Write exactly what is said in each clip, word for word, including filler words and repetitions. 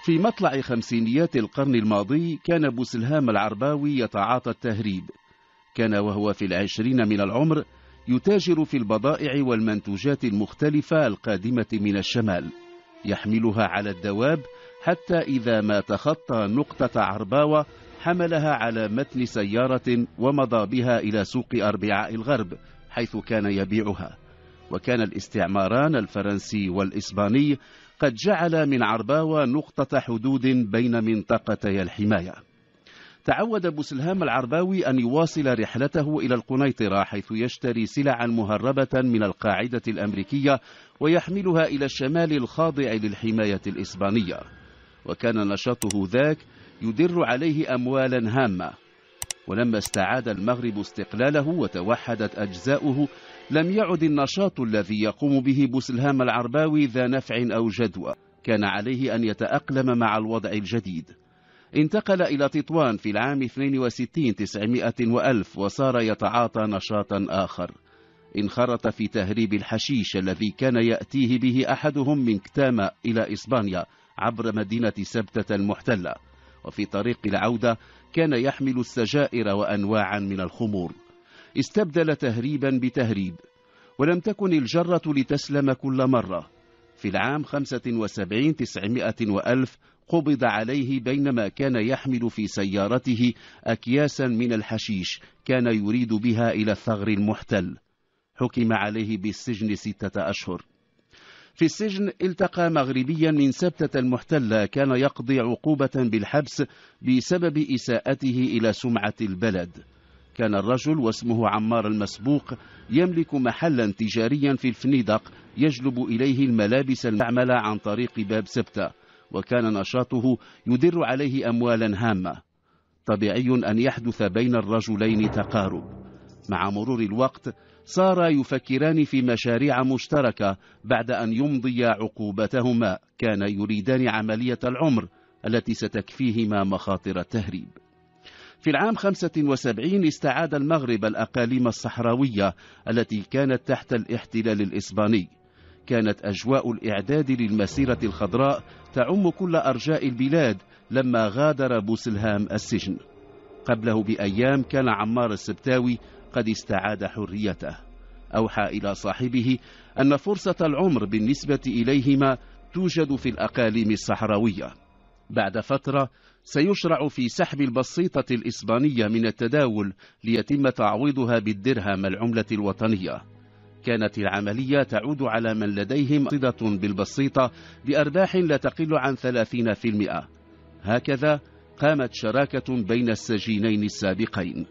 في مطلع خمسينيات القرن الماضي كان بوسلهام العرباوي يتعاطى التهريب. كان وهو في العشرين من العمر يتاجر في البضائع والمنتوجات المختلفة القادمة من الشمال، يحملها على الدواب حتى إذا ما تخطى نقطة عرباوة حملها على متن سيارة ومضى بها إلى سوق أربعاء الغرب حيث كان يبيعها. وكان الاستعماران الفرنسي والإسباني قد جعل من عرباوة نقطة حدود بين منطقتي الحماية. تعود بوسلهام العرباوي أن يواصل رحلته إلى القنيطرة حيث يشتري سلعا مهربة من القاعدة الأمريكية ويحملها إلى الشمال الخاضع للحماية الإسبانية. وكان نشاطه ذاك يدر عليه أموالا هامة. ولما استعاد المغرب استقلاله وتوحدت أجزاؤه لم يعد النشاط الذي يقوم به بوسلهام العرباوي ذا نفع أو جدوى، كان عليه أن يتأقلم مع الوضع الجديد. انتقل إلى تطوان في العام اثنين وستين تسعمائة وألف وصار يتعاطى نشاطا آخر. انخرط في تهريب الحشيش الذي كان يأتيه به أحدهم من كتامة إلى إسبانيا عبر مدينة سبتة المحتلة، وفي طريق العودة كان يحمل السجائر وأنواعا من الخمور. استبدل تهريبا بتهريب، ولم تكن الجرة لتسلم كل مرة. في العام خمسة وسبعين تسعمائة وألف قبض عليه بينما كان يحمل في سيارته أكياسا من الحشيش كان يريد بها إلى الثغر المحتل. حكم عليه بالسجن ستة أشهر. في السجن التقى مغربيا من سبتة المحتلة كان يقضي عقوبة بالحبس بسبب إساءته إلى سمعة البلد. كان الرجل واسمه عمار المسبوق يملك محلا تجاريا في الفنيدق يجلب إليه الملابس المستعملة عن طريق باب سبتة، وكان نشاطه يدر عليه أموالا هامة. طبيعي أن يحدث بين الرجلين تقارب. مع مرور الوقت صارا يفكران في مشاريع مشتركة بعد أن يمضي عقوبتهما. كان يريدان عملية العمر التي ستكفيهما مخاطر التهريب. في العام خمسة وسبعين استعاد المغرب الأقاليم الصحراوية التي كانت تحت الاحتلال الإسباني. كانت أجواء الإعداد للمسيرة الخضراء تعم كل أرجاء البلاد لما غادر بوسلهام السجن. قبله بأيام كان عمار السبتاوي قد استعاد حريته. أوحى إلى صاحبه أن فرصة العمر بالنسبة إليهما توجد في الأقاليم الصحراوية. بعد فترة سيشرع في سحب البسيطة الإسبانية من التداول ليتم تعويضها بالدرهم العملة الوطنية. كانت العملية تعود على من لديهم صدة بالبسيطة بأرباح لا تقل عن ثلاثين بالمئة. هكذا قامت شراكة بين السجينين السابقين.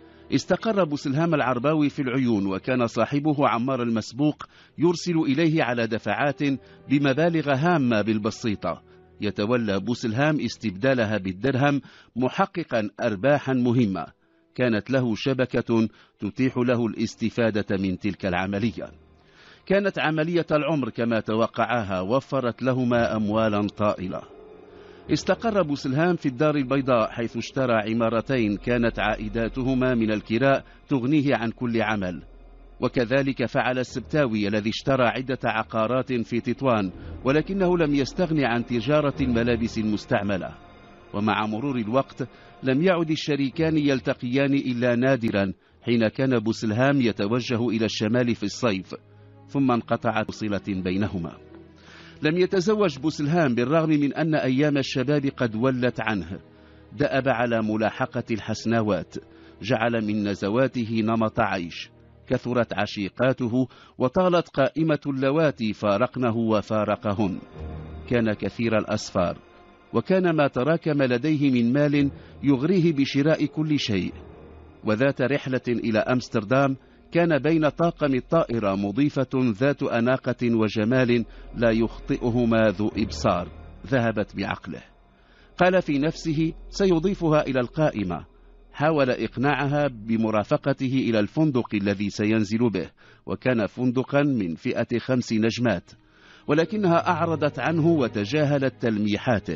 استقر بوسلهام العرباوي في العيون، وكان صاحبه عمار المسبوق يرسل إليه على دفعات بمبالغ هامة بالبسيطة. يتولى بوسلهام استبدالها بالدرهم محققا أرباحا مهمة. كانت له شبكة تتيح له الاستفادة من تلك العملية. كانت عملية العمر كما توقعها وفرت لهما أموالا طائلة. استقر بوسلهام في الدار البيضاء حيث اشترى عمارتين كانت عائداتهما من الكراء تغنيه عن كل عمل. وكذلك فعل السبتاوي الذي اشترى عدة عقارات في تطوان، ولكنه لم يستغن عن تجارة الملابس المستعملة. ومع مرور الوقت لم يعد الشريكان يلتقيان إلا نادرا حين كان بوسلهام يتوجه إلى الشمال في الصيف، ثم انقطعت صلة بينهما. لم يتزوج بوسلهام بالرغم من أن أيام الشباب قد ولت عنه. دأب على ملاحقة الحسناوات، جعل من نزواته نمط عيش. كثرت عشيقاته وطالت قائمة اللواتي فارقنه وفارقهن. كان كثير الأسفار، وكان ما تراكم لديه من مال يغريه بشراء كل شيء. وذات رحلة إلى أمستردام كان بين طاقم الطائرة مضيفة ذات أناقة وجمال لا يخطئهما ذو إبصار ذهبت بعقله. قال في نفسه سيضيفها إلى القائمة. حاول إقناعها بمرافقته إلى الفندق الذي سينزل به، وكان فندقا من فئة خمس نجمات، ولكنها أعرضت عنه وتجاهلت تلميحاته.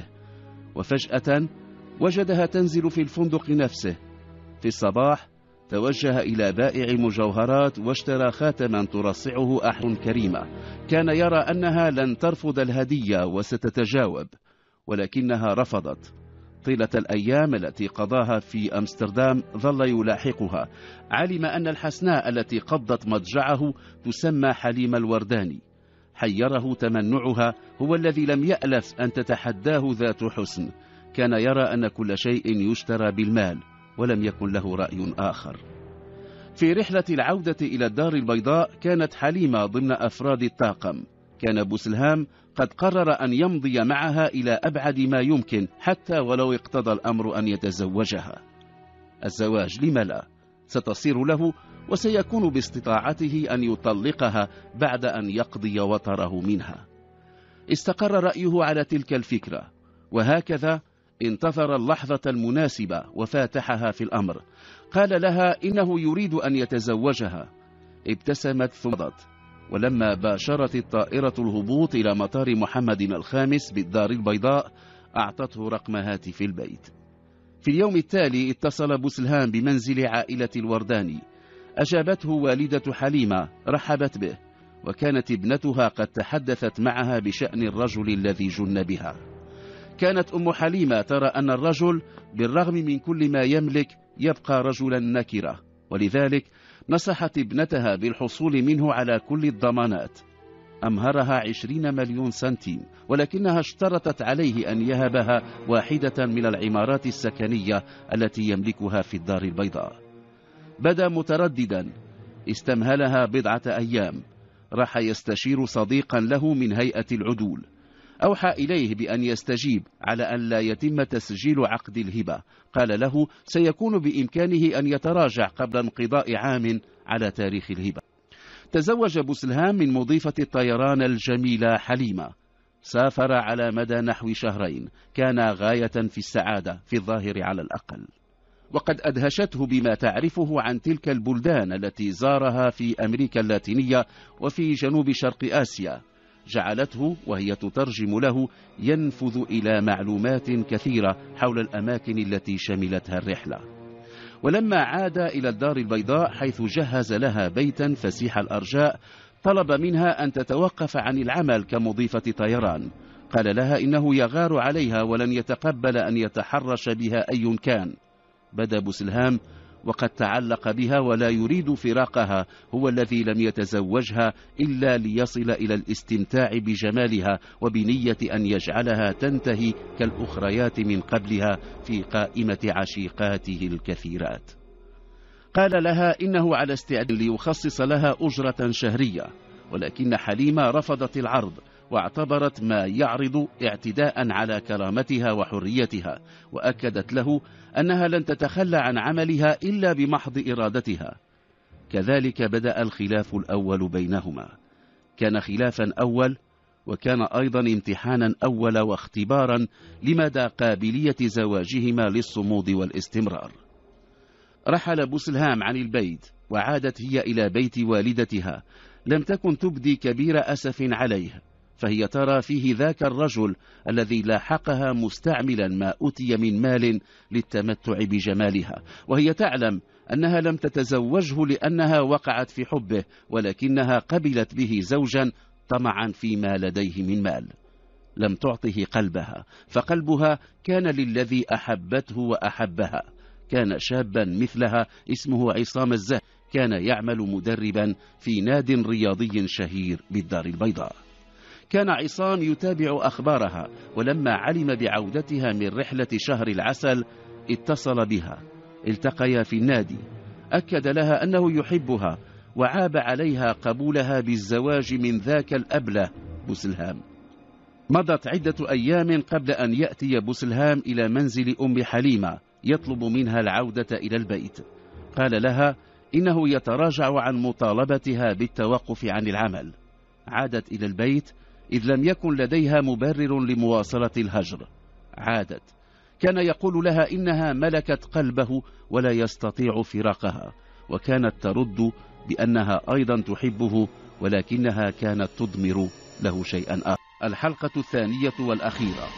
وفجأة وجدها تنزل في الفندق نفسه. في الصباح توجه إلى بائع مجوهرات واشترى خاتما ترصعه أحد كريمة. كان يرى أنها لن ترفض الهدية وستتجاوب، ولكنها رفضت. طيلة الأيام التي قضاها في أمستردام ظل يلاحقها. علم أن الحسناء التي قضت مضجعه تسمى حليمة الورداني. حيره تمنعها، هو الذي لم يألف أن تتحداه ذات حسن. كان يرى أن كل شيء يشترى بالمال، ولم يكن له رأي آخر. في رحلة العودة إلى الدار البيضاء كانت حليمة ضمن أفراد الطاقم. كان بوسلهام قد قرر أن يمضي معها إلى أبعد ما يمكن، حتى ولو اقتضى الأمر أن يتزوجها. الزواج لم لا؟ ستصير له، وسيكون باستطاعته أن يطلقها بعد أن يقضي وطره منها. استقر رأيه على تلك الفكرة، وهكذا انتظر اللحظة المناسبة وفاتحها في الأمر. قال لها إنه يريد أن يتزوجها. ابتسمت ثم مضت، ولما باشرت الطائرة الهبوط إلى مطار محمد الخامس بالدار البيضاء أعطته رقم هاتف البيت. في اليوم التالي اتصل بوسلهام بمنزل عائلة الورداني. أجابته والدة حليمة، رحبت به، وكانت ابنتها قد تحدثت معها بشأن الرجل الذي جن بها. كانت أم حليمة ترى أن الرجل بالرغم من كل ما يملك يبقى رجلا نكرة، ولذلك نصحت ابنتها بالحصول منه على كل الضمانات. أمهرها عشرين مليون سنتيم، ولكنها اشترطت عليه أن يهبها واحدة من العمارات السكنية التي يملكها في الدار البيضاء. بدا مترددا، استمهلها بضعة أيام، راح يستشير صديقا له من هيئة العدول. أوحى إليه بأن يستجيب على أن لا يتم تسجيل عقد الهبة. قال له سيكون بإمكانه أن يتراجع قبل انقضاء عام على تاريخ الهبة. تزوج بوسلهام من مضيفة الطيران الجميلة حليمة. سافر على مدى نحو شهرين، كان غاية في السعادة في الظاهر على الأقل، وقد أدهشته بما تعرفه عن تلك البلدان التي زارها في أمريكا اللاتينية وفي جنوب شرق آسيا. جعلته وهي تترجم له ينفذ إلى معلومات كثيرة حول الأماكن التي شملتها الرحلة. ولما عاد إلى الدار البيضاء حيث جهز لها بيتا فسيح الأرجاء، طلب منها أن تتوقف عن العمل كمضيفة طيران. قال لها إنه يغار عليها ولن يتقبل أن يتحرش بها أي كان. بدا بوسلهام وقد تعلق بها ولا يريد فراقها، هو الذي لم يتزوجها إلا ليصل إلى الاستمتاع بجمالها، وبنية أن يجعلها تنتهي كالأخريات من قبلها في قائمة عشيقاته الكثيرات. قال لها إنه على استعداد ليخصص لها أجرة شهرية، ولكن حليمة رفضت العرض، واعتبرت ما يعرض اعتداء على كرامتها وحريتها، وأكدت له أنها لن تتخلى عن عملها إلا بمحض إرادتها. كذلك بدأ الخلاف الأول بينهما. كان خلافا أول، وكان أيضا امتحانا أول واختبارا لمدى قابلية زواجهما للصمود والاستمرار. رحل بوسلهام عن البيت، وعادت هي إلى بيت والدتها. لم تكن تبدي كبير أسف عليه، فهي ترى فيه ذاك الرجل الذي لاحقها مستعملا ما أتي من مال للتمتع بجمالها، وهي تعلم أنها لم تتزوجه لأنها وقعت في حبه، ولكنها قبلت به زوجا طمعا فيما لديه من مال. لم تعطه قلبها، فقلبها كان للذي أحبته وأحبها. كان شابا مثلها اسمه عصام الزهري، كان يعمل مدربا في ناد رياضي شهير بالدار البيضاء. كان عصام يتابع أخبارها، ولما علم بعودتها من رحلة شهر العسل اتصل بها. التقيا في النادي، أكد لها أنه يحبها، وعاب عليها قبولها بالزواج من ذاك الأبله بوسلهام. مضت عدة أيام قبل أن يأتي بوسلهام إلى منزل أم حليمة يطلب منها العودة إلى البيت. قال لها إنه يتراجع عن مطالبتها بالتوقف عن العمل. عادت إلى البيت إذ لم يكن لديها مبرر لمواصلة الهجر. عادت. كان يقول لها إنها ملكت قلبه ولا يستطيع فراقها، وكانت ترد بأنها أيضا تحبه، ولكنها كانت تضمر له شيئا آخر. الحلقة الثانية والأخيرة.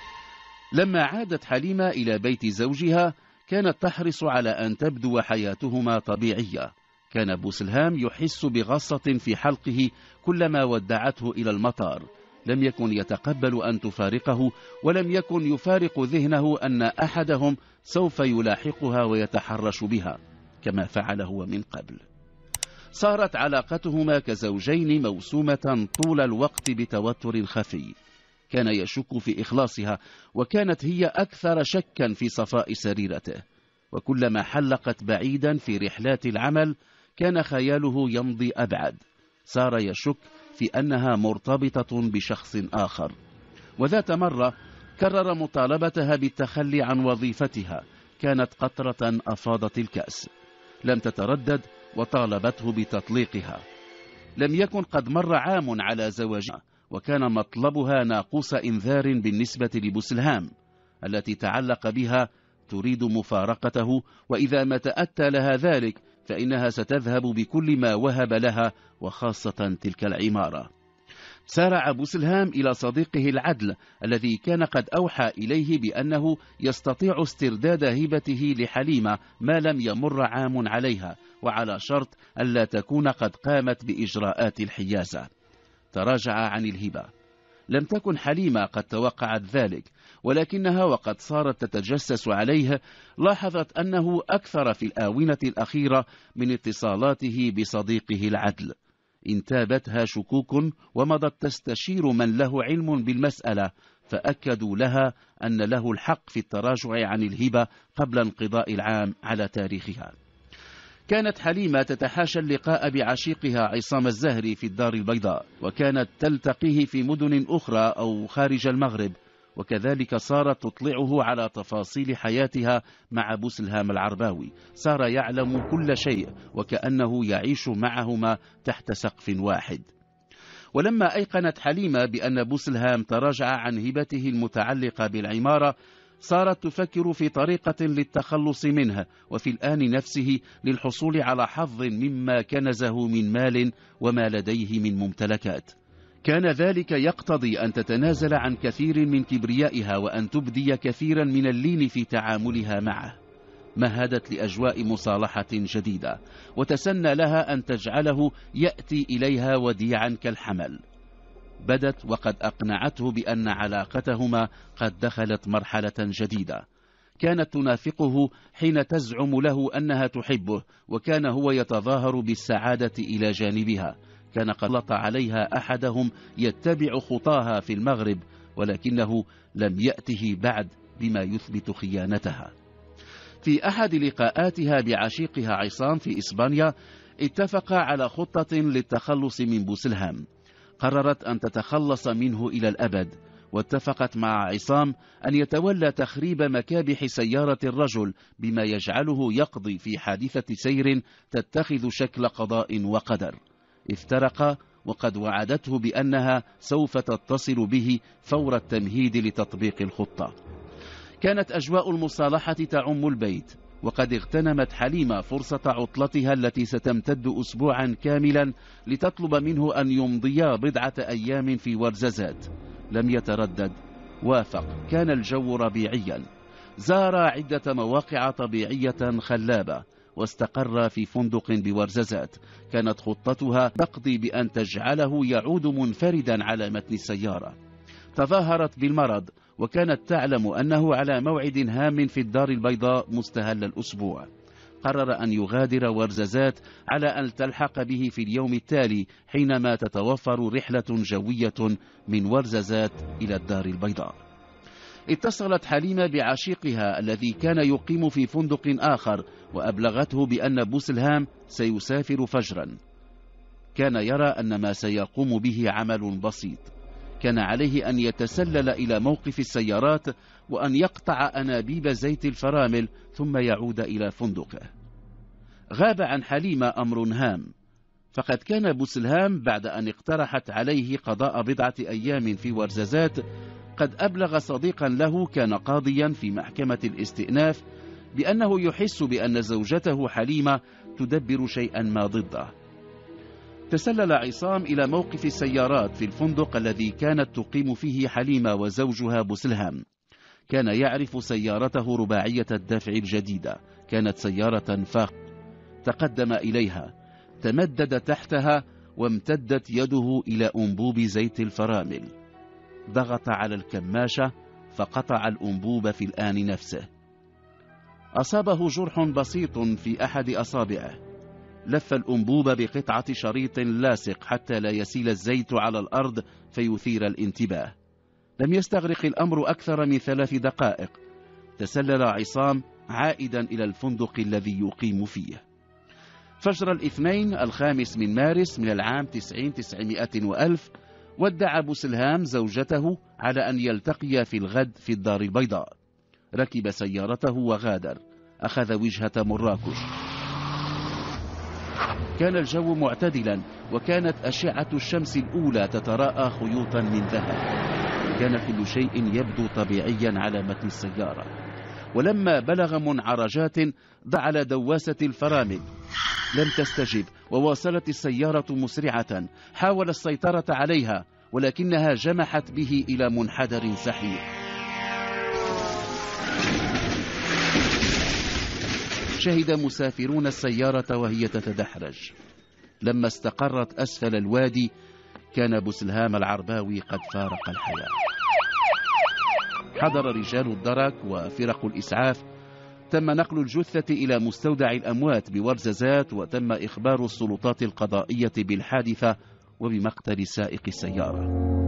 لما عادت حليمة إلى بيت زوجها كانت تحرص على أن تبدو حياتهما طبيعية. كان بوسلهام يحس بغصة في حلقه كلما ودعته إلى المطار. لم يكن يتقبل أن تفارقه، ولم يكن يفارق ذهنه أن أحدهم سوف يلاحقها ويتحرش بها كما فعل هو من قبل. صارت علاقتهما كزوجين موسومة طول الوقت بتوتر خفي، كان يشك في إخلاصها، وكانت هي أكثر شكا في صفاء سريرته، وكلما حلقت بعيدا في رحلات العمل كان خياله يمضي أبعد، صار يشك في أنها مرتبطة بشخص آخر. وذات مرة كرر مطالبتها بالتخلي عن وظيفتها، كانت قطرة أفاضت الكأس، لم تتردد وطالبته بتطليقها. لم يكن قد مر عام على زواجها، وكان مطلبها ناقوس إنذار بالنسبة لبوسلهام التي تعلق بها، تريد مفارقته، وإذا ما تأتى لها ذلك فإنها ستذهب بكل ما وهب لها، وخاصة تلك العمارة. سارع بوسلهام إلى صديقه العدل الذي كان قد أوحى إليه بأنه يستطيع استرداد هبته لحليمة ما لم يمر عام عليها، وعلى شرط ألا تكون قد قامت بإجراءات الحيازة. تراجع عن الهبة. لم تكن حليمة قد توقعت ذلك، ولكنها وقد صارت تتجسس عليه لاحظت أنه أكثر في الآونة الأخيرة من اتصالاته بصديقه العدل. انتابتها شكوك، ومضت تستشير من له علم بالمسألة، فأكدوا لها أن له الحق في التراجع عن الهبة قبل انقضاء العام على تاريخها. كانت حليمة تتحاشى اللقاء بعشيقها عصام الزهري في الدار البيضاء، وكانت تلتقيه في مدن أخرى أو خارج المغرب، وكذلك صارت تطلعه على تفاصيل حياتها مع بوسلهام العرباوي. صار يعلم كل شيء وكأنه يعيش معهما تحت سقف واحد. ولما أيقنت حليمة بأن بوسلهام تراجع عن هبته المتعلقة بالعمارة، صارت تفكر في طريقة للتخلص منها، وفي الآن نفسه للحصول على حظ مما كنزه من مال وما لديه من ممتلكات. كان ذلك يقتضي أن تتنازل عن كثير من كبريائها، وأن تبدي كثيرا من اللين في تعاملها معه. مهدت لأجواء مصالحة جديدة، وتسنى لها أن تجعله يأتي إليها وديعا كالحمل. بدت وقد أقنعته بأن علاقتهما قد دخلت مرحلة جديدة. كانت تنافقه حين تزعم له أنها تحبه، وكان هو يتظاهر بالسعادة إلى جانبها. كان قد لط عليها أحدهم يتبع خطاها في المغرب، ولكنه لم يأته بعد بما يثبت خيانتها. في أحد لقاءاتها بعشيقها عصام في إسبانيا اتفقا على خطة للتخلص من بوسلهام. قررت أن تتخلص منه إلى الأبد، واتفقت مع عصام أن يتولى تخريب مكابح سيارة الرجل، بما يجعله يقضي في حادثة سير تتخذ شكل قضاء وقدر. افترقا، وقد وعدته بأنها سوف تتصل به فور التمهيد لتطبيق الخطة. كانت أجواء المصالحة تعم البيت، وقد اغتنمت حليمة فرصة عطلتها التي ستمتد أسبوعا كاملا لتطلب منه أن يمضيا بضعة أيام في ورزازات. لم يتردد، وافق. كان الجو ربيعيا. زار عدة مواقع طبيعية خلابة، واستقر في فندق بورزازات. كانت خطتها تقضي بأن تجعله يعود منفردا على متن السيارة. تظاهرت بالمرض، وكانت تعلم أنه على موعد هام في الدار البيضاء مستهل الأسبوع. قرر أن يغادر ورزازات على أن تلحق به في اليوم التالي، حينما تتوفر رحلة جوية من ورزازات إلى الدار البيضاء. اتصلت حليمة بعشيقها الذي كان يقيم في فندق آخر، وأبلغته بأن بوسلهام سيسافر فجرا. كان يرى أن ما سيقوم به عمل بسيط. كان عليه أن يتسلل إلى موقف السيارات، وأن يقطع أنابيب زيت الفرامل، ثم يعود إلى فندقه. غاب عن حليمة أمر هام، فقد كان بوسلهام بعد أن اقترحت عليه قضاء بضعة أيام في ورزازات قد أبلغ صديقا له كان قاضيا في محكمة الاستئناف بأنه يحس بأن زوجته حليمة تدبر شيئا ما ضده. تسلل عصام إلى موقف السيارات في الفندق الذي كانت تقيم فيه حليمة وزوجها بوسلهام. كان يعرف سيارته رباعية الدفع الجديدة، كانت سيارة فاخرة. تقدم إليها، تمدد تحتها، وامتدت يده إلى أنبوب زيت الفرامل. ضغط على الكماشة فقطع الأنبوب في الآن نفسه. أصابه جرح بسيط في أحد أصابعه. لف الأنبوب بقطعة شريط لاصق حتى لا يسيل الزيت على الأرض فيثير الانتباه. لم يستغرق الأمر أكثر من ثلاث دقائق. تسلل عصام عائدا إلى الفندق الذي يقيم فيه. فجر الاثنين الخامس من مارس من العام تسعين تسعمائة وألف ودع بوسلهام زوجته على أن يلتقي في الغد في الدار البيضاء. ركب سيارته وغادر. أخذ وجهة مراكش. كان الجو معتدلا وكانت أشعة الشمس الأولى تتراءى خيوطا من ذهب. كان كل شيء يبدو طبيعيا على متن السيارة. ولما بلغ منعرجات ضع على دواسة الفرامل. لم تستجب وواصلت السيارة مسرعة. حاول السيطرة عليها ولكنها جمحت به إلى منحدر سحيق. شهد مسافرون السيارة وهي تتدحرج. لما استقرت أسفل الوادي كان بوسلهام العرباوي قد فارق الحياة. حضر رجال الدرك وفرق الإسعاف. تم نقل الجثة إلى مستودع الأموات بورزازات وتم إخبار السلطات القضائية بالحادثة وبمقتل سائق السيارة.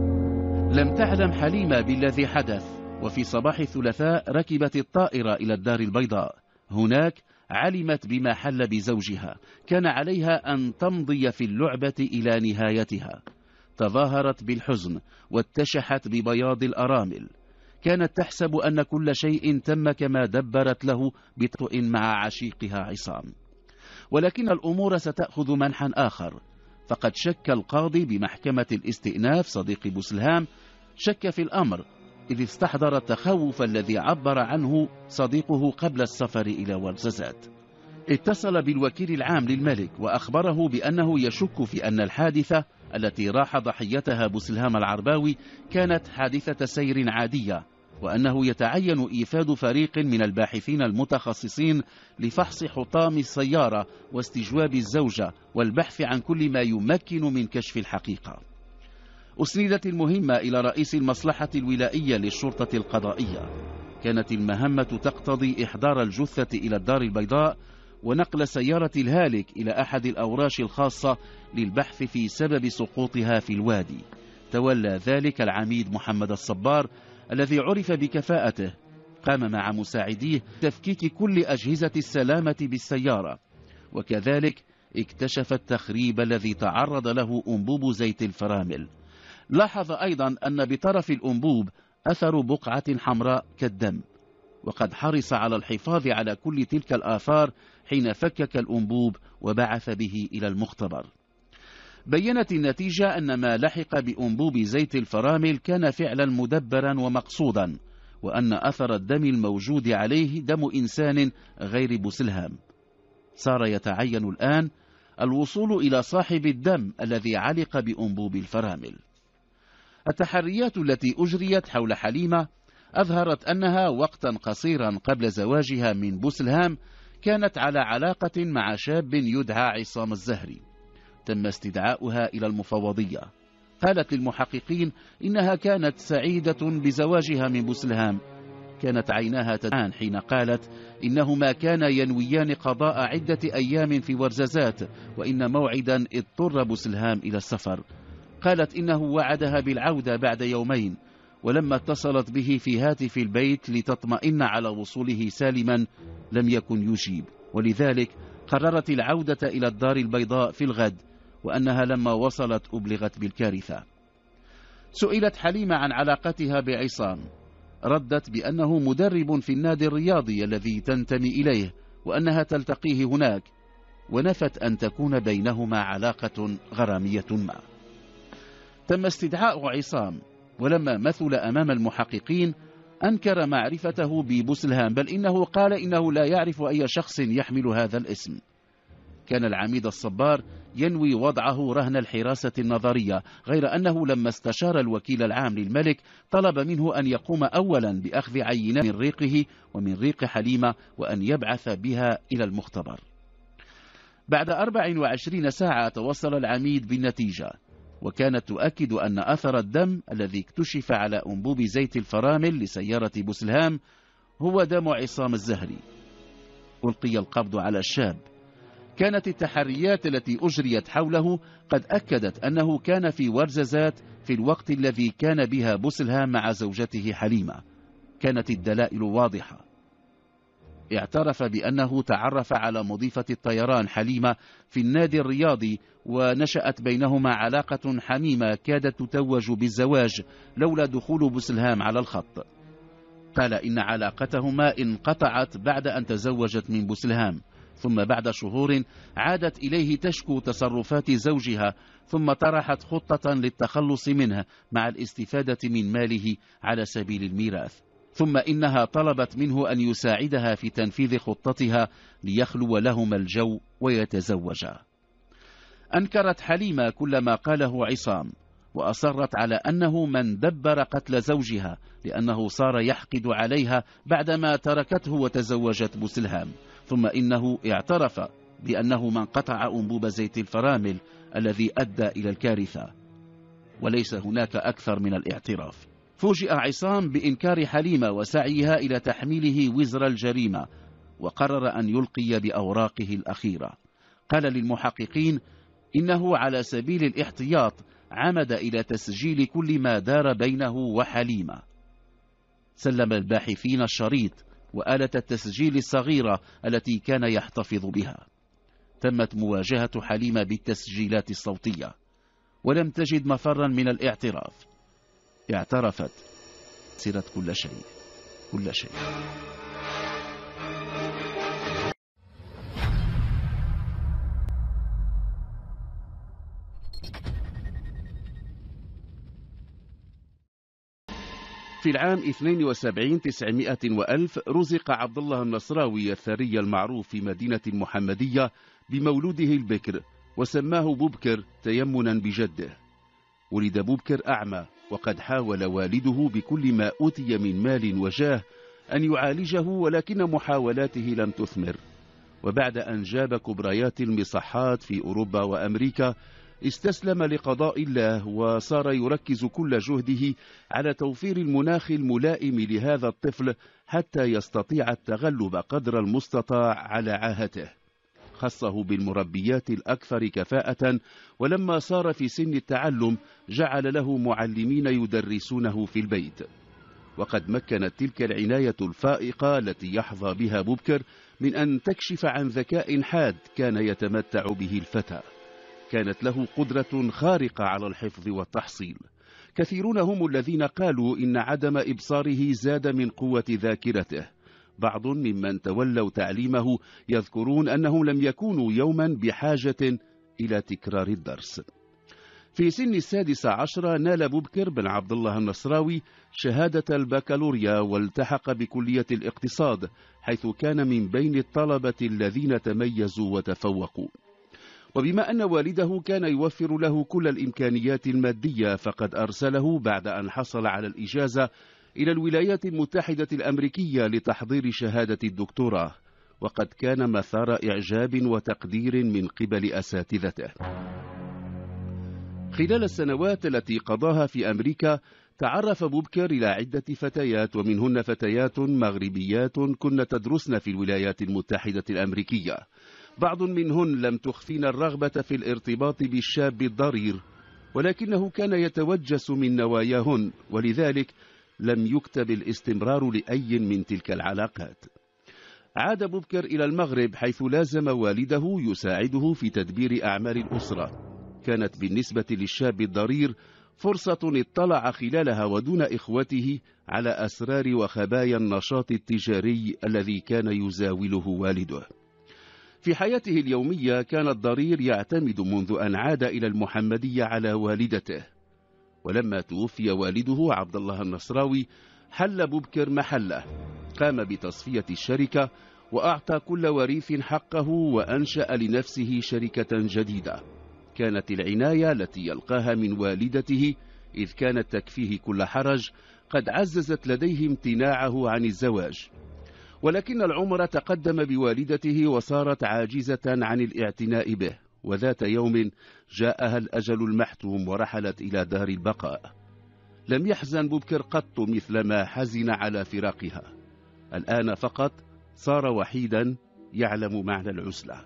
لم تعلم حليمة بالذي حدث. وفي صباح الثلاثاء ركبت الطائرة إلى الدار البيضاء. هناك علمت بما حل بزوجها. كان عليها أن تمضي في اللعبة إلى نهايتها. تظاهرت بالحزن واتشحت ببياض الأرامل. كانت تحسب أن كل شيء تم كما دبرت له بطء مع عشيقها عصام. ولكن الأمور ستأخذ منحا آخر. فقد شك القاضي بمحكمة الاستئناف صديق بوسلهام شك في الأمر إذ استحضر التخوف الذي عبر عنه صديقه قبل السفر إلى ورزازات. اتصل بالوكيل العام للملك وأخبره بأنه يشك في أن الحادثة التي راح ضحيتها بوسلهام العرباوي كانت حادثة سير عادية، وأنه يتعين إيفاد فريق من الباحثين المتخصصين لفحص حطام السيارة واستجواب الزوجة والبحث عن كل ما يمكن من كشف الحقيقة. أسندت المهمة إلى رئيس المصلحة الولائية للشرطة القضائية. كانت المهمة تقتضي إحضار الجثة إلى الدار البيضاء ونقل سيارة الهالك إلى أحد الأوراش الخاصة للبحث في سبب سقوطها في الوادي. تولى ذلك العميد محمد الصبار الذي عرف بكفاءته. قام مع مساعديه تفكيك كل أجهزة السلامة بالسيارة، وكذلك اكتشف التخريب الذي تعرض له أنبوب زيت الفرامل. لاحظ أيضا أن بطرف الأنبوب أثر بقعة حمراء كالدم، وقد حرص على الحفاظ على كل تلك الآثار حين فكك الأنبوب وبعث به إلى المختبر. بيّنت النتيجة أن ما لحق بأنبوب زيت الفرامل كان فعلا مدبرا ومقصودا، وأن أثر الدم الموجود عليه دم إنسان غير بوسلهام. صار يتعين الآن الوصول إلى صاحب الدم الذي علق بأنبوب الفرامل. التحريات التي أجريت حول حليمة أظهرت أنها وقتا قصيرا قبل زواجها من بوسلهام كانت على علاقة مع شاب يدعى عصام الزهري. تم استدعاؤها إلى المفوضية. قالت للمحققين إنها كانت سعيدة بزواجها من بوسلهام. كانت عيناها تدعان حين قالت إنهما كانا ينويان قضاء عدة أيام في ورزازات، وإن موعدا اضطر بوسلهام إلى السفر. قالت إنه وعدها بالعودة بعد يومين، ولما اتصلت به في هاتف البيت لتطمئن على وصوله سالما لم يكن يجيب، ولذلك قررت العودة إلى الدار البيضاء في الغد، وأنها لما وصلت أبلغت بالكارثة. سئلت حليمة عن علاقتها بعصام، ردت بأنه مدرب في النادي الرياضي الذي تنتمي إليه، وأنها تلتقيه هناك، ونفت أن تكون بينهما علاقة غرامية ما. تم استدعاء عصام، ولما مثل أمام المحققين أنكر معرفته ببوسلهام، بل إنه قال إنه لا يعرف أي شخص يحمل هذا الاسم. كان العميد الصبار ينوي وضعه رهن الحراسة النظرية، غير أنه لما استشار الوكيل العام للملك طلب منه أن يقوم أولا بأخذ عينة من ريقه ومن ريق حليمة وأن يبعث بها إلى المختبر. بعد أربع وعشرين ساعة توصل العميد بالنتيجة، وكانت تؤكد أن أثر الدم الذي اكتشف على أنبوب زيت الفرامل لسيارة بوسلهام هو دم عصام الزهري. ألقي القبض على الشاب. كانت التحريات التي أجريت حوله قد أكدت أنه كان في ورزازات في الوقت الذي كان بها بوسلهام مع زوجته حليمة. كانت الدلائل واضحة. اعترف بأنه تعرف على مضيفة الطيران حليمة في النادي الرياضي، ونشأت بينهما علاقة حميمة كادت تتوج بالزواج لولا دخول بوسلهام على الخط. قال إن علاقتهما انقطعت بعد أن تزوجت من بوسلهام، ثم بعد شهور عادت إليه تشكو تصرفات زوجها، ثم طرحت خطة للتخلص منه مع الاستفادة من ماله على سبيل الميراث، ثم إنها طلبت منه أن يساعدها في تنفيذ خطتها ليخلو لهما الجو ويتزوجا. أنكرت حليمة كل ما قاله عصام، وأصرت على أنه من دبر قتل زوجها لأنه صار يحقد عليها بعدما تركته وتزوجت بوسلهام، ثم إنه اعترف بأنه من قطع أنبوب زيت الفرامل الذي أدى إلى الكارثة، وليس هناك أكثر من الاعتراف. فوجئ عصام بإنكار حليمة وسعيها إلى تحميله وزر الجريمة، وقرر أن يلقي بأوراقه الأخيرة. قال للمحققين إنه على سبيل الاحتياط عمد إلى تسجيل كل ما دار بينه وحليمة. سلم الباحثين الشريط وآلة التسجيل الصغيرة التي كان يحتفظ بها. تمت مواجهة حليمة بالتسجيلات الصوتية، ولم تجد مفرا من الاعتراف. اعترفت. سرت كل شيء كل شيء. في العام اثنين وسبعين تسعمائة وألف رزق عبد الله النصراوي الثري المعروف في مدينة المحمدية بمولوده البكر، وسماه بوبكر تيمنا بجده. ولد بوبكر أعمى، وقد حاول والده بكل ما أوتي من مال وجاه أن يعالجه، ولكن محاولاته لم تثمر. وبعد أن جاب كبريات المصحات في أوروبا وأمريكا استسلم لقضاء الله، وصار يركز كل جهده على توفير المناخ الملائم لهذا الطفل حتى يستطيع التغلب قدر المستطاع على عاهته. خصه بالمربيات الأكثر كفاءة، ولما صار في سن التعلم جعل له معلمين يدرسونه في البيت. وقد مكنت تلك العناية الفائقة التي يحظى بها بوبكر من أن تكشف عن ذكاء حاد كان يتمتع به الفتى. كانت له قدرة خارقة على الحفظ والتحصيل. كثيرون هم الذين قالوا إن عدم إبصاره زاد من قوة ذاكرته. بعض ممن تولوا تعليمه يذكرون أنهم لم يكونوا يوما بحاجة إلى تكرار الدرس. في سن السادس عشر نال بوبكر بن عبد الله النصراوي شهادة البكالوريا، والتحق بكلية الاقتصاد، حيث كان من بين الطلبة الذين تميزوا وتفوقوا. وبما أن والده كان يوفر له كل الإمكانيات المادية، فقد أرسله بعد أن حصل على الإجازة إلى الولايات المتحدة الأمريكية لتحضير شهادة الدكتوراه، وقد كان مثار إعجاب وتقدير من قبل أساتذته. خلال السنوات التي قضاها في أمريكا تعرف بوبكر إلى عدة فتيات، ومنهن فتيات مغربيات كن تدرسن في الولايات المتحدة الأمريكية. بعض منهن لم تخفين الرغبة في الارتباط بالشاب الضرير، ولكنه كان يتوجس من نواياهن، ولذلك لم يكتب الاستمرار لأي من تلك العلاقات. عاد بوبكر إلى المغرب، حيث لازم والده يساعده في تدبير أعمال الأسرة. كانت بالنسبة للشاب الضرير فرصة اطلع خلالها ودون إخوته على أسرار وخبايا النشاط التجاري الذي كان يزاوله والده. في حياته اليومية كان الضرير يعتمد منذ أن عاد إلى المحمدية على والدته، ولما توفي والده عبد الله النصراوي حل بوبكر محله. قام بتصفية الشركة وأعطى كل وريث حقه، وأنشأ لنفسه شركة جديدة. كانت العناية التي يلقاها من والدته، إذ كانت تكفيه كل حرج، قد عززت لديه امتناعه عن الزواج. ولكن العمر تقدم بوالدته وصارت عاجزة عن الاعتناء به، وذات يوم جاءها الأجل المحتوم ورحلت إلى دار البقاء. لم يحزن بوبكر قط مثل ما حزن على فراقها. الآن فقط صار وحيدا يعلم معنى العزلة.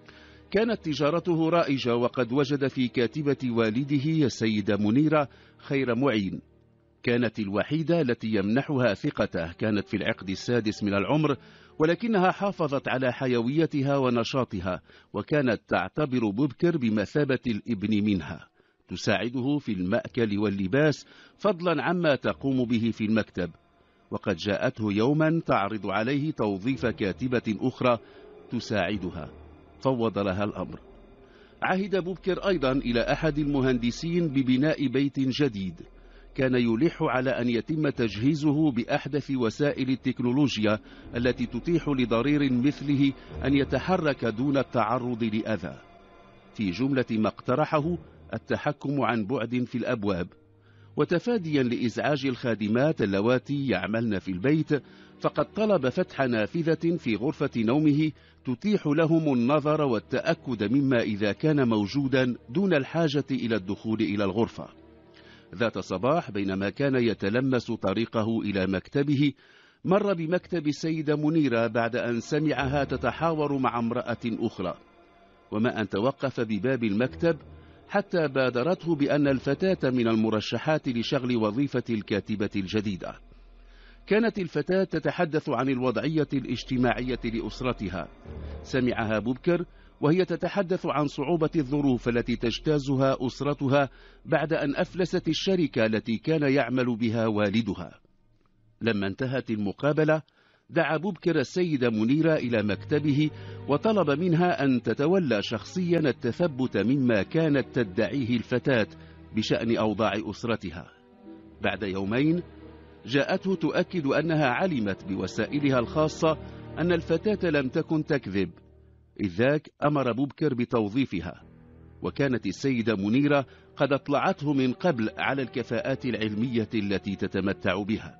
كانت تجارته رائجة، وقد وجد في كاتبة والده السيدة منيرة خير معين. كانت الوحيدة التي يمنحها ثقته. كانت في العقد السادس من العمر، ولكنها حافظت على حيويتها ونشاطها، وكانت تعتبر بوبكر بمثابة الابن منها، تساعده في المأكل واللباس فضلا عما تقوم به في المكتب. وقد جاءته يوما تعرض عليه توظيف كاتبة أخرى تساعدها، فوض لها الأمر. عهد بوبكر أيضا إلى أحد المهندسين ببناء بيت جديد. كان يلح على أن يتم تجهيزه بأحدث وسائل التكنولوجيا التي تتيح لضرير مثله أن يتحرك دون التعرض لأذى. في جملة ما اقترحه التحكم عن بعد في الأبواب، وتفاديا لإزعاج الخادمات اللواتي يعملن في البيت، فقد طلب فتح نافذة في غرفة نومه تتيح لهم النظر والتأكد مما إذا كان موجودا دون الحاجة إلى الدخول إلى الغرفة. ذات صباح بينما كان يتلمس طريقه إلى مكتبه، مر بمكتب السيدة منيرة بعد أن سمعها تتحاور مع امرأة أخرى، وما أن توقف بباب المكتب حتى بادرته بأن الفتاة من المرشحات لشغل وظيفة الكاتبة الجديدة. كانت الفتاة تتحدث عن الوضعية الاجتماعية لأسرتها. سمعها بوبكر وهي تتحدث عن صعوبة الظروف التي تجتازها أسرتها بعد أن أفلست الشركة التي كان يعمل بها والدها. لما انتهت المقابلة دعا بوبكر السيدة منيرة إلى مكتبه وطلب منها أن تتولى شخصيا التثبت مما كانت تدعيه الفتاة بشأن أوضاع أسرتها. بعد يومين جاءته تؤكد أنها علمت بوسائلها الخاصة أن الفتاة لم تكن تكذب، إذ ذاك أمر بوبكر بتوظيفها. وكانت السيدة منيرة قد اطلعته من قبل على الكفاءات العلمية التي تتمتع بها.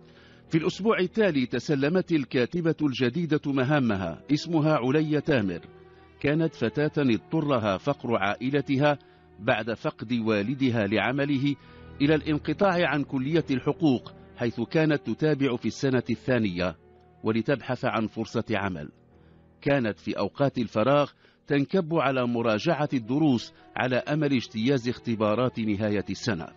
في الأسبوع التالي تسلمت الكاتبة الجديدة مهامها، اسمها علي تامر. كانت فتاة اضطرها فقر عائلتها بعد فقد والدها لعمله إلى الانقطاع عن كلية الحقوق، حيث كانت تتابع في السنة الثانية ولتبحث عن فرصة عمل. كانت في أوقات الفراغ تنكب على مراجعة الدروس على أمل اجتياز اختبارات نهاية السنة.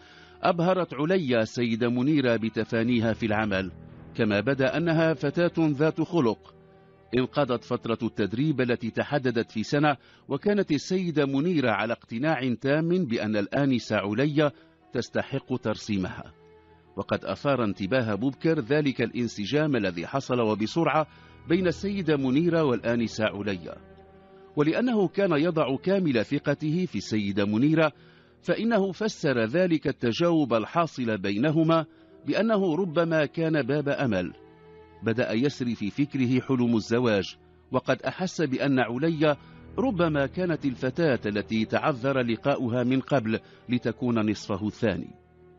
أبهرت علي السيدة منيرة بتفانيها في العمل، كما بدا أنها فتاة ذات خلق. انقضت فترة التدريب التي تحددت في سنة، وكانت السيدة منيرة على اقتناع تام بأن الآنسة علي تستحق ترسيمها. وقد أثار انتباه بوبكر ذلك الانسجام الذي حصل وبسرعة بين السيدة منيرة والآنسة علي، ولأنه كان يضع كامل ثقته في السيدة منيرة، فإنه فسر ذلك التجاوب الحاصل بينهما بأنه ربما كان باب أمل. بدأ يسري في فكره حلم الزواج، وقد أحس بأن علي ربما كانت الفتاة التي تعذر لقاؤها من قبل لتكون نصفه الثاني.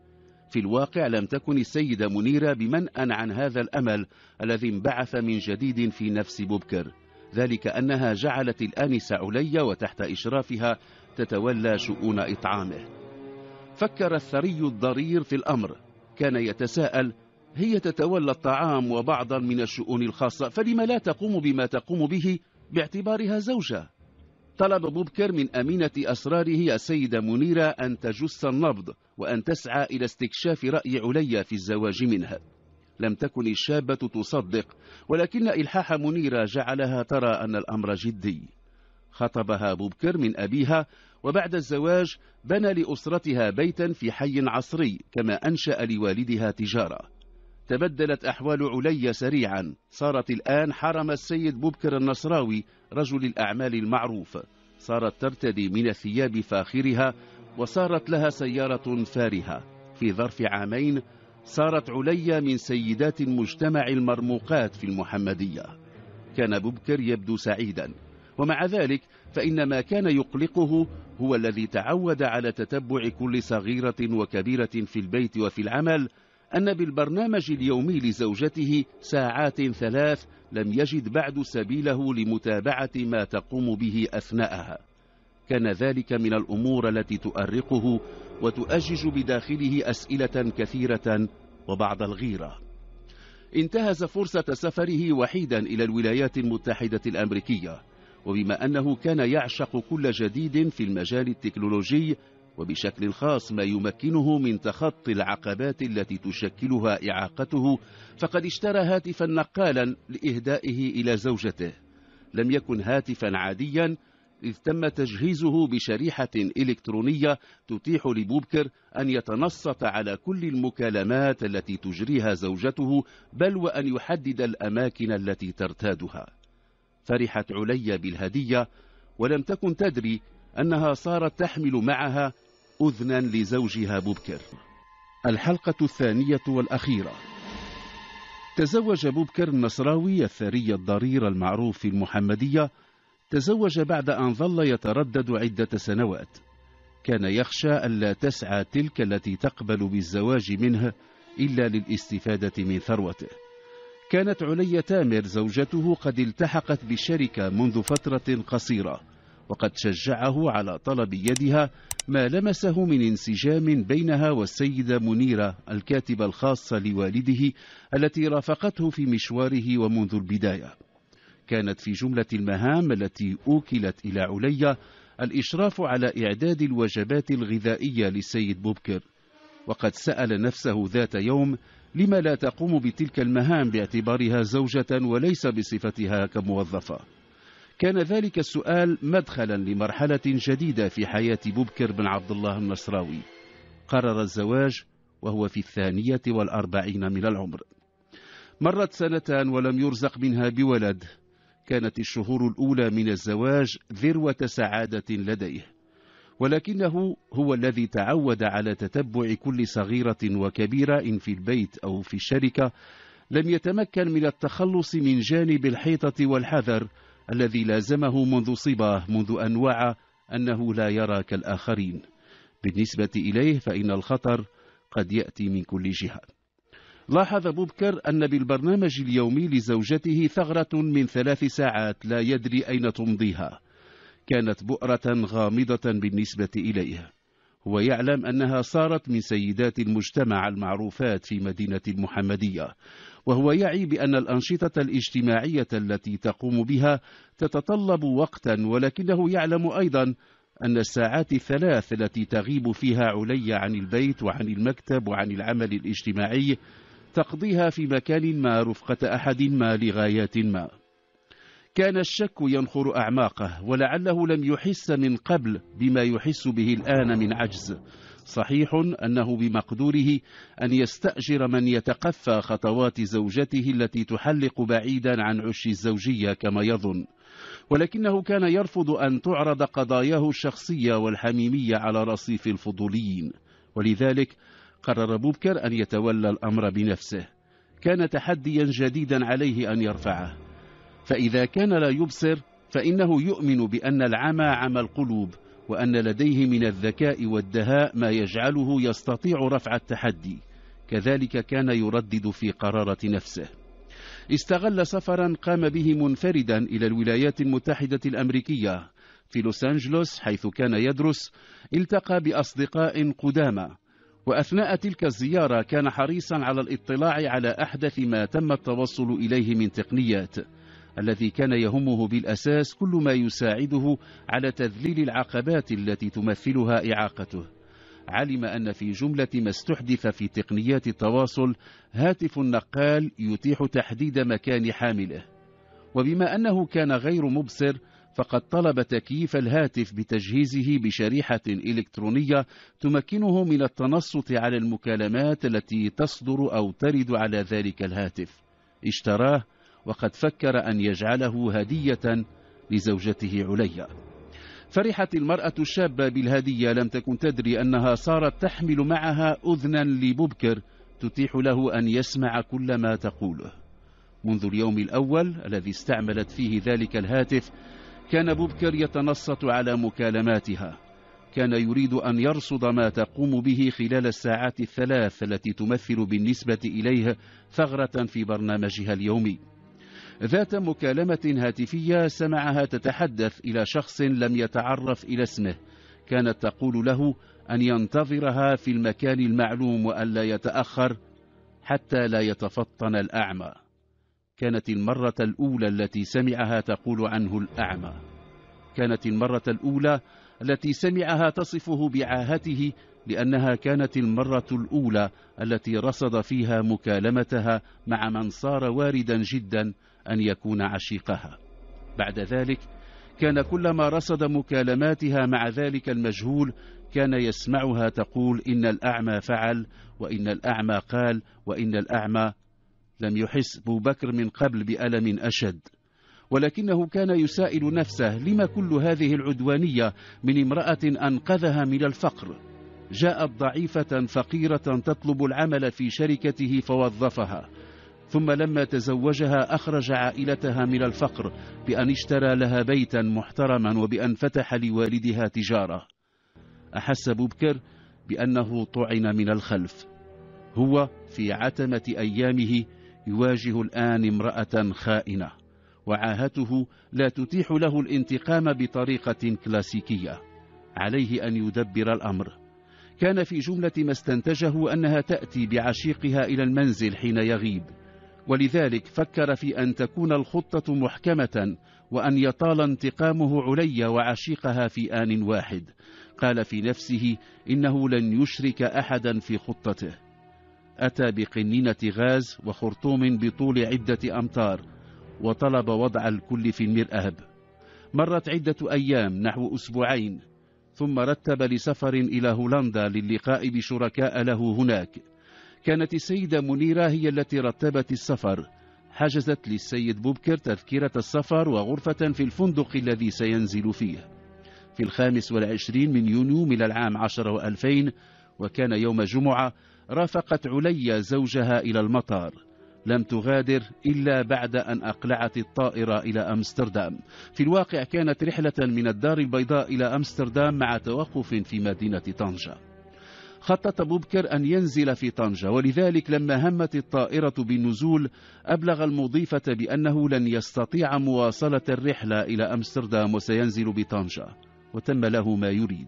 في الواقع لم تكن السيدة منيرة بمنأ عن هذا الأمل الذي انبعث من جديد في نفس بوبكر، ذلك أنها جعلت الآنسة علي وتحت إشرافها تتولى شؤون إطعامه. فكر الثري الضرير في الأمر، كان يتساءل: هي تتولى الطعام وبعضا من الشؤون الخاصة، فلما لا تقوم بما تقوم به باعتبارها زوجة؟ طلب بوبكر من أمينة أسراره السيدة منيرة أن تجس النبض وأن تسعى إلى استكشاف رأي علي في الزواج منها. لم تكن الشابة تصدق، ولكن إلحاح منيرة جعلها ترى أن الأمر جدي. خطبها بوبكر من أبيها، وبعد الزواج بنى لأسرتها بيتا في حي عصري، كما أنشأ لوالدها تجارة. تبدلت أحوال علي سريعا، صارت الآن حرم السيد بوبكر النصراوي رجل الأعمال المعروف. صارت ترتدي من الثياب فاخرها، وصارت لها سيارة فارهة. في ظرف عامين صارت علي من سيدات المجتمع المرموقات في المحمدية. كان بوبكر يبدو سعيدا، ومع ذلك فإن ما كان يقلقه هو الذي تعود على تتبع كل صغيرة وكبيرة في البيت وفي العمل، أن بالبرنامج اليومي لزوجته ساعات ثلاث لم يجد بعد سبيله لمتابعة ما تقوم به أثناءها. كان ذلك من الأمور التي تؤرقه وتؤجج بداخله أسئلة كثيرة وبعض الغيرة. انتهز فرصة سفره وحيدا إلى الولايات المتحدة الأمريكية، وبما أنه كان يعشق كل جديد في المجال التكنولوجي وبشكل خاص ما يمكنه من تخطي العقبات التي تشكلها إعاقته، فقد اشترى هاتفا نقالا لإهدائه إلى زوجته. لم يكن هاتفا عاديا، إذ تم تجهيزه بشريحة إلكترونية تتيح لبوبكر أن يتنصت على كل المكالمات التي تجريها زوجته، بل وأن يحدد الأماكن التي ترتادها. فرحت عليا بالهدية، ولم تكن تدري أنها صارت تحمل معها أذنا لزوجها بوبكر. الحلقة الثانية والأخيرة. تزوج بوبكر النصراوي الثري الضرير المعروف في المحمدية، تزوج بعد أن ظل يتردد عدة سنوات. كان يخشى ألا تسعى تلك التي تقبل بالزواج منه إلا للاستفادة من ثروته. كانت عليا تامر زوجته قد التحقت بالشركة منذ فترة قصيرة، وقد شجعه على طلب يدها، ما لمسه من انسجام بينها والسيدة منيرة الكاتبة الخاصة لوالده التي رافقته في مشواره ومنذ البداية. كانت في جملة المهام التي أوكلت إلى عليا الإشراف على إعداد الوجبات الغذائية للسيد بوبكر، وقد سأل نفسه ذات يوم لما لا تقوم بتلك المهام باعتبارها زوجة وليس بصفتها كموظفة. كان ذلك السؤال مدخلا لمرحلة جديدة في حياة بوبكر بن عبد الله النصراوي. قرر الزواج وهو في الثانية والأربعين من العمر. مرت سنتان ولم يرزق منها بولد. كانت الشهور الأولى من الزواج ذروة سعادة لديه، ولكنه هو الذي تعود على تتبع كل صغيرة وكبيرة إن في البيت أو في الشركة. لم يتمكن من التخلص من جانب الحيطة والحذر الذي لازمه منذ صباه، منذ أن وعى أنه لا يرى كالآخرين. بالنسبة إليه فإن الخطر قد يأتي من كل جهة. لاحظ بوبكر أن بالبرنامج اليومي لزوجته ثغرة من ثلاث ساعات لا يدري أين تمضيها. كانت بؤرة غامضة بالنسبة إليه. هو يعلم أنها صارت من سيدات المجتمع المعروفات في مدينة المحمدية، وهو يعي بأن الأنشطة الاجتماعية التي تقوم بها تتطلب وقتا، ولكنه يعلم أيضا أن الساعات الثلاث التي تغيب فيها عليا عن البيت وعن المكتب وعن العمل الاجتماعي تقضيها في مكان ما رفقة أحد ما لغايات ما. كان الشك ينخر أعماقه، ولعله لم يحس من قبل بما يحس به الآن من عجز. صحيح أنه بمقدوره أن يستأجر من يتقفى خطوات زوجته التي تحلق بعيدا عن عش الزوجية كما يظن، ولكنه كان يرفض أن تعرض قضاياه الشخصية والحميمية على رصيف الفضوليين، ولذلك قرر بوبكر أن يتولى الأمر بنفسه. كان تحديا جديدا عليه أن يرفعه، فإذا كان لا يبصر فإنه يؤمن بأن العمى عمى القلوب، وأن لديه من الذكاء والدهاء ما يجعله يستطيع رفع التحدي. كذلك كان يردد في قرارة نفسه. استغل سفرا قام به منفردا إلى الولايات المتحدة الأمريكية. في لوس أنجلوس حيث كان يدرس التقى بأصدقاء قدامى، وأثناء تلك الزيارة كان حريصا على الاطلاع على أحدث ما تم التوصل إليه من تقنيات. الذي كان يهمه بالأساس كل ما يساعده على تذليل العقبات التي تمثلها إعاقته. علم أن في جملة ما استحدث في تقنيات التواصل هاتف نقال يتيح تحديد مكان حامله، وبما أنه كان غير مبصر فقد طلب تكييف الهاتف بتجهيزه بشريحة إلكترونية تمكنه من التنصت على المكالمات التي تصدر أو ترد على ذلك الهاتف. اشتراه وقد فكر أن يجعله هدية لزوجته عليا. فرحت المرأة الشابة بالهدية، لم تكن تدري أنها صارت تحمل معها أذنا لبوبكر تتيح له أن يسمع كل ما تقوله. منذ اليوم الأول الذي استعملت فيه ذلك الهاتف كان بوبكر يتنصت على مكالماتها. كان يريد أن يرصد ما تقوم به خلال الساعات الثلاث التي تمثل بالنسبة إليه ثغرة في برنامجها اليومي. ذات مكالمة هاتفية سمعها تتحدث إلى شخص لم يتعرف إلى اسمه، كانت تقول له أن ينتظرها في المكان المعلوم وألا يتأخر حتى لا يتفطن الأعمى. كانت المرة الأولى التي سمعها تقول عنه الأعمى. كانت المرة الأولى التي سمعها تصفه بعاهته، لأنها كانت المرة الأولى التي رصد فيها مكالمتها مع من صار واردا جدا أن يكون عشيقها. بعد ذلك كان كلما رصد مكالماتها مع ذلك المجهول كان يسمعها تقول إن الأعمى فعل، وإن الأعمى قال، وإن الأعمى. لم يحس أبو بكر من قبل بألم أشد، ولكنه كان يسائل نفسه لما كل هذه العدوانية من امرأة أنقذها من الفقر. جاءت ضعيفة فقيرة تطلب العمل في شركته فوظفها، ثم لما تزوجها أخرج عائلتها من الفقر بأن اشترى لها بيتا محترما وبأن فتح لوالدها تجارة. أحس أبو بكر بأنه طعن من الخلف. هو في عتمة أيامه يواجه الآن امرأة خائنة، وعاهته لا تتيح له الانتقام بطريقة كلاسيكية. عليه أن يدبر الأمر. كان في جملة ما استنتجه أنها تأتي بعشيقها إلى المنزل حين يغيب، ولذلك فكر في أن تكون الخطة محكمة وأن يطال انتقامه علي وعشيقها في آن واحد. قال في نفسه إنه لن يشرك أحدا في خطته. أتى بقنينة غاز وخرطوم بطول عدة أمتار وطلب وضع الكل في المرآب. مرت عدة أيام نحو أسبوعين، ثم رتب لسفر إلى هولندا للقاء بشركاء له هناك. كانت السيدة منيرة هي التي رتبت السفر، حجزت للسيد بوبكر تذكرة السفر وغرفة في الفندق الذي سينزل فيه. في الخامس والعشرين من يونيو من العام عشر وألفين، وكان يوم جمعة، رافقت علي زوجها إلى المطار. لم تغادر إلا بعد أن أقلعت الطائرة إلى أمستردام. في الواقع كانت رحلة من الدار البيضاء إلى أمستردام مع توقف في مدينة طنجة. خطط بوبكر أن ينزل في طنجة، ولذلك لما همت الطائرة بالنزول أبلغ المضيفة بأنه لن يستطيع مواصلة الرحلة إلى أمستردام وسينزل بطنجة، وتم له ما يريد.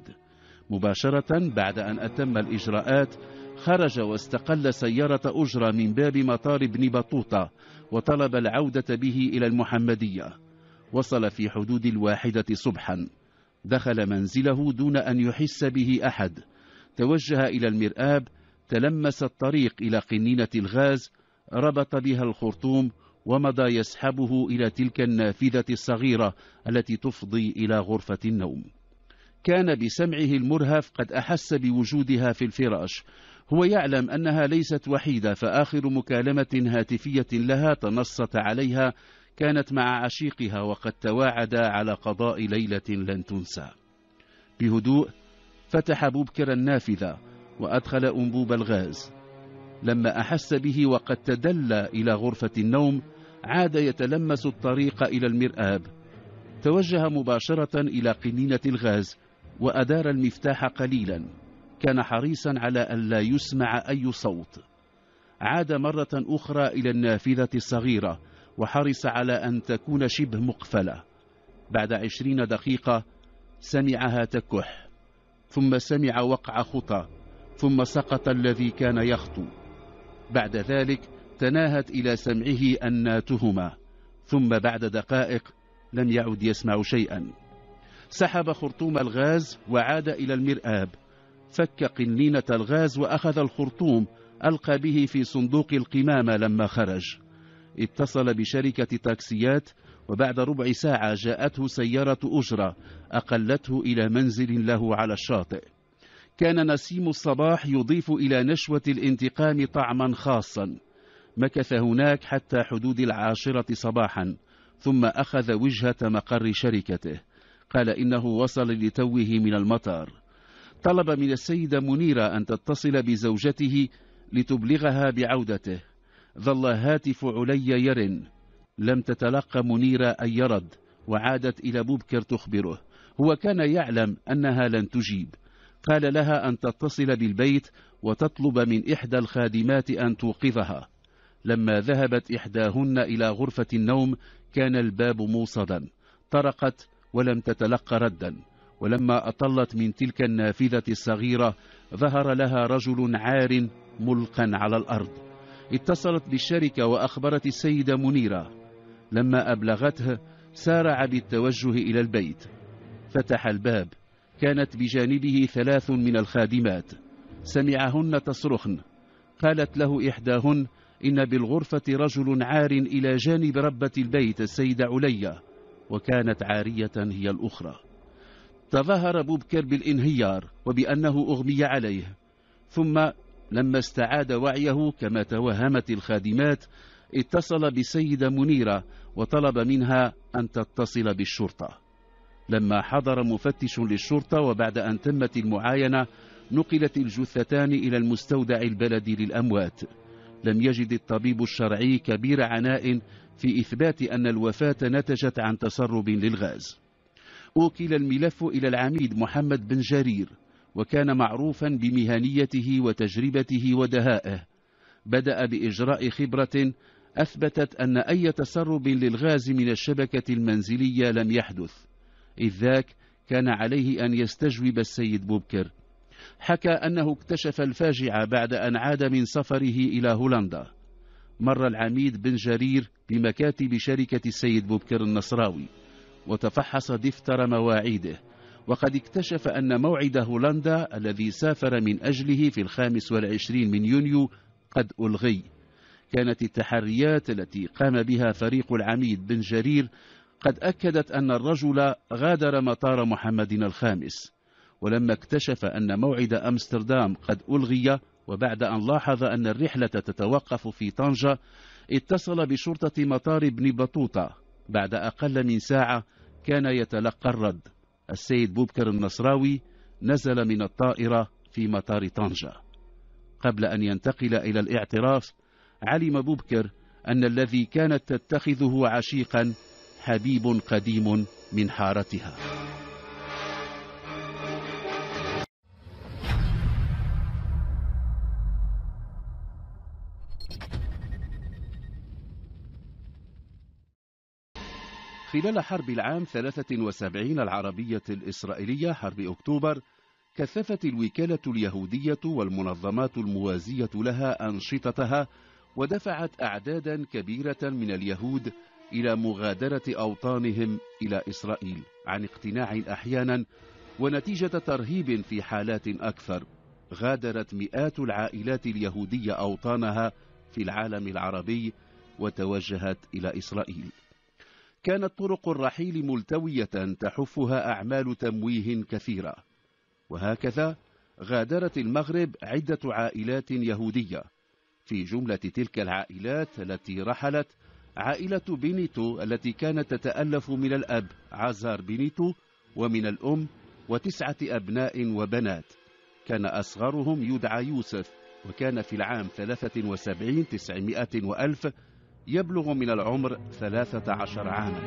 مباشرة بعد أن أتم الإجراءات خرج واستقل سيارة أجرة من باب مطار ابن بطوطة وطلب العودة به إلى المحمدية. وصل في حدود الواحدة صبحا، دخل منزله دون أن يحس به أحد، توجه إلى المرآب، تلمس الطريق إلى قنينة الغاز، ربط بها الخرطوم ومضى يسحبه إلى تلك النافذة الصغيرة التي تفضي إلى غرفة النوم. كان بسمعه المرهف قد أحس بوجودها في الفراش. هو يعلم أنها ليست وحيدة، فآخر مكالمة هاتفية لها تنصت عليها كانت مع عشيقها، وقد تواعدا على قضاء ليلة لن تنسى. بهدوء فتح بوبكر النافذة وأدخل أنبوب الغاز. لما أحس به وقد تدلى إلى غرفة النوم عاد يتلمس الطريق إلى المرآب. توجه مباشرة إلى قنينة الغاز وأدار المفتاح قليلا، كان حريصا على أن لا يسمع أي صوت. عاد مرة أخرى إلى النافذة الصغيرة وحرص على أن تكون شبه مقفلة. بعد عشرين دقيقة سمعها تكح، ثم سمع وقع خطى، ثم سقط الذي كان يخطو. بعد ذلك تناهت إلى سمعه أناتهما، ثم بعد دقائق لم يعد يسمع شيئا. سحب خرطوم الغاز وعاد إلى المرآب، فك قنينة الغاز وأخذ الخرطوم ألقى به في صندوق القمامة. لما خرج اتصل بشركة تاكسيات، وبعد ربع ساعة جاءته سيارة أجرة أقلته إلى منزل له على الشاطئ. كان نسيم الصباح يضيف إلى نشوة الانتقام طعما خاصا. مكث هناك حتى حدود العاشرة صباحا، ثم أخذ وجهة مقر شركته. قال إنه وصل لتوه من المطار. طلب من السيدة منيرة أن تتصل بزوجته لتبلغها بعودته. ظل هاتف علي يرن، لم تتلقى منيرة أي رد، وعادت إلى بوبكر تخبره. هو كان يعلم أنها لن تجيب. قال لها أن تتصل بالبيت وتطلب من إحدى الخادمات أن توقظها. لما ذهبت إحداهن إلى غرفة النوم كان الباب موصدا، طرقت ولم تتلق ردا، ولما أطلت من تلك النافذة الصغيرة ظهر لها رجل عار ملقا على الأرض. اتصلت بالشركة وأخبرت السيدة منيرة. لما أبلغته سارع بالتوجه إلى البيت، فتح الباب، كانت بجانبه ثلاث من الخادمات، سمعهن تصرخن. قالت له إحداهن: إن بالغرفة رجل عار إلى جانب ربة البيت السيدة عليا، وكانت عارية هي الأخرى. تظاهر بوبكر بالانهيار وبأنه أغمي عليه، ثم لما استعاد وعيه كما توهمت الخادمات اتصل بالسيدة منيرة وطلب منها أن تتصل بالشرطة. لما حضر مفتش للشرطة وبعد أن تمت المعاينة نقلت الجثتان إلى المستودع البلدي للأموات. لم يجد الطبيب الشرعي كبير عناء في إثبات أن الوفاة نتجت عن تسرب للغاز. أوكل الملف إلى العميد محمد بن جرير، وكان معروفا بمهنيته وتجربته ودهائه. بدأ بإجراء خبرة أثبتت أن أي تسرب للغاز من الشبكة المنزلية لم يحدث، إذ ذاك كان عليه أن يستجوب السيد بوبكر. حكى أنه اكتشف الفاجعة بعد أن عاد من سفره إلى هولندا. مر العميد بن جرير بمكاتب شركة السيد بوبكر النصراوي وتفحص دفتر مواعيده، وقد اكتشف أن موعد هولندا الذي سافر من أجله في الخامس والعشرين من يونيو قد ألغي. كانت التحريات التي قام بها فريق العميد بن جرير قد أكدت أن الرجل غادر مطار محمد الخامس. ولما اكتشف أن موعد أمستردام قد ألغي، وبعد أن لاحظ أن الرحلة تتوقف في طنجة، اتصل بشرطة مطار ابن بطوطة. بعد أقل من ساعة كان يتلقى الرد: السيد بوبكر النصراوي نزل من الطائرة في مطار طنجة. قبل أن ينتقل إلى الاعتراف علم بوبكر أن الذي كانت تتخذه عشيقا حبيب قديم من حارتها. خلال حرب العام ثلاثة وسبعين العربية الإسرائيلية، حرب أكتوبر، كثفت الوكالة اليهودية والمنظمات الموازية لها أنشطتها، ودفعت أعدادا كبيرة من اليهود إلى مغادرة أوطانهم إلى إسرائيل عن اقتناع أحيانا ونتيجة ترهيب في حالات أكثر. غادرت مئات العائلات اليهودية أوطانها في العالم العربي وتوجهت إلى إسرائيل. كانت طرق الرحيل ملتوية تحفها أعمال تمويه كثيرة، وهكذا غادرت المغرب عدة عائلات يهودية. في جملة تلك العائلات التي رحلت عائلة بينيتو التي كانت تتألف من الأب عزار بينيتو ومن الأم وتسعة أبناء وبنات. كان أصغرهم يدعى يوسف، وكان في العام ثلاثة وسبعين تسعمائة وألف يبلغ من العمر ثلاثة عشر عاما.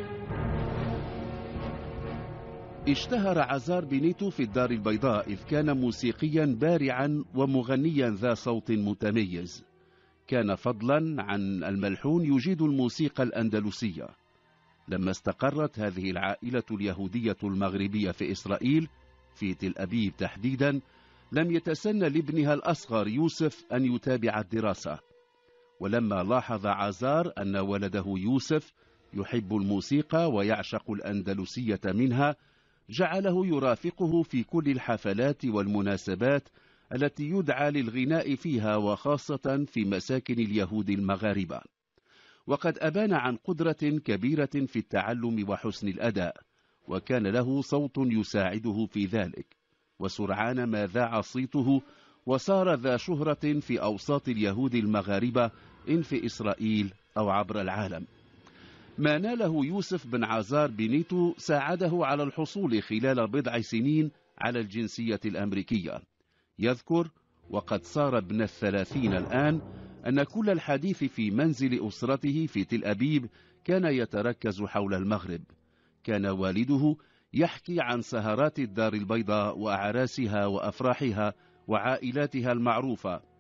اشتهر عزار بينيتو في الدار البيضاء إذ كان موسيقيا بارعا ومغنيا ذا صوت متميز. كان فضلا عن الملحون يجيد الموسيقى الأندلسية. لما استقرت هذه العائلة اليهودية المغربية في إسرائيل في تل أبيب تحديدا، لم يتسنى لابنها الأصغر يوسف أن يتابع الدراسة. ولما لاحظ عزار أن ولده يوسف يحب الموسيقى ويعشق الأندلسية منها، جعله يرافقه في كل الحفلات والمناسبات التي يدعى للغناء فيها، وخاصة في مساكن اليهود المغاربة. وقد أبان عن قدرة كبيرة في التعلم وحسن الأداء، وكان له صوت يساعده في ذلك. وسرعان ما ذاع صيته وصار ذا شهرة في أوساط اليهود المغاربة إن في إسرائيل أو عبر العالم. ما ناله يوسف بن عزار بينيتو ساعده على الحصول خلال بضع سنين على الجنسية الأمريكية. يذكر وقد صار ابن الثلاثين الآن أن كل الحديث في منزل أسرته في تل أبيب كان يتركز حول المغرب. كان والده يحكي عن سهرات الدار البيضاء وأعراسها وأفراحها وعائلاتها المعروفة.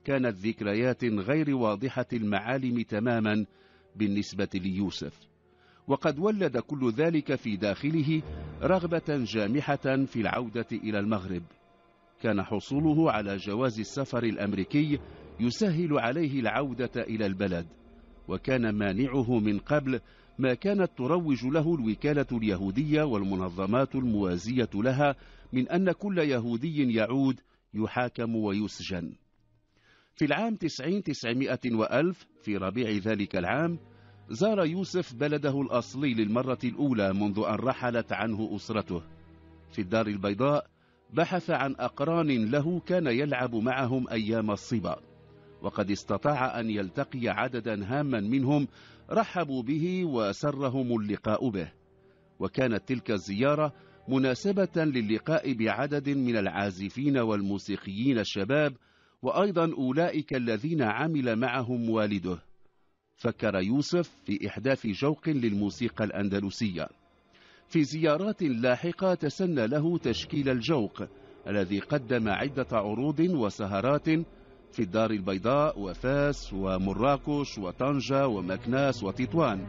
كانت ذكريات غير واضحة المعالم تماما بالنسبة ليوسف، وقد ولد كل ذلك في داخله رغبة جامحة في العودة إلى المغرب. كان حصوله على جواز السفر الأمريكي يسهل عليه العودة إلى البلد، وكان مانعه من قبل ما كانت تروج له الوكالة اليهودية والمنظمات الموازية لها من أن كل يهودي يعود يحاكم ويسجن. في العام تسعين تسعمائة وألف في ربيع ذلك العام زار يوسف بلده الأصلي للمرة الأولى منذ أن رحلت عنه أسرته. في الدار البيضاء بحث عن أقران له كان يلعب معهم أيام الصبا، وقد استطاع أن يلتقي عددا هاما منهم رحبوا به وسرهم اللقاء به، وكانت تلك الزيارة مناسبة للقاء بعدد من العازفين والموسيقيين الشباب، وأيضا أولئك الذين عمل معهم والده. فكر يوسف في إحداث جوق للموسيقى الأندلسية. في زيارات لاحقة تسنى له تشكيل الجوق الذي قدم عدة عروض وسهرات في الدار البيضاء وفاس ومراكش وطنجة ومكناس وتطوان.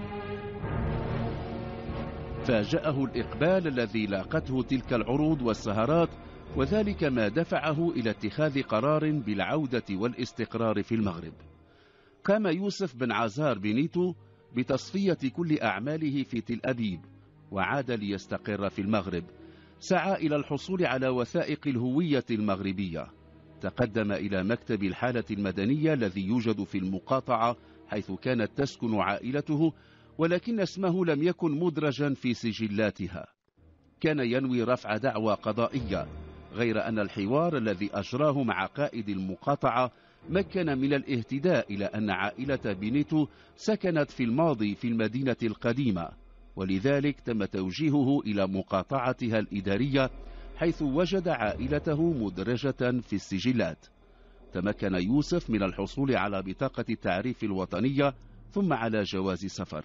فاجأه الإقبال الذي لاقته تلك العروض والسهرات، وذلك ما دفعه إلى اتخاذ قرار بالعودة والاستقرار في المغرب. قام يوسف بن عزار بنيتو بتصفية كل أعماله في تل أبيب، وعاد ليستقر في المغرب. سعى إلى الحصول على وثائق الهوية المغربية. تقدم إلى مكتب الحالة المدنية الذي يوجد في المقاطعة حيث كانت تسكن عائلته، ولكن اسمه لم يكن مدرجا في سجلاتها. كان ينوي رفع دعوى قضائية، غير أن الحوار الذي أجراه مع قائد المقاطعة مكن من الاهتداء إلى أن عائلة بنيتو سكنت في الماضي في المدينة القديمة، ولذلك تم توجيهه إلى مقاطعتها الإدارية حيث وجد عائلته مدرجة في السجلات. تمكن يوسف من الحصول على بطاقة التعريف الوطنية ثم على جواز سفر.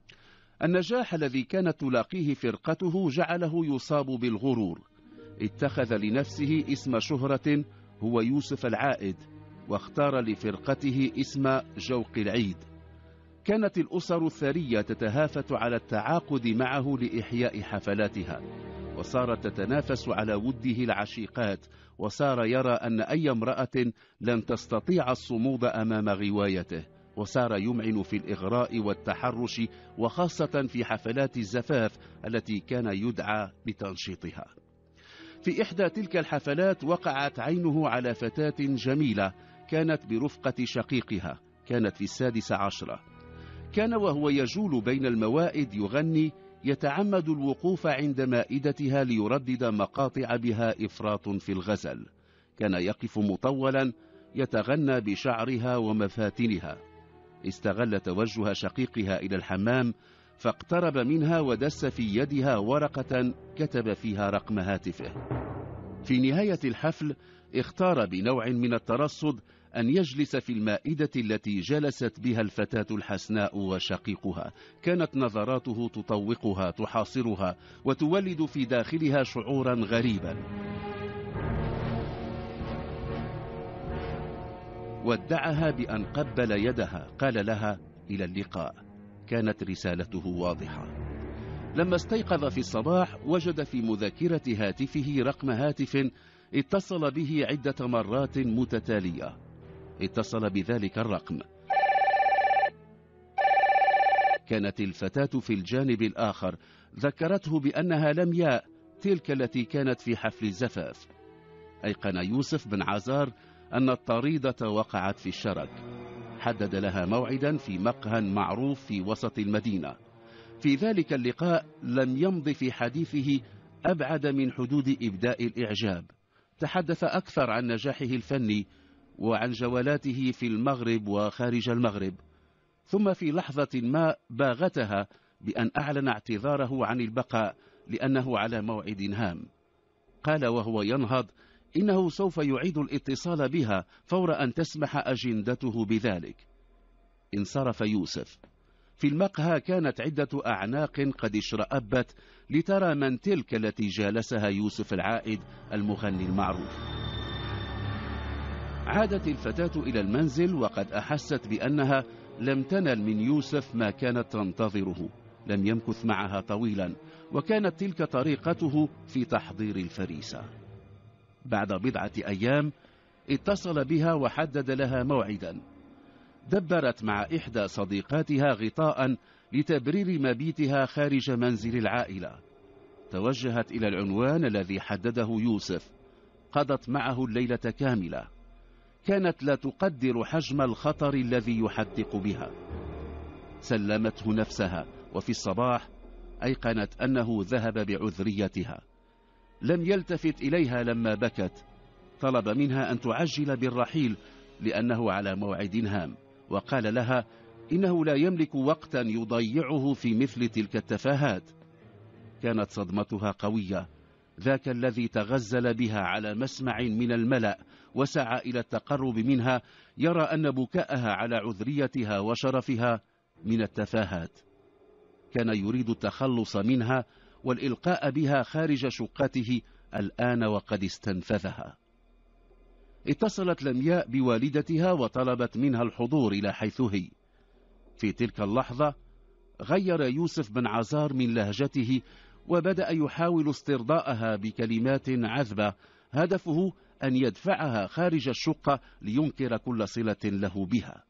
النجاح الذي كانت تلاقيه فرقته جعله يصاب بالغرور. اتخذ لنفسه اسم شهرة هو يوسف العائد، واختار لفرقته اسم جوق العيد. كانت الأسر الثرية تتهافت على التعاقد معه لإحياء حفلاتها، وصارت تتنافس على وده العشيقات، وصار يرى أن أي امرأة لن تستطيع الصمود أمام غوايته، وصار يمعن في الإغراء والتحرش، وخاصة في حفلات الزفاف التي كان يدعى بتنشيطها. في إحدى تلك الحفلات وقعت عينه على فتاة جميلة كانت برفقة شقيقها، كانت في السادس عشرة. كان وهو يجول بين الموائد يغني، يتعمد الوقوف عند مائدتها ليردد مقاطع بها إفراط في الغزل. كان يقف مطولا يتغنى بشعرها ومفاتنها. استغل توجه شقيقها إلى الحمام فاقترب منها ودس في يدها ورقة كتب فيها رقم هاتفه. في نهاية الحفل اختار بنوع من الترصد أن يجلس في المائدة التي جلست بها الفتاة الحسناء وشقيقها. كانت نظراته تطوقها تحاصرها وتولد في داخلها شعورا غريبا. ودعها بأن قبل يدها، قال لها إلى اللقاء. كانت رسالته واضحة. لما استيقظ في الصباح وجد في مذاكرة هاتفه رقم هاتف اتصل به عدة مرات متتالية. اتصل بذلك الرقم. كانت الفتاة في الجانب الآخر، ذكرته بأنها لمياء، تلك التي كانت في حفل الزفاف. أيقن يوسف بن عزار أن الطريدة وقعت في الشرك. حدد لها موعدا في مقهى معروف في وسط المدينة. في ذلك اللقاء لم يمض في حديثه أبعد من حدود إبداء الإعجاب. تحدث أكثر عن نجاحه الفني وعن جولاته في المغرب وخارج المغرب، ثم في لحظة ما باغتها بأن أعلن اعتذاره عن البقاء لأنه على موعد هام. قال وهو ينهض إنه سوف يعيد الاتصال بها فور أن تسمح أجندته بذلك. انصرف يوسف. في المقهى كانت عدة أعناق قد اشرأبت لترى من تلك التي جالسها يوسف العائد المغني المعروف. عادت الفتاة إلى المنزل وقد أحست بأنها لم تنل من يوسف ما كانت تنتظره. لم يمكث معها طويلا، وكانت تلك طريقته في تحضير الفريسة. بعد بضعة أيام اتصل بها وحدد لها موعدا. دبرت مع إحدى صديقاتها غطاء لتبرير مبيتها خارج منزل العائلة. توجهت إلى العنوان الذي حدده يوسف. قضت معه الليلة كاملة. كانت لا تقدر حجم الخطر الذي يحدق بها. سلمته نفسها، وفي الصباح أيقنت أنه ذهب بعذريتها. لم يلتفت إليها لما بكت. طلب منها أن تعجل بالرحيل لأنه على موعد هام، وقال لها إنه لا يملك وقتا يضيعه في مثل تلك التفاهات. كانت صدمتها قوية. ذاك الذي تغزل بها على مسمع من الملأ وسعى إلى التقرب منها يرى أن بكاءها على عذريتها وشرفها من التفاهات. كان يريد التخلص منها والإلقاء بها خارج شقته الآن وقد استنفذها. اتصلت لمياء بوالدتها وطلبت منها الحضور إلى حيث هي. في تلك اللحظة غير يوسف بن عزار من لهجته وبدأ يحاول استرضاءها بكلمات عذبة، هدفه أن يدفعها خارج الشقة لينكر كل صلة له بها.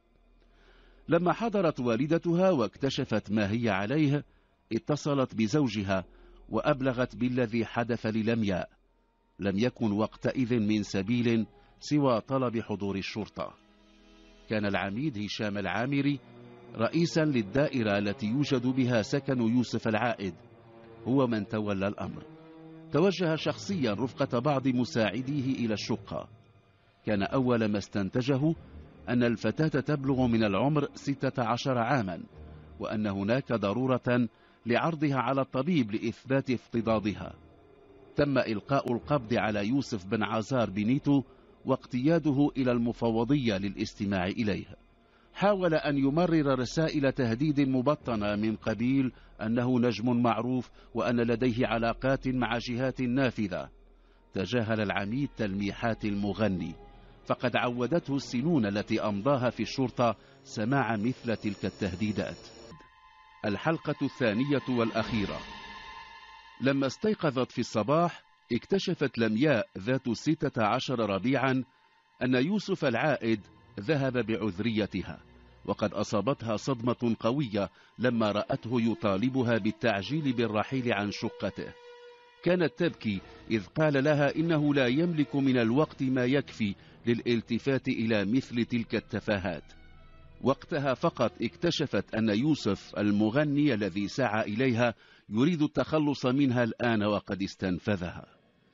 لما حضرت والدتها واكتشفت ما هي عليه اتصلت بزوجها وأبلغت بالذي حدث للمياء. لم يكن وقتئذ من سبيل سوى طلب حضور الشرطة. كان العميد هشام العامري رئيسا للدائرة التي يوجد بها سكن يوسف العائد، هو من تولى الأمر. توجه شخصيا رفقة بعض مساعديه إلى الشقة. كان أول ما استنتجه أن الفتاة تبلغ من العمر ستة عشر عاما، وأن هناك ضرورة لعرضها على الطبيب لإثبات افتضاضها. تم إلقاء القبض على يوسف بن عزار بنيتو واقتياده إلى المفوضية للاستماع إليه. حاول أن يمرر رسائل تهديد مبطنة من قبيل أنه نجم معروف وأن لديه علاقات مع جهات نافذة. تجاهل العميد تلميحات المغني، فقد عودته السنون التي أمضاها في الشرطة سماع مثل تلك التهديدات. الحلقة الثانية والأخيرة. لما استيقظت في الصباح اكتشفت لمياء ذات ستة عشر ربيعا أن يوسف العائد ذهب بعذريتها، وقد أصابتها صدمة قوية لما رأته يطالبها بالتعجيل بالرحيل عن شقته. كانت تبكي إذ قال لها إنه لا يملك من الوقت ما يكفي للالتفات إلى مثل تلك التفاهات. وقتها فقط اكتشفت أن يوسف المغني الذي سعى إليها يريد التخلص منها الآن وقد استنفذها.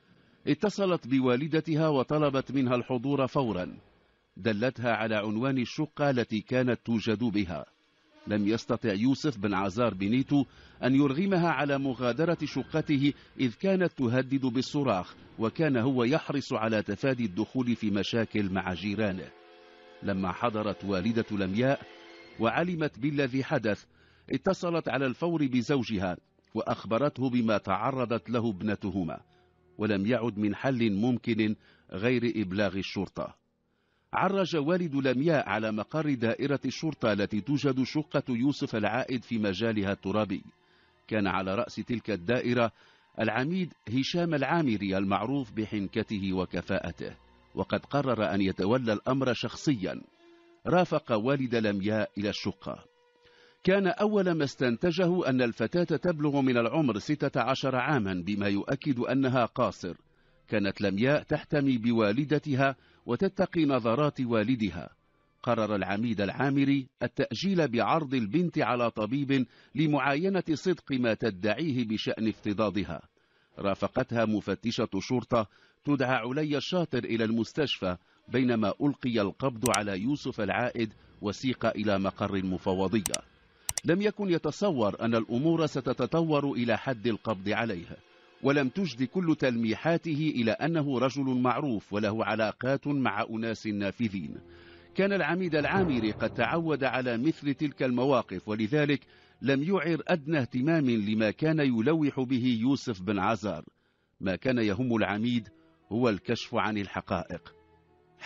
اتصلت بوالدتها وطلبت منها الحضور فورا. دلتها على عنوان الشقة التي كانت توجد بها. لم يستطع يوسف بن عزار بنيتو أن يرغمها على مغادرة شقته إذ كانت تهدد بالصراخ، وكان هو يحرص على تفادي الدخول في مشاكل مع جيرانه. لما حضرت والدة لمياء وعلمت بالذي حدث اتصلت على الفور بزوجها وأخبرته بما تعرضت له ابنتهما، ولم يعد من حل ممكن غير إبلاغ الشرطة. عرج والد لمياء على مقر دائرة الشرطة التي توجد شقة يوسف العائد في مجالها الترابي. كان على رأس تلك الدائرة العميد هشام العامري المعروف بحنكته وكفاءته، وقد قرر أن يتولى الأمر شخصيا. رافق والد لمياء إلى الشقة. كان أول ما استنتجه أن الفتاة تبلغ من العمر ستة عشر عاما، بما يؤكد أنها قاصر. كانت لمياء تحتمي بوالدتها وتتقي نظرات والدها. قرر العميد العامري التأجيل بعرض البنت على طبيب لمعاينة صدق ما تدعيه بشأن افتضاضها. رافقتها مفتشة شرطة تدعى علي الشاطر إلى المستشفى، بينما ألقي القبض على يوسف العائد وسيق إلى مقر المفوضية. لم يكن يتصور أن الأمور ستتطور إلى حد القبض عليه، ولم تجد كل تلميحاته إلى أنه رجل معروف وله علاقات مع أناس نافذين. كان العميد العامري قد تعود على مثل تلك المواقف، ولذلك لم يعر أدنى اهتمام لما كان يلوح به يوسف بن عزار. ما كان يهم العميد هو الكشف عن الحقائق.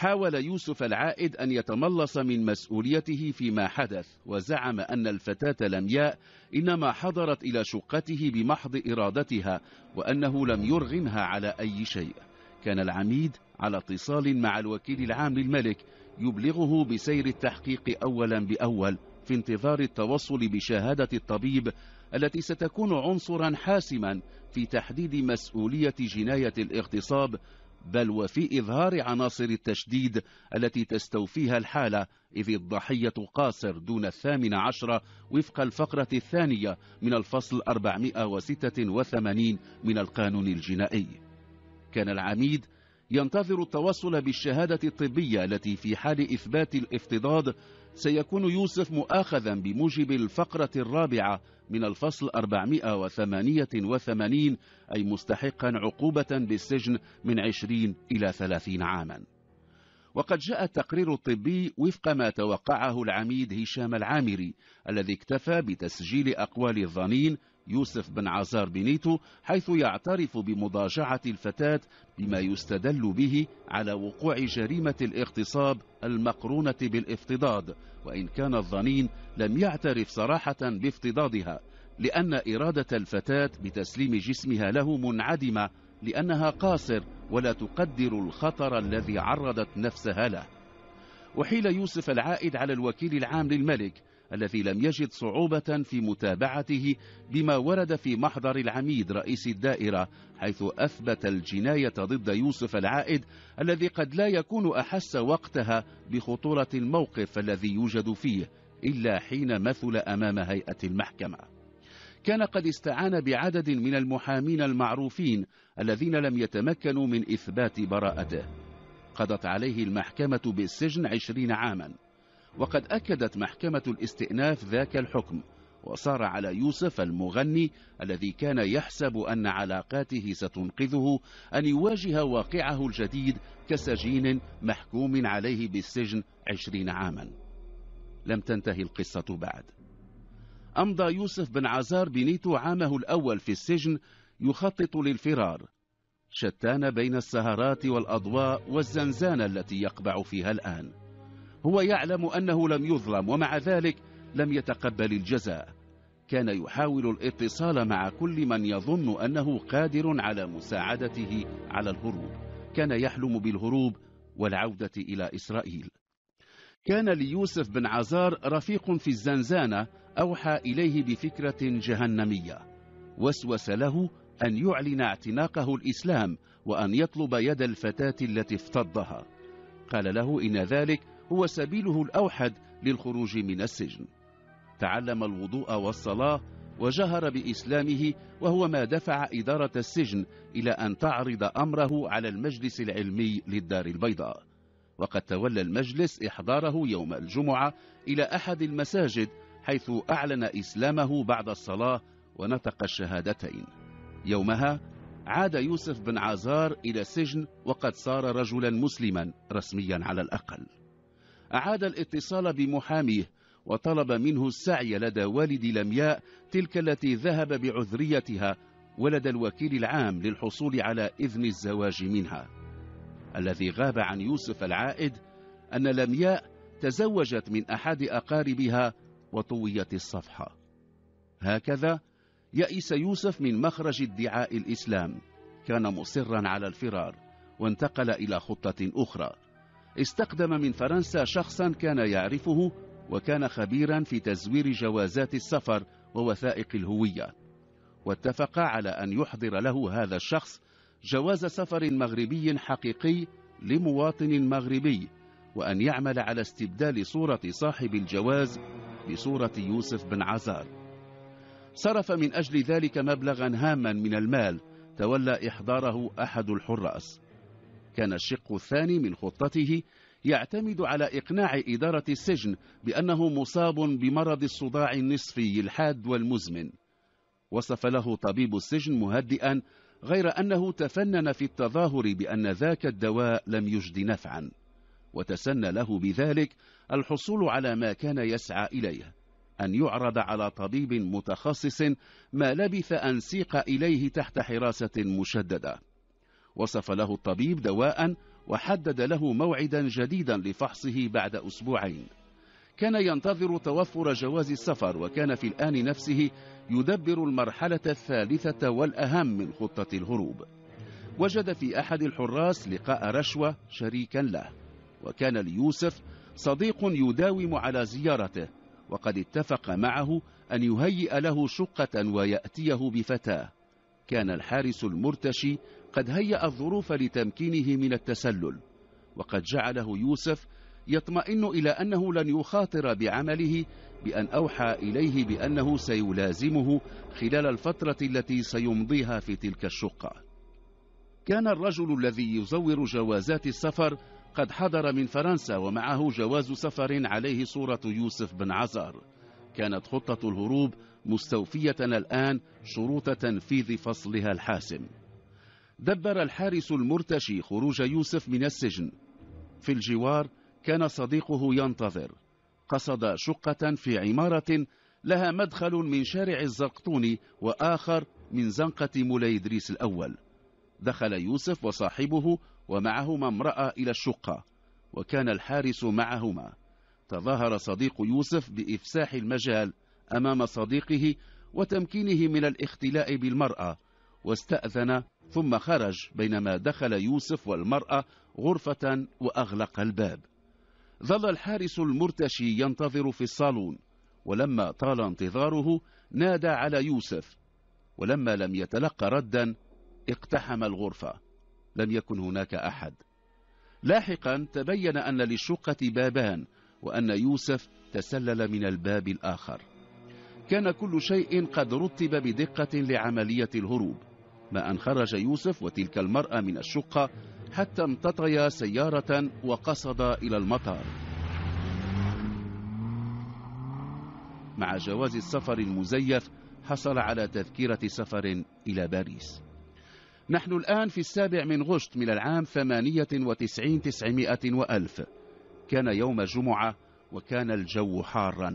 حاول يوسف العائد أن يتملص من مسؤوليته فيما حدث، وزعم أن الفتاة لمياء إنما حضرت إلى شقته بمحض إرادتها، وأنه لم يرغمها على أي شيء. كان العميد على اتصال مع الوكيل العام للملك يبلغه بسير التحقيق أولا بأول، في انتظار التوصل بشهادة الطبيب التي ستكون عنصرا حاسما في تحديد مسؤولية جناية الاغتصاب، بل وفي إظهار عناصر التشديد التي تستوفيها الحالة، إذ الضحية قاصر دون الثامن عشر وفق الفقرة الثانية من الفصل أربعمائة وستة وثمانين من القانون الجنائي. كان العميد ينتظر التوصل بالشهادة الطبية التي في حال إثبات الافتضاض سيكون يوسف مؤاخذا بموجب الفقرة الرابعة من الفصل أربعمائة وثمانية وثمانين، أي مستحقا عقوبة بالسجن من عشرين إلى ثلاثين عاما. وقد جاء التقرير الطبي وفق ما توقعه العميد هشام العامري، الذي اكتفى بتسجيل أقوال الظنين يوسف بن عزار بنيتو، حيث يعترف بمضاجعة الفتاة بما يستدل به على وقوع جريمة الاغتصاب المقرونة بالافتضاض، وإن كان الظنين لم يعترف صراحة بافتضاضها، لأن إرادة الفتاة بتسليم جسمها له منعدمة، لأنها قاصر ولا تقدر الخطر الذي عرضت نفسها له. وحيل يوسف العائد على الوكيل العام للملك، الذي لم يجد صعوبة في متابعته بما ورد في محضر العميد رئيس الدائرة، حيث أثبت الجناية ضد يوسف العائد، الذي قد لا يكون أحس وقتها بخطورة الموقف الذي يوجد فيه إلا حين مثل أمام هيئة المحكمة. كان قد استعان بعدد من المحامين المعروفين الذين لم يتمكنوا من إثبات براءته. قضت عليه المحكمة بالسجن عشرين عاما، وقد أكدت محكمة الاستئناف ذاك الحكم، وصار على يوسف المغني الذي كان يحسب أن علاقاته ستنقذه أن يواجه واقعه الجديد كسجين محكوم عليه بالسجن عشرين عاما. لم تنتهي القصة بعد. أمضى يوسف بن عزار بنيتو عامه الأول في السجن يخطط للفرار، شتان بين السهرات والأضواء والزنزانة التي يقبع فيها الآن. هو يعلم أنه لم يظلم، ومع ذلك لم يتقبل الجزاء. كان يحاول الاتصال مع كل من يظن أنه قادر على مساعدته على الهروب. كان يحلم بالهروب والعودة إلى إسرائيل. كان ليوسف بن عزار رفيق في الزنزانة أوحى إليه بفكرة جهنمية، وسوس له أن يعلن اعتناقه الإسلام وأن يطلب يد الفتاة التي افتضها. قال له إن ذلك هو سبيله الأوحد للخروج من السجن. تعلم الوضوء والصلاة وجهر بإسلامه، وهو ما دفع إدارة السجن إلى أن تعرض أمره على المجلس العلمي للدار البيضاء. وقد تولى المجلس إحضاره يوم الجمعة إلى أحد المساجد، حيث أعلن إسلامه بعد الصلاة ونطق الشهادتين. يومها عاد يوسف بن عزار إلى السجن وقد صار رجلا مسلما رسميا على الأقل. أعاد الاتصال بمحاميه وطلب منه السعي لدى والد لمياء، تلك التي ذهب بعذريتها، ولدى الوكيل العام للحصول على إذن الزواج منها. الذي غاب عن يوسف العائد أن لمياء تزوجت من أحد أقاربها وطويت الصفحة. هكذا يئس يوسف من مخرج ادعاء الإسلام. كان مصرا على الفرار، وانتقل إلى خطة أخرى. استخدم من فرنسا شخصا كان يعرفه، وكان خبيرا في تزوير جوازات السفر ووثائق الهوية، واتفق على أن يحضر له هذا الشخص جواز سفر مغربي حقيقي لمواطن مغربي، وأن يعمل على استبدال صورة صاحب الجواز بصورة يوسف بن عزار. صرف من أجل ذلك مبلغا هاما من المال تولى إحضاره أحد الحراس. كان الشق الثاني من خطته يعتمد على إقناع إدارة السجن بأنه مصاب بمرض الصداع النصفي الحاد والمزمن. وصف له طبيب السجن مهدئا، غير أنه تفنن في التظاهر بأن ذاك الدواء لم يجد نفعا، وتسنى له بذلك الحصول على ما كان يسعى إليه، أن يعرض على طبيب متخصص، ما لبث أن سيق إليه تحت حراسة مشددة. وصف له الطبيب دواء وحدد له موعدا جديدا لفحصه بعد أسبوعين. كان ينتظر توفر جواز السفر، وكان في الآن نفسه يدبر المرحلة الثالثة والأهم من خطة الهروب. وجد في أحد الحراس لقاء رشوة شريكا له، وكان ليوسف صديق يداوم على زيارته، وقد اتفق معه أن يهيئ له شقة ويأتيه بفتاة. كان الحارس المرتشي قد هيأ الظروف لتمكينه من التسلل، وقد جعله يوسف يطمئن إلى أنه لن يخاطر بعمله بأن أوحى إليه بأنه سيلازمه خلال الفترة التي سيمضيها في تلك الشقة. كان الرجل الذي يزور جوازات السفر قد حضر من فرنسا، ومعه جواز سفر عليه صورة يوسف بن عزار. كانت خطة الهروب مستوفية الآن شروط تنفيذ فصلها الحاسم. دبر الحارس المرتشي خروج يوسف من السجن. في الجوار كان صديقه ينتظر. قصد شقة في عمارة لها مدخل من شارع الزقطوني وآخر من زنقة مولاي إدريس الأول. دخل يوسف وصاحبه ومعهما امرأة إلى الشقة، وكان الحارس معهما. تظاهر صديق يوسف بإفساح المجال أمام صديقه وتمكينه من الاختلاء بالمرأة، واستأذن ثم خرج، بينما دخل يوسف والمرأة غرفة وأغلق الباب. ظل الحارس المرتشي ينتظر في الصالون، ولما طال انتظاره نادى على يوسف، ولما لم يتلقى ردا اقتحم الغرفة. لم يكن هناك أحد. لاحقا تبين أن للشقة بابان، وأن يوسف تسلل من الباب الآخر. كان كل شيء قد رتب بدقة لعملية الهروب، ما أن خرج يوسف وتلك المرأة من الشقة حتى امتطيا سيارة وقصد إلى المطار. مع جواز السفر المزيف حصل على تذكرة سفر إلى باريس. نحن الآن في السابع من غشت من العام ثمانية وتسعين تسعمائة وألف. كان يوم جمعة، وكان الجو حارا.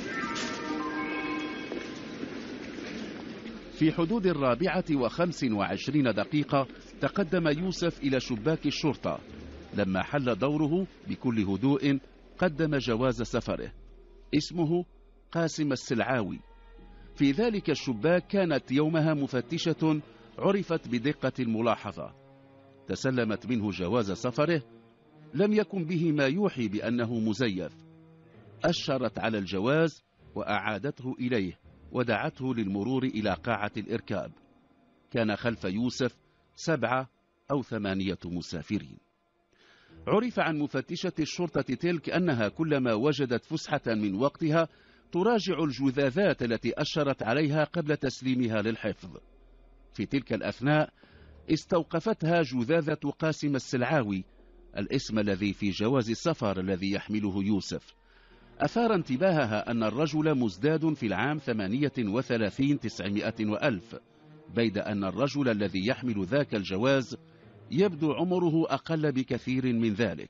في حدود الرابعة وخمس وعشرين دقيقة تقدم يوسف إلى شباك الشرطة. لما حل دوره بكل هدوء قدم جواز سفره. اسمه قاسم السلعاوي. في ذلك الشباك كانت يومها مفتشة عرفت بدقة الملاحظة. تسلمت منه جواز سفره. لم يكن به ما يوحي بأنه مزيف. أشرت على الجواز وأعادته إليه، ودعته للمرور إلى قاعة الإركاب. كان خلف يوسف سبعة أو ثمانية مسافرين. عرف عن مفتشة الشرطة تلك أنها كلما وجدت فسحة من وقتها تراجع الجثاثات التي أشرت عليها قبل تسليمها للحفظ. في تلك الأثناء استوقفتها جثاثة قاسم السلعاوي، الاسم الذي في جواز السفر الذي يحمله يوسف. أثار انتباهها أن الرجل مزداد في العام ثمانية وثلاثين تسعمائة وألف، بيد أن الرجل الذي يحمل ذاك الجواز يبدو عمره أقل بكثير من ذلك.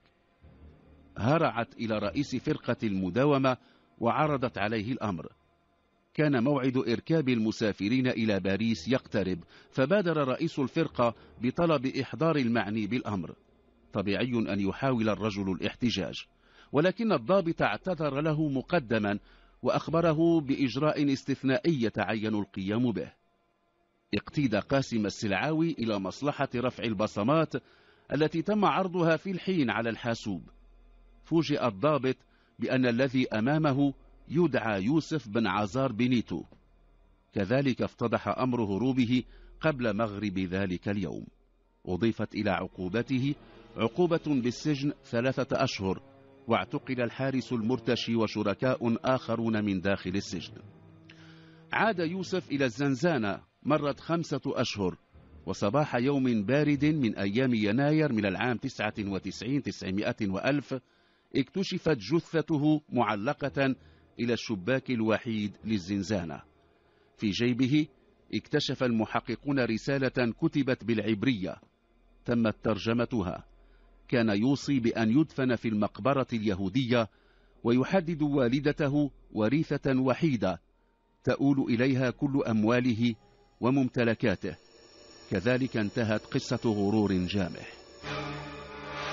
هرعت إلى رئيس فرقة المداومة وعرضت عليه الأمر. كان موعد إركاب المسافرين إلى باريس يقترب، فبادر رئيس الفرقة بطلب إحضار المعني بالأمر. طبيعي أن يحاول الرجل الاحتجاج، ولكن الضابط اعتذر له مقدما وأخبره بإجراء استثنائي يتعين القيام به. اقتيد قاسم السلعاوي إلى مصلحة رفع البصمات التي تم عرضها في الحين على الحاسوب. فوجئ الضابط بأن الذي أمامه يدعى يوسف بن عزار بنيتو. كذلك افتضح أمر هروبه قبل مغرب ذلك اليوم. أضيفت إلى عقوبته عقوبة بالسجن ثلاثة أشهر، واعتقل الحارس المرتشي وشركاء آخرون من داخل السجن. عاد يوسف إلى الزنزانة. مرت خمسة أشهر، وصباح يوم بارد من أيام يناير من العام تسعة وتسعين تسعمائة وألف اكتشفت جثته معلقة إلى الشباك الوحيد للزنزانة. في جيبه اكتشف المحققون رسالة كتبت بالعبرية تمت ترجمتها. كان يوصي بأن يدفن في المقبرة اليهودية، ويحدد والدته وريثة وحيدة تؤول إليها كل أمواله وممتلكاته. كذلك انتهت قصة غرور جامح.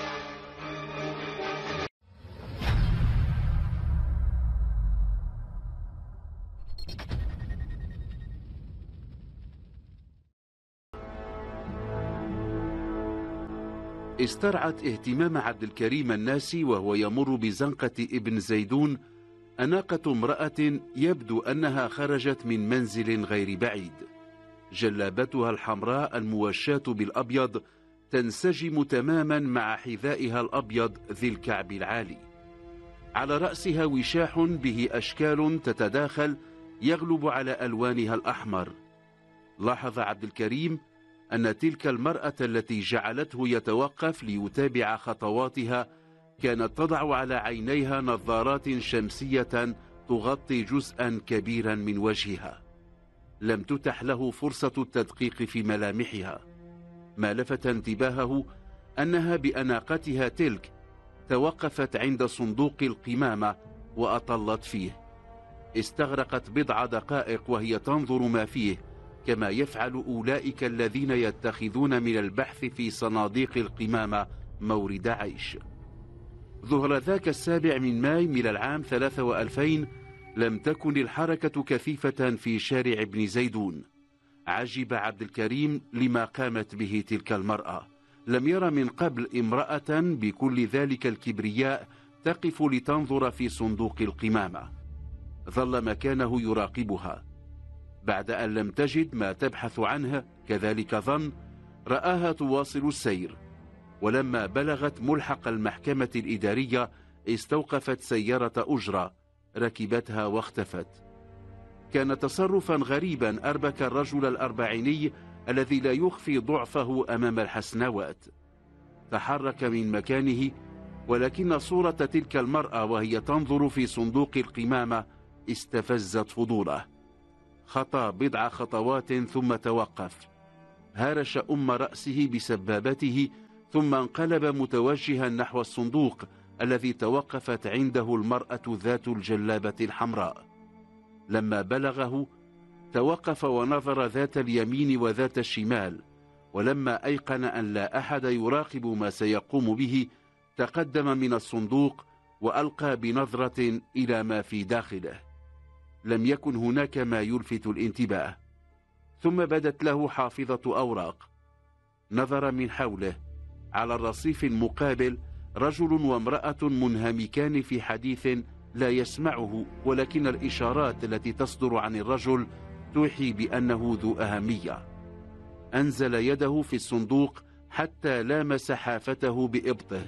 استرعت اهتمام عبد الكريم الناسي وهو يمر بزنقة ابن زيدون أناقة امرأة يبدو أنها خرجت من منزل غير بعيد. جلابتها الحمراء الموشاة بالأبيض تنسجم تماما مع حذائها الأبيض ذي الكعب العالي. على رأسها وشاح به أشكال تتداخل يغلب على ألوانها الأحمر. لاحظ عبد الكريم أن تلك المرأة التي جعلته يتوقف ليتابع خطواتها كانت تضع على عينيها نظارات شمسية تغطي جزءا كبيرا من وجهها. لم تتح له فرصة التدقيق في ملامحها. ما لفت انتباهه أنها بأناقتها تلك توقفت عند صندوق القمامة وأطلت فيه. استغرقت بضع دقائق وهي تنظر ما فيه، كما يفعل أولئك الذين يتخذون من البحث في صناديق القمامة مورد عيش. ظهر ذاك السابع من ماي من العام ثلاثة وألفين لم تكن الحركة كثيفة في شارع ابن زيدون. عجب عبد الكريم لما قامت به تلك المرأة. لم ير من قبل امرأة بكل ذلك الكبرياء تقف لتنظر في صندوق القمامة. ظل مكانه يراقبها. بعد أن لم تجد ما تبحث عنه كذلك ظن، رآها تواصل السير، ولما بلغت ملحق المحكمة الإدارية استوقفت سيارة أجرة، ركبتها واختفت. كان تصرفا غريبا أربك الرجل الأربعيني الذي لا يخفي ضعفه أمام الحسنوات. تحرك من مكانه، ولكن صورة تلك المرأة وهي تنظر في صندوق القمامة استفزت فضوله. خطى بضع خطوات ثم توقف. هارش أم رأسه بسبابته ثم انقلب متوجها نحو الصندوق الذي توقفت عنده المرأة ذات الجلابة الحمراء. لما بلغه توقف ونظر ذات اليمين وذات الشمال، ولما أيقن أن لا أحد يراقب ما سيقوم به تقدم من الصندوق وألقى بنظرة إلى ما في داخله. لم يكن هناك ما يلفت الانتباه. ثم بدت له حافظة أوراق. نظر من حوله. على الرصيف المقابل رجل وامرأة منهمكان في حديث لا يسمعه، ولكن الإشارات التي تصدر عن الرجل توحي بأنه ذو أهمية. أنزل يده في الصندوق حتى لامس حافته بإبطه.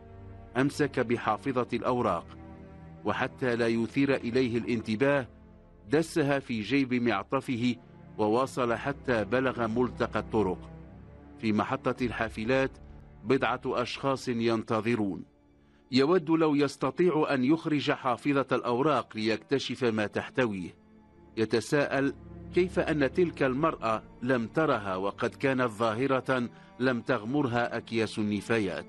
أمسك بحافظة الأوراق، وحتى لا يثير إليه الانتباه دسها في جيب معطفه وواصل حتى بلغ ملتقى الطرق. في محطة الحافلات بضعة أشخاص ينتظرون. يود لو يستطيع أن يخرج حافظة الأوراق ليكتشف ما تحتويه. يتساءل كيف أن تلك المرأة لم ترها وقد كانت ظاهرة لم تغمرها أكياس النفايات.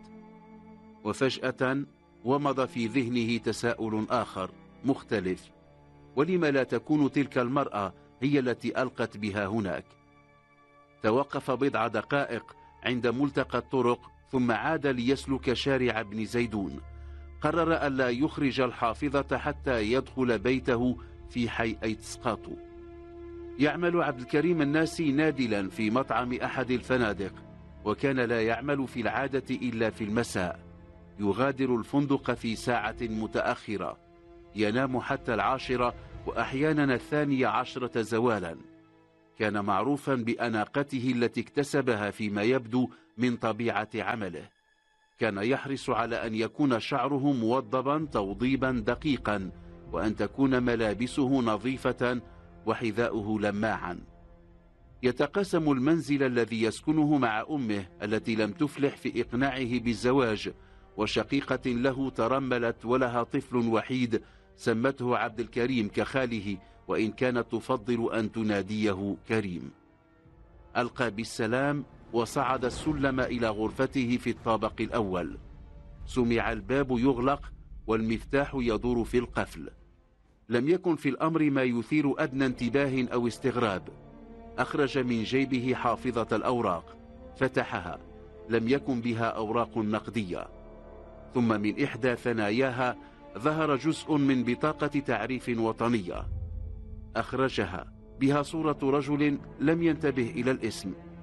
وفجأة ومض في ذهنه تساؤل آخر مختلف: ولم لا تكون تلك المرأة هي التي ألقت بها هناك؟ توقف بضع دقائق عند ملتقى الطرق ثم عاد ليسلك شارع ابن زيدون. قرر ألا يخرج الحافظة حتى يدخل بيته في حي أيتسقاطو. يعمل عبد الكريم الناسي نادلا في مطعم أحد الفنادق، وكان لا يعمل في العادة إلا في المساء. يغادر الفندق في ساعة متأخرة، ينام حتى العاشرة وأحيانا الثانية عشرة زوالا. كان معروفا بأناقته التي اكتسبها فيما يبدو من طبيعة عمله. كان يحرص على أن يكون شعره موضبا توضيبا دقيقا، وأن تكون ملابسه نظيفة وحذاؤه لماعا. يتقاسم المنزل الذي يسكنه مع أمه التي لم تفلح في إقناعه بالزواج، وشقيقة له ترملت ولها طفل وحيد سمته عبد الكريم كخاله، وإن كانت تفضل أن تناديه كريم. ألقى بالسلام وصعد السلم إلى غرفته في الطابق الأول. سمع الباب يغلق والمفتاح يدور في القفل. لم يكن في الأمر ما يثير أدنى انتباه أو استغراب. أخرج من جيبه حافظة الأوراق، فتحها. لم يكن بها أوراق نقدية. ثم من إحدى ثناياها ظهر جزء من بطاقة تعريف وطنية. أخرجها، بها صورة رجل لم ينتبه إلى الاسم.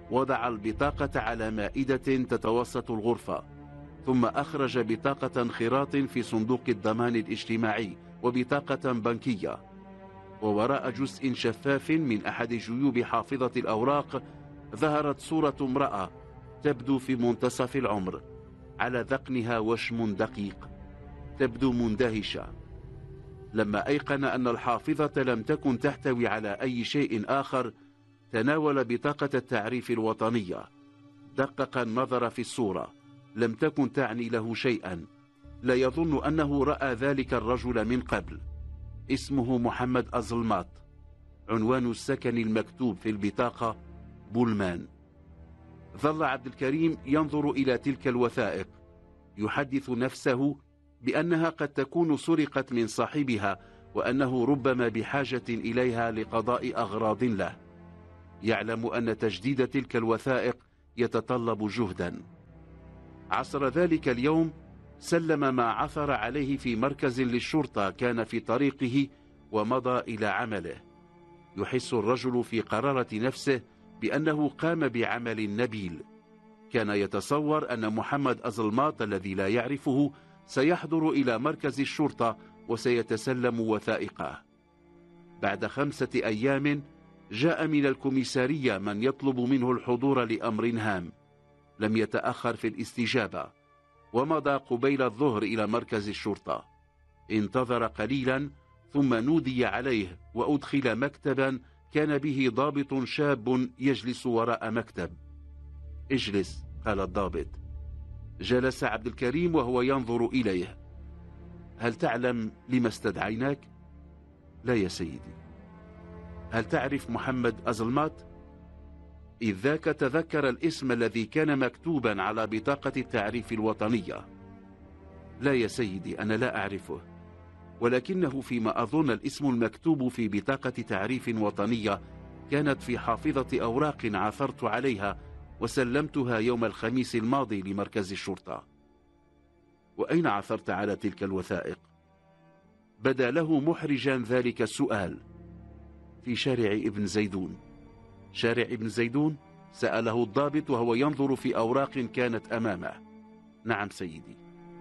وضع البطاقة على مائدة تتوسط الغرفة، ثم أخرج بطاقة انخراط في صندوق الضمان الاجتماعي وبطاقة بنكية. ووراء جزء شفاف من أحد جيوب حافظة الأوراق ظهرت صورة امرأة تبدو في منتصف العمر، على ذقنها وشم دقيق، تبدو مندهشة. لما أيقن أن الحافظة لم تكن تحتوي على أي شيء آخر، تناول بطاقة التعريف الوطنية، دقق النظر في الصورة، لم تكن تعني له شيئا، لا يظن أنه رأى ذلك الرجل من قبل. اسمه محمد أزلماط، عنوان السكن المكتوب في البطاقة بولمان. ظل عبد الكريم ينظر إلى تلك الوثائق، يحدث نفسه بأنها قد تكون سرقت من صاحبها، وأنه ربما بحاجة إليها لقضاء أغراض له. يعلم أن تجديد تلك الوثائق يتطلب جهدا. عصر ذلك اليوم سلم ما عثر عليه في مركز للشرطة كان في طريقه ومضى إلى عمله. يحس الرجل في قرارة نفسه بأنه قام بعمل نبيل. كان يتصور أن محمد أزلماط الذي لا يعرفه سيحضر إلى مركز الشرطة وسيتسلم وثائقه. بعد خمسة أيام جاء من الكوميسارية من يطلب منه الحضور لأمر هام. لم يتأخر في الاستجابة، ومضى قبيل الظهر إلى مركز الشرطة. انتظر قليلا ثم نودي عليه وأدخل مكتبا كان به ضابط شاب يجلس وراء مكتب. اجلس، قال الضابط. جلس عبد الكريم وهو ينظر إليه. هل تعلم لما استدعيناك؟ لا يا سيدي. هل تعرف محمد أزلماط؟ إذ ذاك تذكر الاسم الذي كان مكتوبا على بطاقة التعريف الوطنية. لا يا سيدي، أنا لا أعرفه، ولكنه فيما أظن الاسم المكتوب في بطاقة تعريف وطنية كانت في حافظة أوراق عثرت عليها وسلمتها يوم الخميس الماضي لمركز الشرطة. وأين عثرت على تلك الوثائق؟ بدا له محرجا ذلك السؤال. في شارع ابن زيدون. شارع ابن زيدون؟ سأله الضابط وهو ينظر في أوراق كانت أمامه. نعم سيدي.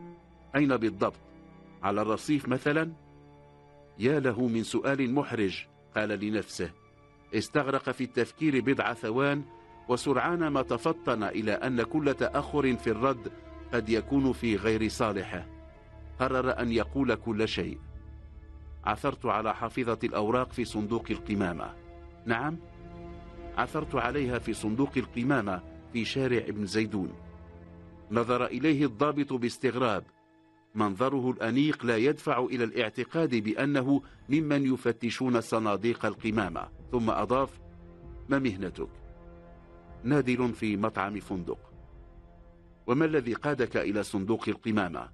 أين بالضبط؟ على الرصيف مثلا؟ يا له من سؤال محرج، قال لنفسه. استغرق في التفكير بضع ثوان، وسرعان ما تفطن إلى أن كل تأخر في الرد قد يكون في غير صالحه. قرر أن يقول كل شيء. عثرت على حافظة الأوراق في صندوق القمامة. نعم، عثرت عليها في صندوق القمامة في شارع ابن زيدون. نظر إليه الضابط باستغراب. منظره الأنيق لا يدفع إلى الاعتقاد بأنه ممن يفتشون صناديق القمامة. ثم أضاف: ما مهنتك؟ نادل في مطعم فندق. وما الذي قادك إلى صندوق القمامة؟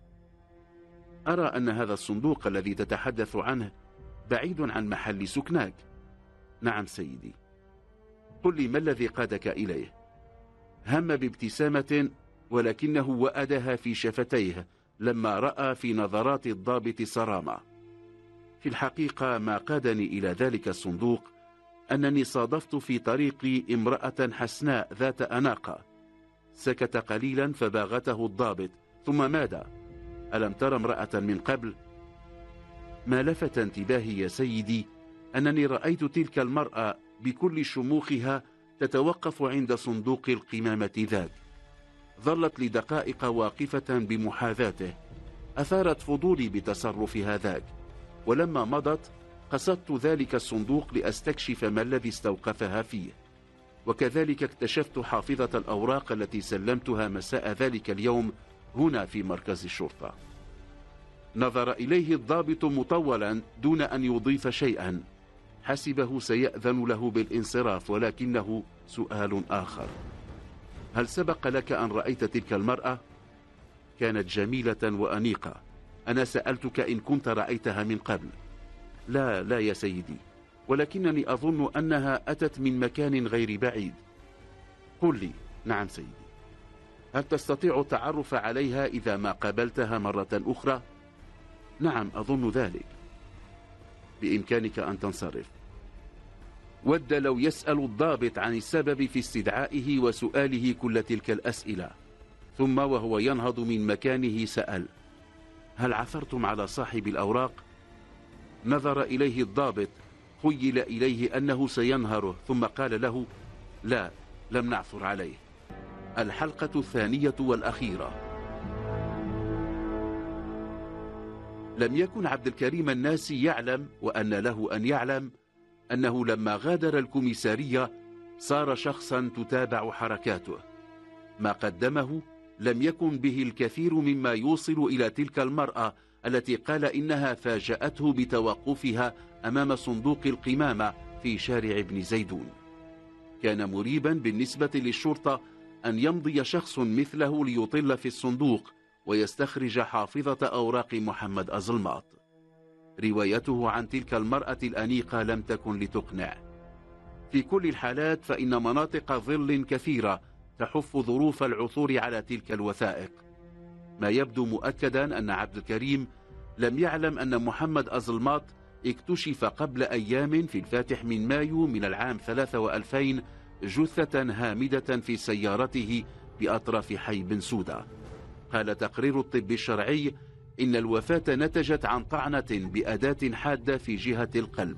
أرى أن هذا الصندوق الذي تتحدث عنه بعيد عن محل سكناك. نعم سيدي. قل لي ما الذي قادك إليه؟ هم بابتسامة، ولكنه وأدها في شفتيه لما رأى في نظرات الضابط صرامة. في الحقيقة ما قادني إلى ذلك الصندوق أنني صادفت في طريقي امرأة حسناء ذات أناقة. سكت قليلا فباغته الضابط، ثم ماذا؟ ألم ترى امرأة من قبل؟ ما لفت انتباهي يا سيدي أنني رأيت تلك المرأة بكل شموخها تتوقف عند صندوق القمامة ذاك. ظلت لدقائق واقفة بمحاذاته. أثارت فضولي بتصرف هذاك، ولما مضت قصدت ذلك الصندوق لأستكشف ما الذي استوقفها فيه. وكذلك اكتشفت حافظة الأوراق التي سلمتها مساء ذلك اليوم هنا في مركز الشرطة. نظر إليه الضابط مطولا دون أن يضيف شيئا. حسبه سيأذن له بالانصراف، ولكنه سؤال آخر. هل سبق لك أن رأيت تلك المرأة؟ كانت جميلة وأنيقة. أنا سألتك إن كنت رأيتها من قبل. لا لا يا سيدي، ولكنني أظن أنها أتت من مكان غير بعيد. قل لي. نعم سيدي. هل تستطيع التعرف عليها إذا ما قابلتها مرة أخرى؟ نعم أظن ذلك. بإمكانك أن تنصرف. ود لو يسأل الضابط عن السبب في استدعائه وسؤاله كل تلك الأسئلة. ثم وهو ينهض من مكانه سأل: هل عثرتم على صاحب الأوراق؟ نظر إليه الضابط، خيل إليه أنه سينهره، ثم قال له: لا، لم نعثر عليه. الحلقة الثانية والأخيرة. لم يكن عبد الكريم الناسي يعلم، وأن له أن يعلم، أنه لما غادر الكوميسارية صار شخصا تتابع حركاته. ما قدمه لم يكن به الكثير مما يوصل إلى تلك المرأة التي قال إنها فاجأته بتوقفها أمام صندوق القمامة في شارع ابن زيدون. كان مريبا بالنسبة للشرطة أن يمضي شخص مثله ليطل في الصندوق ويستخرج حافظة أوراق محمد أزلماط. روايته عن تلك المرأة الأنيقة لم تكن لتقنع. في كل الحالات فإن مناطق ظل كثيرة تحف ظروف العثور على تلك الوثائق. ما يبدو مؤكدا أن عبد الكريم لم يعلم أن محمد أزلماط اكتشف قبل أيام في الفاتح من مايو من العام ثلاثة وألفين جثة هامدة في سيارته بأطراف حي بن سودة. قال تقرير الطب الشرعي إن الوفاة نتجت عن طعنة بأداة حادة في جهة القلب.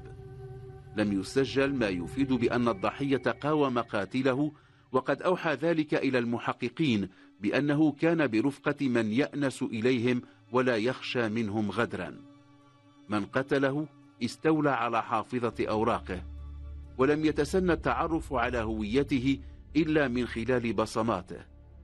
لم يسجل ما يفيد بأن الضحية قاوم قاتله، وقد أوحى ذلك إلى المحققين بأنه كان برفقة من يأنس إليهم ولا يخشى منهم غدرا. من قتله استولى على حافظة أوراقه، ولم يتسنى التعرف على هويته إلا من خلال بصماته.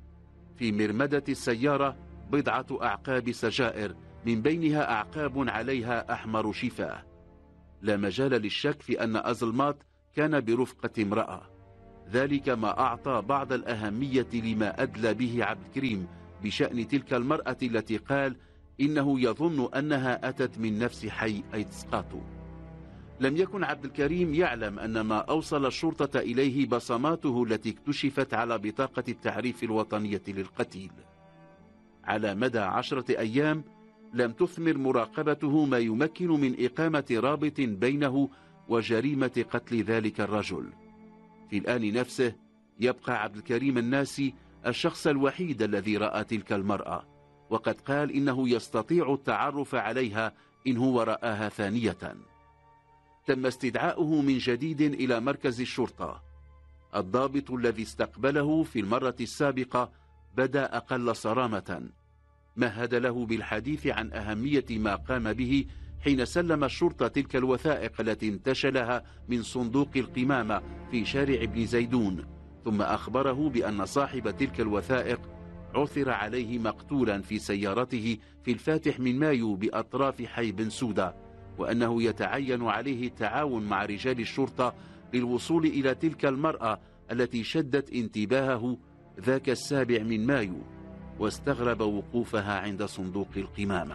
في مرمدة السيارة بضعة أعقاب سجائر، من بينها أعقاب عليها أحمر شفاه. لا مجال للشك في أن أزلماط كان برفقة امرأة. ذلك ما أعطى بعض الأهمية لما أدلى به عبد الكريم بشأن تلك المرأة التي قال إنه يظن أنها أتت من نفس حي أيتسقاطو. لم يكن عبد الكريم يعلم أن ما أوصل الشرطة إليه بصماته التي اكتشفت على بطاقة التعريف الوطنية للقتيل. على مدى عشرة أيام لم تثمر مراقبته ما يمكن من إقامة رابط بينه وجريمة قتل ذلك الرجل. في الآن نفسه يبقى عبد الكريم الناسي الشخص الوحيد الذي رأى تلك المرأة، وقد قال إنه يستطيع التعرف عليها إن هو رآها ثانية. تم استدعاؤه من جديد إلى مركز الشرطة. الضابط الذي استقبله في المرة السابقة بدأ أقل صرامة. مهد له بالحديث عن أهمية ما قام به حين سلم الشرطة تلك الوثائق التي انتشلها من صندوق القمامة في شارع ابن زيدون، ثم أخبره بأن صاحب تلك الوثائق عثر عليه مقتولا في سيارته في الفاتح من مايو بأطراف حي بن سودة، وأنه يتعين عليه التعاون مع رجال الشرطة للوصول إلى تلك المرأة التي شدت انتباهه ذاك السابع من مايو، واستغرب وقوفها عند صندوق القمامة.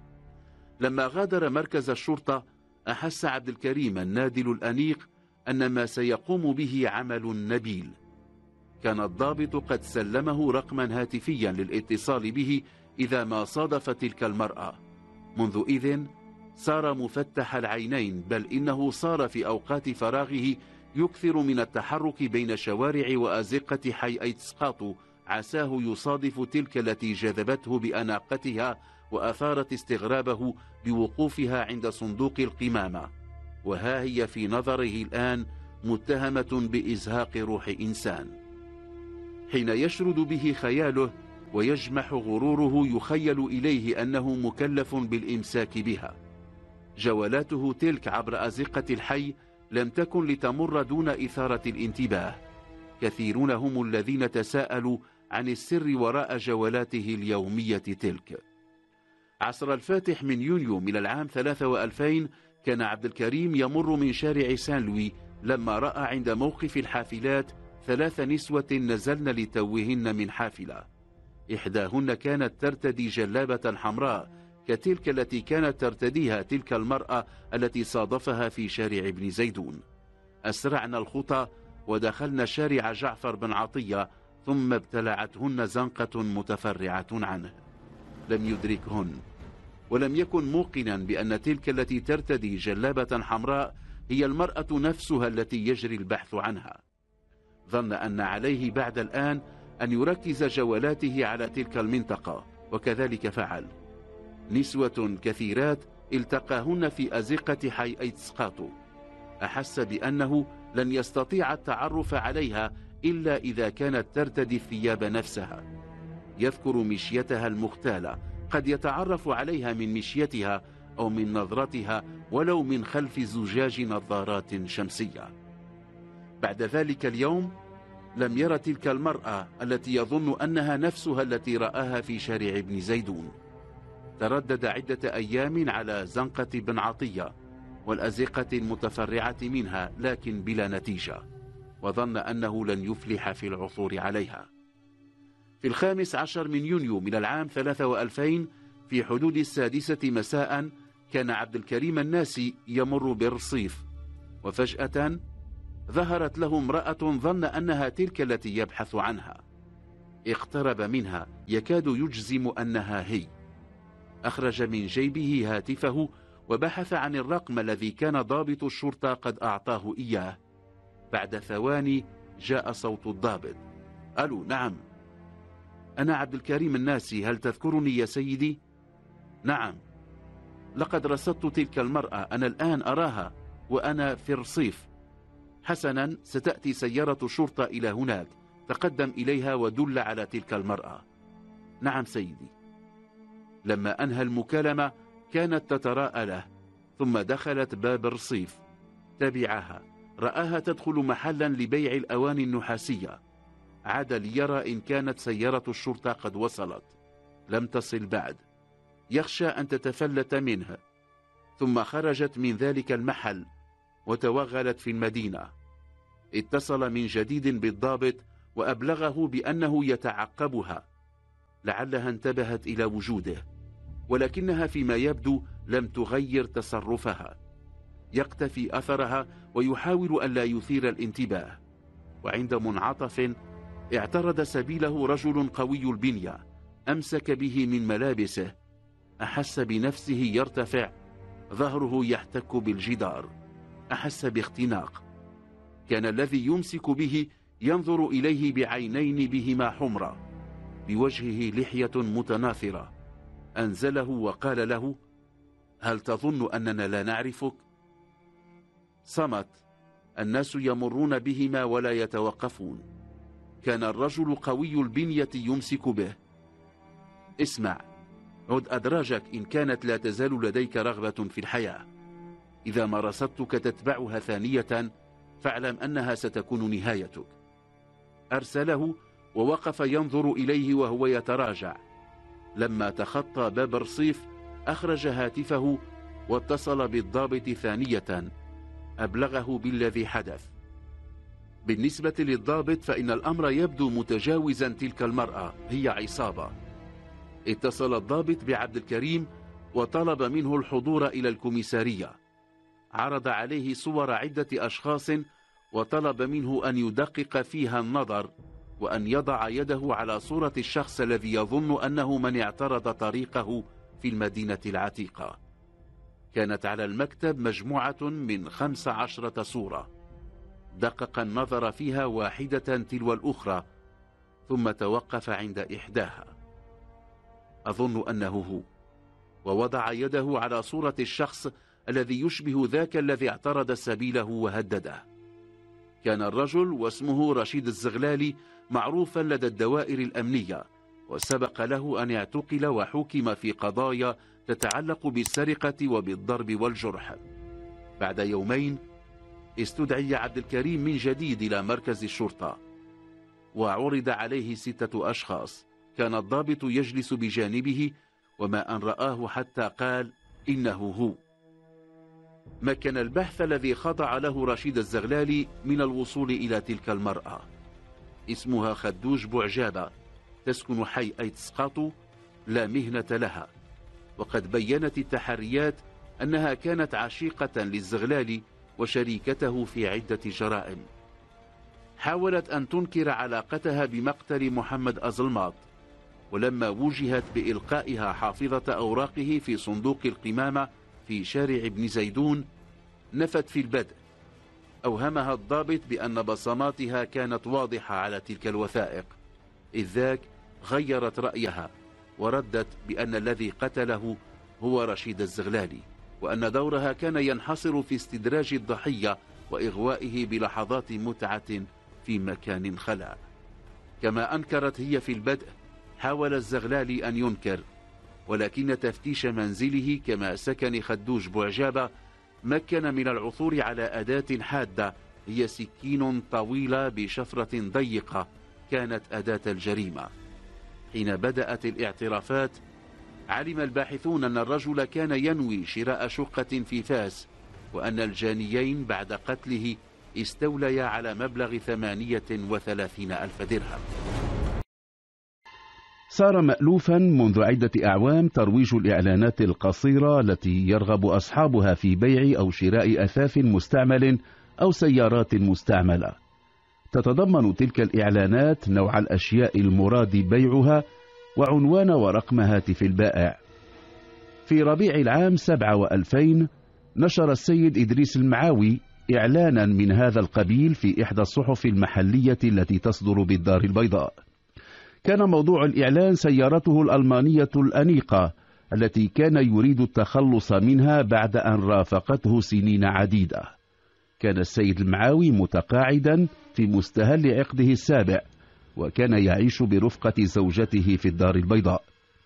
لما غادر مركز الشرطة أحس عبد الكريم النادل الأنيق أن ما سيقوم به عمل نبيل. كان الضابط قد سلمه رقما هاتفيا للاتصال به إذا ما صادف تلك المرأة. منذ إذن صار مفتح العينين، بل إنه صار في أوقات فراغه يكثر من التحرك بين شوارع وأزقة حي أيتسقاطو، عساه يصادف تلك التي جذبته بأناقتها وأثارت استغرابه بوقوفها عند صندوق القمامة، وها هي في نظره الآن متهمة بإزهاق روح إنسان. حين يشرد به خياله ويجمح غروره يخيل إليه أنه مكلف بالإمساك بها. جولاته تلك عبر أزقة الحي لم تكن لتمر دون إثارة الانتباه. كثيرون هم الذين تساءلوا عن السر وراء جولاته اليومية تلك. عصر الفاتح من يونيو من العام ثلاثة وألفين كان عبد الكريم يمر من شارع سان لوي لما رأى عند موقف الحافلات ثلاث نسوة نزلن لتوهن من حافلة. إحداهن كانت ترتدي جلابة حمراء كتلك التي كانت ترتديها تلك المرأة التي صادفها في شارع ابن زيدون. أسرعنا الخطى ودخلنا شارع جعفر بن عطية، ثم ابتلعتهن زنقة متفرعة عنه. لم يدركهن، ولم يكن موقنا بأن تلك التي ترتدي جلابة حمراء هي المرأة نفسها التي يجري البحث عنها. ظن أن عليه بعد الآن أن يركز جولاته على تلك المنطقة، وكذلك فعل. نسوة كثيرات التقاهن في أزقة حي أيتسقاطو. أحس بأنه لن يستطيع التعرف عليها إلا إذا كانت ترتدي الثياب نفسها. يذكر مشيتها المختالة، قد يتعرف عليها من مشيتها أو من نظرتها ولو من خلف زجاج نظارات شمسية. بعد ذلك اليوم لم ير تلك المرأة التي يظن أنها نفسها التي رآها في شارع ابن زيدون. تردد عدة أيام على زنقة بن عطية والأزقة المتفرعة منها، لكن بلا نتيجة، وظن أنه لن يفلح في العثور عليها. في الخامس عشر من يونيو من العام ثلاثة وألفين في حدود السادسة مساء كان عبد الكريم الناسي يمر بالرصيف، وفجأة ظهرت له امرأة ظن أنها تلك التي يبحث عنها. اقترب منها يكاد يجزم أنها هي. أخرج من جيبه هاتفه وبحث عن الرقم الذي كان ضابط الشرطة قد أعطاه إياه. بعد ثواني جاء صوت الضابط: ألو، نعم، أنا عبد الكريم الناسي، هل تذكرني يا سيدي؟ نعم، لقد رصدت تلك المرأة، أنا الآن أراها وأنا في الرصيف. حسنا، ستأتي سيارة شرطة إلى هناك، تقدم إليها ودل على تلك المرأة. نعم سيدي. لما أنهى المكالمة كانت تتراءى له، ثم دخلت باب الرصيف. تبعها، رآها تدخل محلا لبيع الأواني النحاسية. عاد ليرى إن كانت سيارة الشرطة قد وصلت. لم تصل بعد، يخشى أن تتفلت منه. ثم خرجت من ذلك المحل وتوغلت في المدينة. اتصل من جديد بالضابط وأبلغه بأنه يتعقبها، لعلها انتبهت إلى وجوده، ولكنها فيما يبدو لم تغير تصرفها. يقتفي أثرها ويحاول ألا يثير الانتباه. وعند منعطف اعترض سبيله رجل قوي البنية، أمسك به من ملابسه. أحس بنفسه يرتفع، ظهره يحتك بالجدار. أحس باختناق. كان الذي يمسك به ينظر إليه بعينين بهما حمرة، بوجهه لحية متناثرة. أنزله وقال له: هل تظن أننا لا نعرفك؟ صمت. الناس يمرون بهما ولا يتوقفون. كان الرجل قوي البنية يمسك به. اسمع، عد أدراجك إن كانت لا تزال لديك رغبة في الحياة. إذا ما رصدتك تتبعها ثانية فاعلم أنها ستكون نهايتك. أرسله ووقف ينظر إليه وهو يتراجع. لما تخطى باب الرصيف أخرج هاتفه واتصل بالضابط ثانية، أبلغه بالذي حدث. بالنسبة للضابط فإن الأمر يبدو متجاوزا، تلك المرأة هي عصابة. اتصل الضابط بعبد الكريم وطلب منه الحضور إلى الكوميسارية. عرض عليه صور عدة أشخاص وطلب منه أن يدقق فيها النظر، وأن يضع يده على صورة الشخص الذي يظن أنه من اعترض طريقه في المدينة العتيقة. كانت على المكتب مجموعة من خمس عشرة صورة. دقق النظر فيها واحدة تلو الأخرى، ثم توقف عند إحداها. أظن أنه هو، ووضع يده على صورة الشخص الذي يشبه ذاك الذي اعترض سبيله وهدده. كان الرجل واسمه رشيد الزغلالي معروفا لدى الدوائر الأمنية، وسبق له أن اعتقل وحكم في قضايا تتعلق بالسرقة وبالضرب والجرح. بعد يومين استدعي عبد الكريم من جديد إلى مركز الشرطة، وعرض عليه ستة أشخاص. كان الضابط يجلس بجانبه، وما أن رآه حتى قال إنه هو. مكن البحث الذي خضع له رشيد الزغلالي من الوصول إلى تلك المرأة. اسمها خدوج بوعجابة، تسكن حي أيتسقاطو، لا مهنة لها. وقد بيّنت التحريات أنها كانت عشيقة للزغلالي وشريكته في عدة جرائم. حاولت أن تنكر علاقتها بمقتل محمد أزلماط، ولما وجهت بإلقائها حافظة أوراقه في صندوق القمامة في شارع ابن زيدون نفت في البدء. أوهمها الضابط بأن بصماتها كانت واضحة على تلك الوثائق، إذ ذاك غيرت رأيها وردت بأن الذي قتله هو رشيد الزغلالي، وأن دورها كان ينحصر في استدراج الضحية وإغوائه بلحظات متعة في مكان خلا. كما أنكرت هي في البدء، حاول الزغلالي أن ينكر، ولكن تفتيش منزله كما سكن خدوش بوعجابة مكن من العثور على أداة حادة هي سكين طويلة بشفرة ضيقة كانت أداة الجريمة. حين بدأت الاعترافات علم الباحثون أن الرجل كان ينوي شراء شقة في فاس، وأن الجانيين بعد قتله استوليا على مبلغ ثمانية وثلاثين ألف درهم. صار مألوفا منذ عدة أعوام ترويج الإعلانات القصيرة التي يرغب أصحابها في بيع أو شراء أثاث مستعمل أو سيارات مستعملة. تتضمن تلك الإعلانات نوع الأشياء المراد بيعها وعنوان ورقم هاتف البائع. في ربيع العام سبعة وألفين نشر السيد إدريس المعاوي إعلانا من هذا القبيل في إحدى الصحف المحلية التي تصدر بالدار البيضاء. كان موضوع الإعلان سيارته الألمانية الأنيقة التي كان يريد التخلص منها بعد أن رافقته سنين عديدة. كان السيد المعاوي متقاعدا في مستهل عقده السابع، وكان يعيش برفقة زوجته في الدار البيضاء.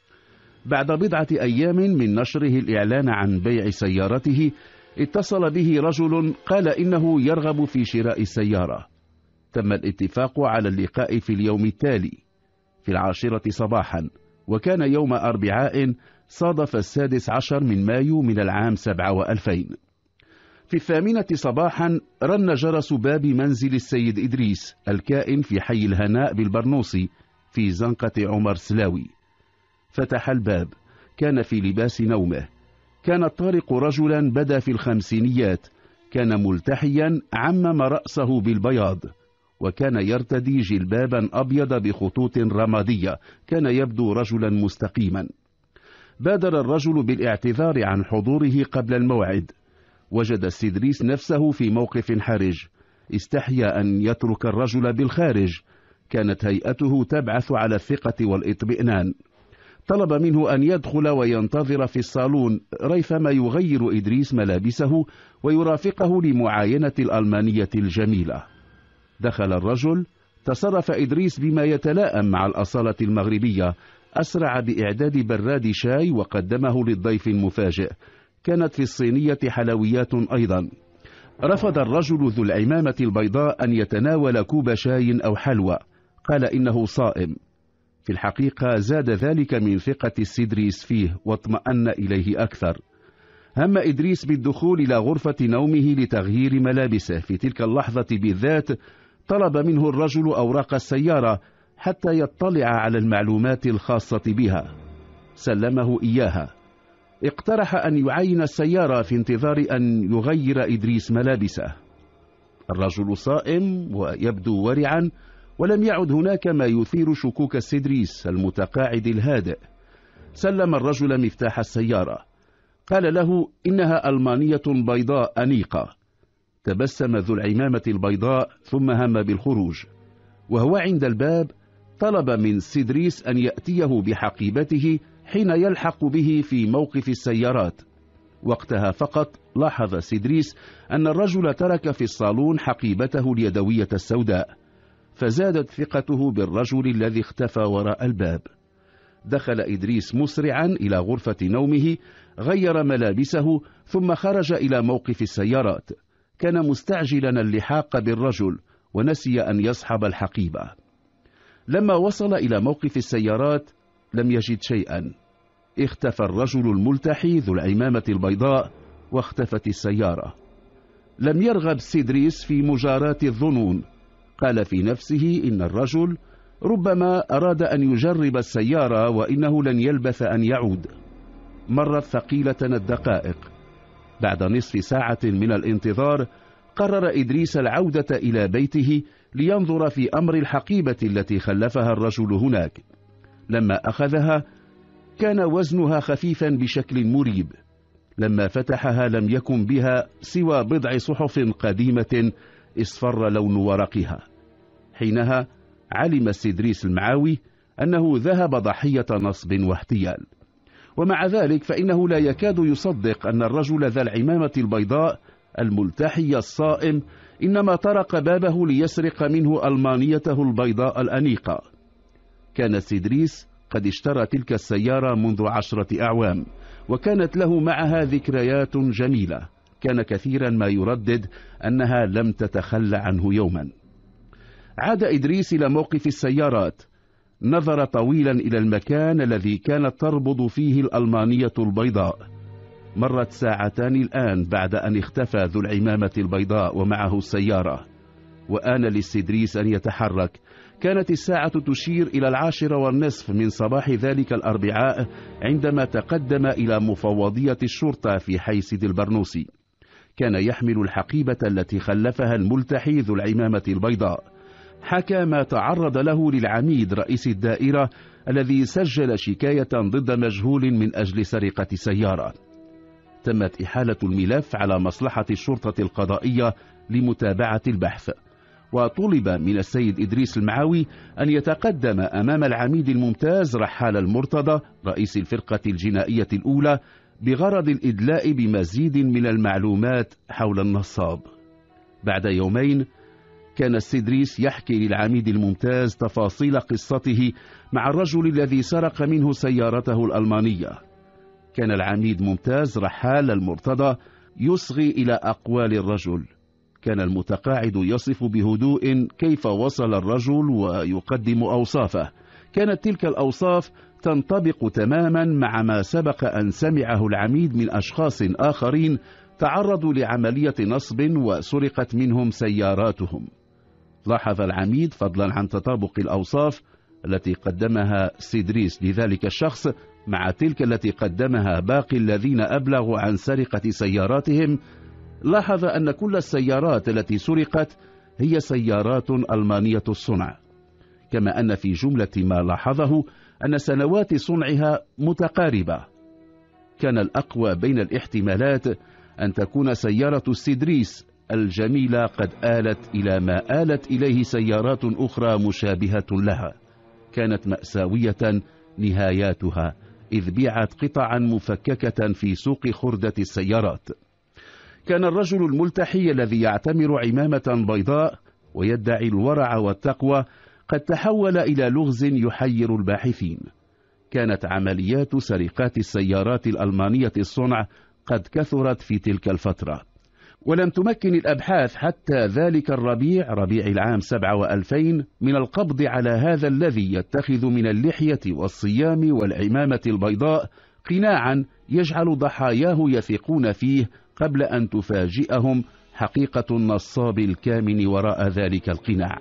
بعد بضعة أيام من نشره الإعلان عن بيع سيارته اتصل به رجل قال إنه يرغب في شراء السيارة. تم الاتفاق على اللقاء في اليوم التالي في العاشرة صباحا، وكان يوم أربعاء صادف السادس عشر من مايو من العام سبعة وألفين. في الثامنة صباحا رن جرس باب منزل السيد إدريس الكائن في حي الهناء بالبرنوصي في زنقة عمر سلاوي. فتح الباب، كان في لباس نومه. كان الطارق رجلا بدا في الخمسينيات، كان ملتحيا عمم رأسه بالبياض، وكان يرتدي جلبابا أبيض بخطوط رمادية، كان يبدو رجلا مستقيما. بادر الرجل بالاعتذار عن حضوره قبل الموعد. وجد السدريس نفسه في موقف حرج، استحيا أن يترك الرجل بالخارج، كانت هيئته تبعث على الثقة والإطمئنان. طلب منه أن يدخل وينتظر في الصالون ريثما يغير إدريس ملابسه ويرافقه لمعاينة الألمانية الجميلة. دخل الرجل، تصرف إدريس بما يتلائم مع الأصالة المغربية، أسرع بإعداد براد شاي وقدمه للضيف المفاجئ. كانت في الصينية حلويات أيضا. رفض الرجل ذو العمامة البيضاء أن يتناول كوب شاي أو حلوى، قال إنه صائم. في الحقيقة زاد ذلك من ثقة السدريس فيه واطمأن إليه أكثر. هم إدريس بالدخول إلى غرفة نومه لتغيير ملابسه. في تلك اللحظة بالذات طلب منه الرجل أوراق السيارة حتى يطلع على المعلومات الخاصة بها. سلمه إياها. اقترح أن يعين السيارة في انتظار أن يغير إدريس ملابسه. الرجل صائم ويبدو ورعا، ولم يعد هناك ما يثير شكوك السدريس المتقاعد الهادئ. سلم الرجل مفتاح السيارة، قال له إنها ألمانية بيضاء أنيقة. تبسم ذو العمامة البيضاء ثم هم بالخروج. وهو عند الباب طلب من سدريس أن يأتيه بحقيبته حين يلحق به في موقف السيارات. وقتها فقط لاحظ سدريس أن الرجل ترك في الصالون حقيبته اليدوية السوداء، فزادت ثقته بالرجل الذي اختفى وراء الباب. دخل إدريس مسرعا إلى غرفة نومه، غير ملابسه ثم خرج إلى موقف السيارات. كان مستعجلا اللحاق بالرجل ونسي أن يصحب الحقيبة. لما وصل إلى موقف السيارات لم يجد شيئا. اختفى الرجل الملتحي ذو العمامة البيضاء واختفت السيارة. لم يرغب سدريس في مجاراة الظنون. قال في نفسه إن الرجل ربما أراد أن يجرب السيارة وإنه لن يلبث أن يعود. مرت ثقيلة الدقائق. بعد نصف ساعة من الانتظار قرر إدريس العودة إلى بيته لينظر في أمر الحقيبة التي خلفها الرجل هناك. لما أخذها كان وزنها خفيفا بشكل مريب. لما فتحها لم يكن بها سوى بضع صحف قديمة اصفر لون ورقها. حينها علم السدريس المعاوي أنه ذهب ضحية نصب واحتيال، ومع ذلك فإنه لا يكاد يصدق أن الرجل ذا العمامة البيضاء الملتحي الصائم إنما طرق بابه ليسرق منه ألمانيته البيضاء الأنيقة. كان السدريس قد اشترى تلك السيارة منذ عشرة أعوام، وكانت له معها ذكريات جميلة، كان كثيرا ما يردد أنها لم تتخلى عنه يوما. عاد إدريس إلى موقف السيارات، نظر طويلا إلى المكان الذي كانت تربض فيه الألمانية البيضاء. مرت ساعتان الآن بعد أن اختفى ذو العمامة البيضاء ومعه السيارة، وآن للسدريس أن يتحرك. كانت الساعة تشير إلى العاشرة والنصف من صباح ذلك الأربعاء عندما تقدم إلى مفوضية الشرطة في حي سيدي البرنوسي. كان يحمل الحقيبة التي خلفها الملتحي ذو العمامة البيضاء. حكى ما تعرض له للعميد رئيس الدائرة الذي سجل شكاية ضد مجهول من أجل سرقة سيارة. تمت إحالة الملف على مصلحة الشرطة القضائية لمتابعة البحث، وطلب من السيد إدريس المعاوي أن يتقدم أمام العميد الممتاز رحال المرتضى رئيس الفرقة الجنائية الأولى بغرض الإدلاء بمزيد من المعلومات حول النصاب. بعد يومين كان السدريس يحكي للعميد الممتاز تفاصيل قصته مع الرجل الذي سرق منه سيارته الألمانية. كان العميد ممتاز رحال المرتضى يصغي إلى أقوال الرجل. كان المتقاعد يصف بهدوء كيف وصل الرجل ويقدم أوصافه. كانت تلك الأوصاف تنطبق تماما مع ما سبق أن سمعه العميد من أشخاص آخرين تعرضوا لعملية نصب وسرقت منهم سياراتهم. لاحظ العميد فضلا عن تطابق الأوصاف التي قدمها سدريس لذلك الشخص مع تلك التي قدمها باقي الذين أبلغوا عن سرقة سياراتهم، لاحظ أن كل السيارات التي سرقت هي سيارات ألمانية الصنع، كما أن في جملة ما لاحظه أن سنوات صنعها متقاربة. كان الأقوى بين الاحتمالات أن تكون سيارة السدريس الجميلة قد آلت إلى ما آلت إليه سيارات أخرى مشابهة لها، كانت مأساوية نهاياتها إذ بيعت قطعا مفككة في سوق خردة السيارات. كان الرجل الملتحي الذي يعتمر عمامة بيضاء ويدعي الورع والتقوى قد تحول إلى لغز يحير الباحثين. كانت عمليات سرقات السيارات الألمانية الصنع قد كثرت في تلك الفترة، ولم تمكن الأبحاث حتى ذلك الربيع ربيع العام سبعة وألفين من القبض على هذا الذي يتخذ من اللحية والصيام والعمامة البيضاء قناعا يجعل ضحاياه يثقون فيه قبل أن تفاجئهم حقيقة النصاب الكامن وراء ذلك القناع.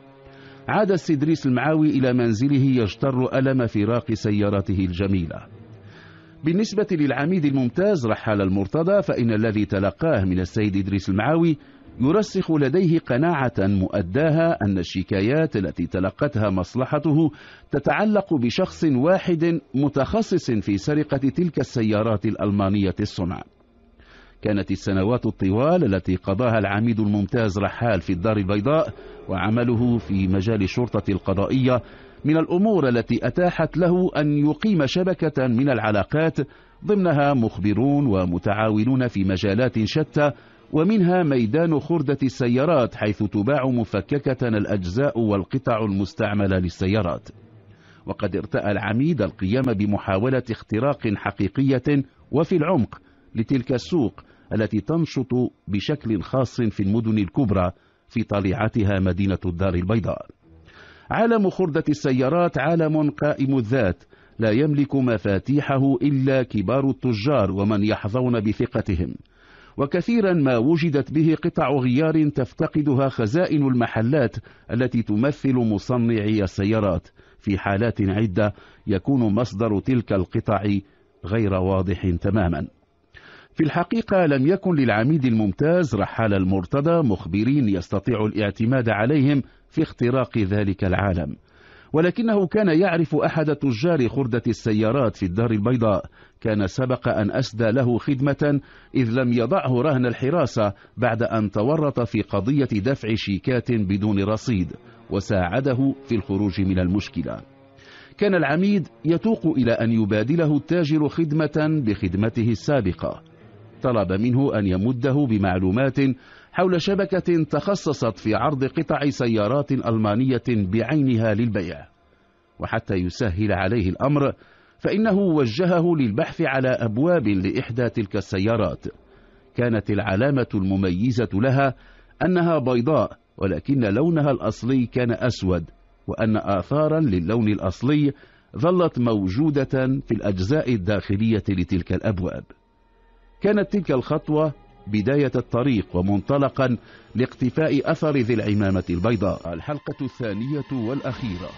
عاد السدريس المعاوي إلى منزله يجتر ألم فراق سيارته الجميلة. بالنسبة للعميد الممتاز رحال المرتضى فإن الذي تلقاه من السيد إدريس المعاوي يرسخ لديه قناعة مؤداها أن الشكايات التي تلقتها مصلحته تتعلق بشخص واحد متخصص في سرقة تلك السيارات الألمانية الصنع. كانت السنوات الطوال التي قضاها العميد الممتاز رحال في الدار البيضاء وعمله في مجال الشرطة القضائية من الأمور التي أتاحت له أن يقيم شبكة من العلاقات ضمنها مخبرون ومتعاونون في مجالات شتى، ومنها ميدان خردة السيارات حيث تباع مفككة الأجزاء والقطع المستعملة للسيارات. وقد ارتأى العميد القيام بمحاولة اختراق حقيقية وفي العمق لتلك السوق التي تنشط بشكل خاص في المدن الكبرى في طليعتها مدينة الدار البيضاء. عالم خردة السيارات عالم قائم الذات لا يملك مفاتيحه إلا كبار التجار ومن يحظون بثقتهم، وكثيرا ما وجدت به قطع غيار تفتقدها خزائن المحلات التي تمثل مصنعي السيارات. في حالات عدة يكون مصدر تلك القطع غير واضح تماما. في الحقيقة لم يكن للعميد الممتاز رحال المرتضى مخبرين يستطيع الاعتماد عليهم في اختراق ذلك العالم، ولكنه كان يعرف أحد تجار خردة السيارات في الدار البيضاء، كان سبق أن أسدى له خدمة إذ لم يضعه رهن الحراسة بعد أن تورط في قضية دفع شيكات بدون رصيد، وساعده في الخروج من المشكلة. كان العميد يتوق إلى أن يبادله التاجر خدمة بخدمته السابقة. طلب منه أن يمده بمعلومات حول شبكة تخصصت في عرض قطع سيارات ألمانية بعينها للبيع، وحتى يسهل عليه الأمر فإنه وجهه للبحث على أبواب لإحدى تلك السيارات. كانت العلامة المميزة لها أنها بيضاء، ولكن لونها الأصلي كان أسود، وأن آثارا للون الأصلي ظلت موجودة في الأجزاء الداخلية لتلك الأبواب. كانت تلك الخطوة بداية الطريق ومنطلقا لاقتفاء أثر ذي العمامة البيضاء. الحلقة الثانية والأخيرة.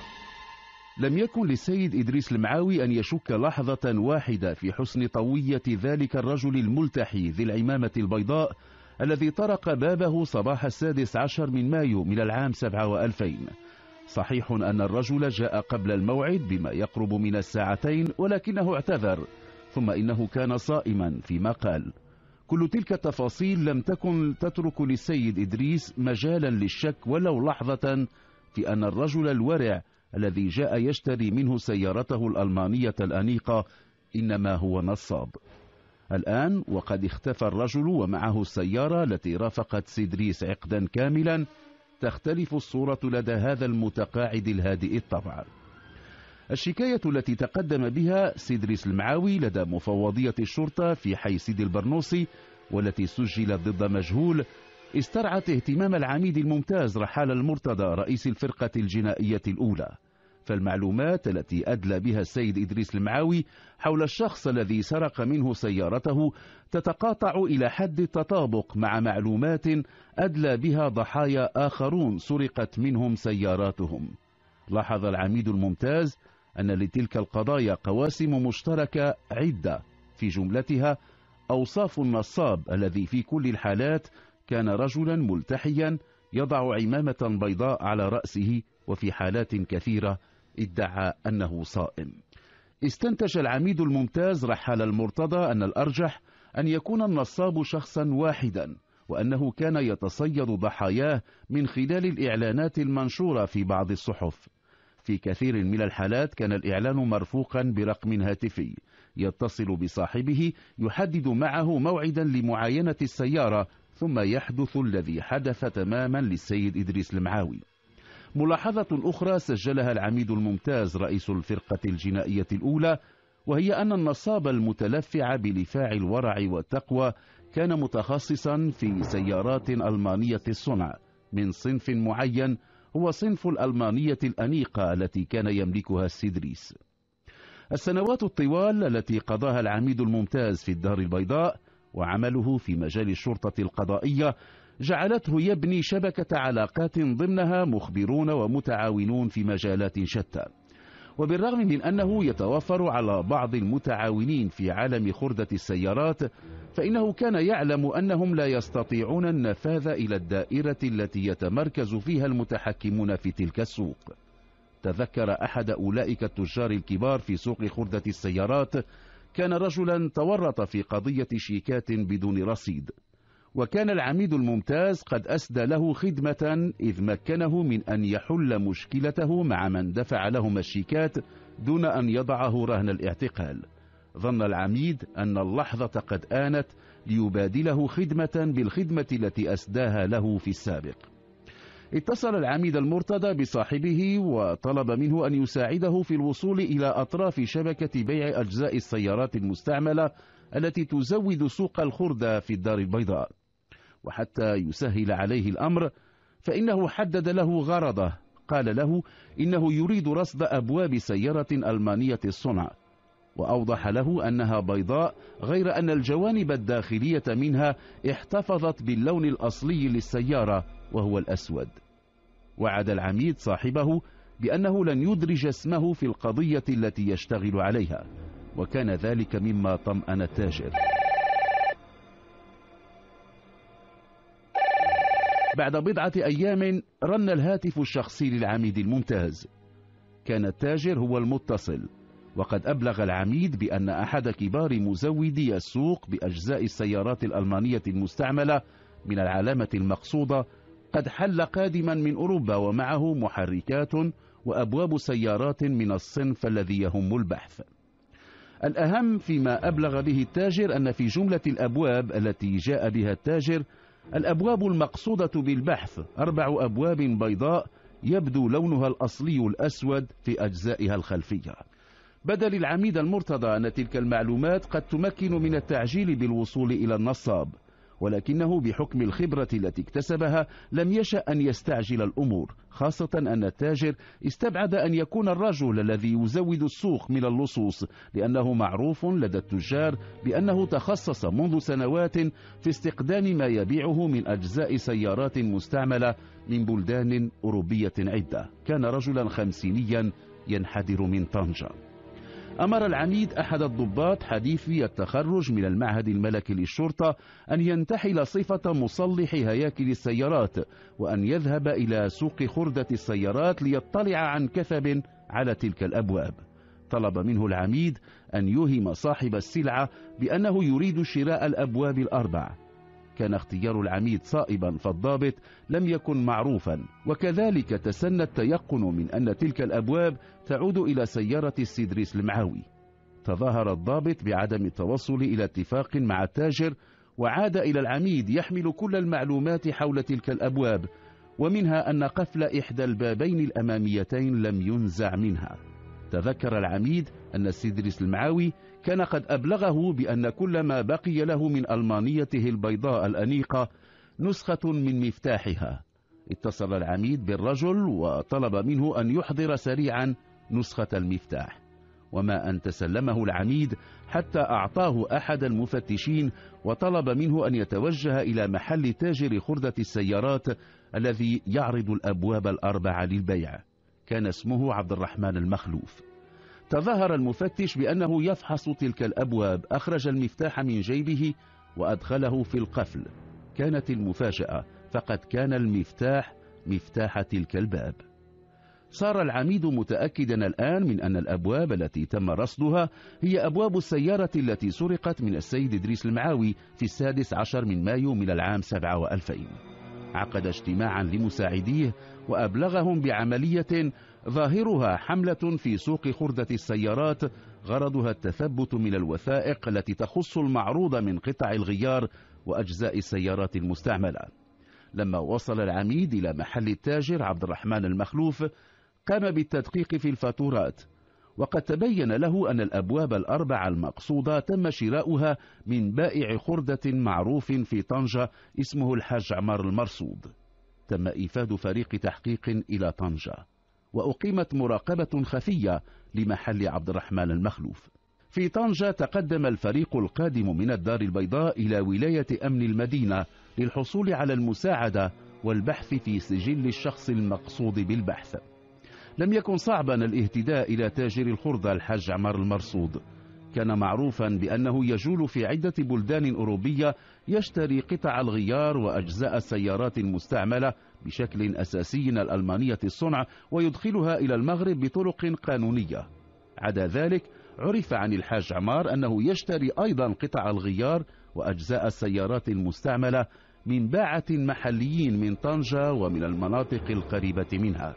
لم يكن للسيد إدريس المعاوي أن يشك لحظة واحدة في حسن طوية ذلك الرجل الملتحي ذي العمامة البيضاء الذي طرق بابه صباح السادس عشر من مايو من العام سبعة وألفين. صحيح أن الرجل جاء قبل الموعد بما يقرب من الساعتين، ولكنه اعتذر، ثم إنه كان صائما فيما قال. كل تلك التفاصيل لم تكن تترك للسيد إدريس مجالا للشك ولو لحظة في أن الرجل الورع الذي جاء يشتري منه سيارته الألمانية الأنيقة إنما هو نصاب. الآن وقد اختفى الرجل ومعه السيارة التي رافقت سيدريس عقدا كاملا، تختلف الصورة لدى هذا المتقاعد الهادئ الطبع. الشكاية التي تقدم بها سيدريس المعاوي لدى مفوضية الشرطة في حي سيدي البرنوصي والتي سجلت ضد مجهول استرعت اهتمام العميد الممتاز رحال المرتضى رئيس الفرقة الجنائية الأولى. فالمعلومات التي أدلى بها السيد إدريس المعاوي حول الشخص الذي سرق منه سيارته تتقاطع إلى حد التطابق مع معلومات أدلى بها ضحايا آخرون سرقت منهم سياراتهم. لاحظ العميد الممتاز أن لتلك القضايا قواسم مشتركة عدة، في جملتها أوصاف النصاب الذي في كل الحالات كان رجلا ملتحيا يضع عمامة بيضاء على رأسه، وفي حالات كثيرة ادعى أنه صائم. استنتج العميد الممتاز رحال المرتضى أن الأرجح أن يكون النصاب شخصا واحدا، وأنه كان يتصيد ضحاياه من خلال الإعلانات المنشورة في بعض الصحف. في كثير من الحالات كان الإعلان مرفوقا برقم هاتفي يتصل بصاحبه يحدد معه موعدا لمعاينة السيارة، ثم يحدث الذي حدث تماما للسيد إدريس المعاوي. ملاحظة أخرى سجلها العميد الممتاز رئيس الفرقة الجنائية الأولى، وهي أن النصاب المتلفع بلفاع الورع والتقوى كان متخصصا في سيارات ألمانية الصنع من صنف معين، هو صنف الألمانية الأنيقة التي كان يملكها السيدريس. السنوات الطوال التي قضاها العميد الممتاز في الدار البيضاء وعمله في مجال الشرطة القضائية جعلته يبني شبكة علاقات ضمنها مخبرون ومتعاونون في مجالات شتى. وبالرغم من أنه يتوفر على بعض المتعاونين في عالم خردة السيارات، فإنه كان يعلم أنهم لا يستطيعون النفاذ إلى الدائرة التي يتمركز فيها المتحكمون في تلك السوق. تذكر أحد أولئك التجار الكبار في سوق خردة السيارات كان رجلا تورط في قضية شيكات بدون رصيد، وكان العميد الممتاز قد أسدى له خدمة إذ مكنه من أن يحل مشكلته مع من دفع لهم الشيكات دون أن يضعه رهن الاعتقال. ظن العميد أن اللحظة قد آنت ليبادله خدمة بالخدمة التي أسداها له في السابق. اتصل العميد المرتضى بصاحبه وطلب منه أن يساعده في الوصول إلى أطراف شبكة بيع أجزاء السيارات المستعملة التي تزود سوق الخردة في الدار البيضاء. وحتى يسهل عليه الأمر فإنه حدد له غرضه، قال له إنه يريد رصد أبواب سيارة ألمانية الصنع، وأوضح له أنها بيضاء غير أن الجوانب الداخلية منها احتفظت باللون الأصلي للسيارة وهو الأسود. وعد العميد صاحبه بأنه لن يدرج اسمه في القضية التي يشتغل عليها، وكان ذلك مما طمأن التاجر. بعد بضعة أيام رن الهاتف الشخصي للعميد الممتاز. كان التاجر هو المتصل. وقد أبلغ العميد بأن أحد كبار مزودي السوق بأجزاء السيارات الألمانية المستعملة من العلامة المقصودة قد حل قادما من أوروبا ومعه محركات وأبواب سيارات من الصنف الذي يهم البحث. الأهم فيما أبلغ به التاجر أن في جملة الأبواب التي جاء بها التاجر الأبواب المقصودة بالبحث أربع أبواب بيضاء يبدو لونها الأصلي الأسود في أجزائها الخلفية. بدا للعميد المرتضى أن تلك المعلومات قد تمكن من التعجيل بالوصول إلى النصاب، ولكنه بحكم الخبرة التي اكتسبها لم يشأ أن يستعجل الأمور، خاصة أن التاجر استبعد أن يكون الرجل الذي يزود السوق من اللصوص، لأنه معروف لدى التجار بأنه تخصص منذ سنوات في استقدام ما يبيعه من أجزاء سيارات مستعملة من بلدان أوروبية عدة. كان رجلا خمسينيا ينحدر من طنجة. أمر العميد أحد الضباط حديثي التخرج من المعهد الملكي للشرطة أن ينتحل صفة مصلح هياكل السيارات، وأن يذهب إلى سوق خردة السيارات ليطلع عن كثب على تلك الأبواب. طلب منه العميد أن يوهم صاحب السلعة بأنه يريد شراء الأبواب الأربع. كان اختيار العميد صائبا، فالضابط لم يكن معروفا، وكذلك تسنى التيقن من أن تلك الأبواب تعود إلى سيارة السيدريس المعاوي. تظاهر الضابط بعدم التوصل إلى اتفاق مع التاجر، وعاد إلى العميد يحمل كل المعلومات حول تلك الأبواب، ومنها أن قفل إحدى البابين الأماميتين لم ينزع منها. تذكر العميد أن السيدريس المعاوي كان قد أبلغه بأن كل ما بقي له من ألمانيته البيضاء الأنيقة نسخة من مفتاحها. اتصل العميد بالرجل وطلب منه أن يحضر سريعا نسخة المفتاح، وما أن تسلمه العميد حتى أعطاه أحد المفتشين وطلب منه أن يتوجه إلى محل تاجر خردة السيارات الذي يعرض الأبواب الأربعة للبيع. كان اسمه عبد الرحمن المخلوف. تظاهر المفتش بأنه يفحص تلك الأبواب، أخرج المفتاح من جيبه وأدخله في القفل. كانت المفاجأة، فقد كان المفتاح مفتاح تلك الباب. صار العميد متأكدا الآن من أن الأبواب التي تم رصدها هي أبواب السيارة التي سرقت من السيد إدريس المعاوي في السادس عشر من مايو من العام سبعة وألفين. عقد اجتماعا لمساعديه وأبلغهم بعملية ظاهرها حملة في سوق خردة السيارات غرضها التثبت من الوثائق التي تخص المعروض من قطع الغيار وأجزاء السيارات المستعملة. لما وصل العميد إلى محل التاجر عبد الرحمن المخلوف قام بالتدقيق في الفاتورات، وقد تبين له أن الأبواب الأربع المقصودة تم شراؤها من بائع خردة معروف في طنجة اسمه الحاج عمار المرصود. تم إيفاد فريق تحقيق إلى طنجة، وأقيمت مراقبة خفية لمحل عبد الرحمن المخلوف. في طنجة تقدم الفريق القادم من الدار البيضاء إلى ولاية أمن المدينة للحصول على المساعدة والبحث في سجل الشخص المقصود بالبحث. لم يكن صعبا الاهتداء إلى تاجر الخردة الحاج عمار المرصود. كان معروفا بأنه يجول في عدة بلدان أوروبية يشتري قطع الغيار وأجزاء السيارات المستعملة بشكل أساسي الألمانية الصنع ويدخلها إلى المغرب بطرق قانونية. عدا ذلك عرف عن الحاج عمار أنه يشتري أيضا قطع الغيار وأجزاء السيارات المستعملة من باعة محليين من طنجة ومن المناطق القريبة منها.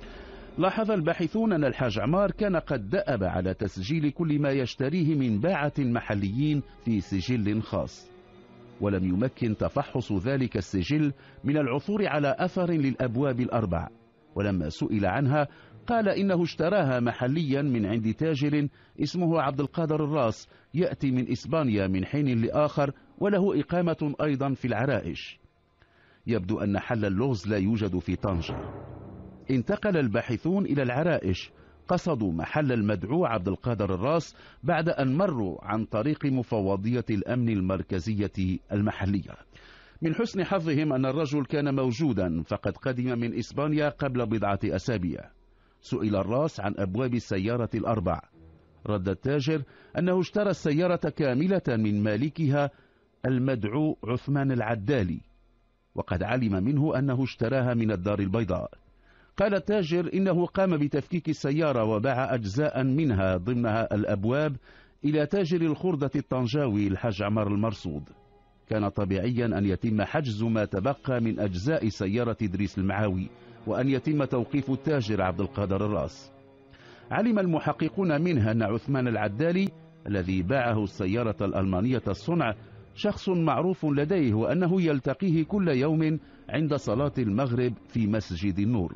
لاحظ الباحثون أن الحاج عمار كان قد دأب على تسجيل كل ما يشتريه من باعة محليين في سجل خاص، ولم يمكن تفحص ذلك السجل من العثور على أثر للأبواب الأربع. ولما سئل عنها قال إنه اشتراها محليا من عند تاجر اسمه عبد القادر الراس يأتي من إسبانيا من حين لآخر، وله إقامة أيضا في العرائش. يبدو أن حل اللغز لا يوجد في طنجة. انتقل الباحثون إلى العرائش، قصدوا محل المدعو عبد القادر الراس بعد أن مروا عن طريق مفوضية الأمن المركزية المحلية. من حسن حظهم أن الرجل كان موجودا، فقد قدم من إسبانيا قبل بضعة أسابيع. سئل الراس عن أبواب السيارة الأربع. رد التاجر أنه اشترى السيارة كاملة من مالكها المدعو عثمان العدالي، وقد علم منه أنه اشتراها من الدار البيضاء. قال التاجر إنه قام بتفكيك السيارة وباع أجزاء منها ضمنها الأبواب إلى تاجر الخردة الطنجاوي الحاج عمار المرصود. كان طبيعيا أن يتم حجز ما تبقى من أجزاء سيارة إدريس المعاوي، وأن يتم توقيف التاجر عبد القادر الراس. علم المحققون منها أن عثمان العدالي الذي باعه السيارة الألمانية الصنع شخص معروف لديه، وأنه يلتقيه كل يوم عند صلاة المغرب في مسجد النور.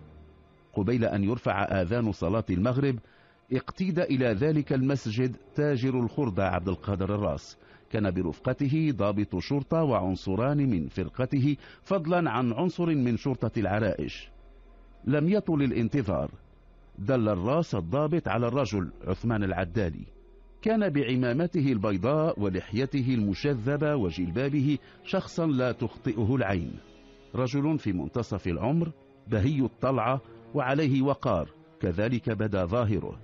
قبيل أن يرفع آذان صلاة المغرب اقتيد إلى ذلك المسجد تاجر الخردة عبد القادر الراس. كان برفقته ضابط شرطة وعنصران من فرقته، فضلا عن عنصر من شرطة العرائش. لم يطل الانتظار، دل الراس الضابط على الرجل عثمان العدالي. كان بعمامته البيضاء ولحيته المشذبة وجلبابه شخصا لا تخطئه العين، رجل في منتصف العمر بهي الطلعة وعليه وقار، كذلك بدا ظاهره.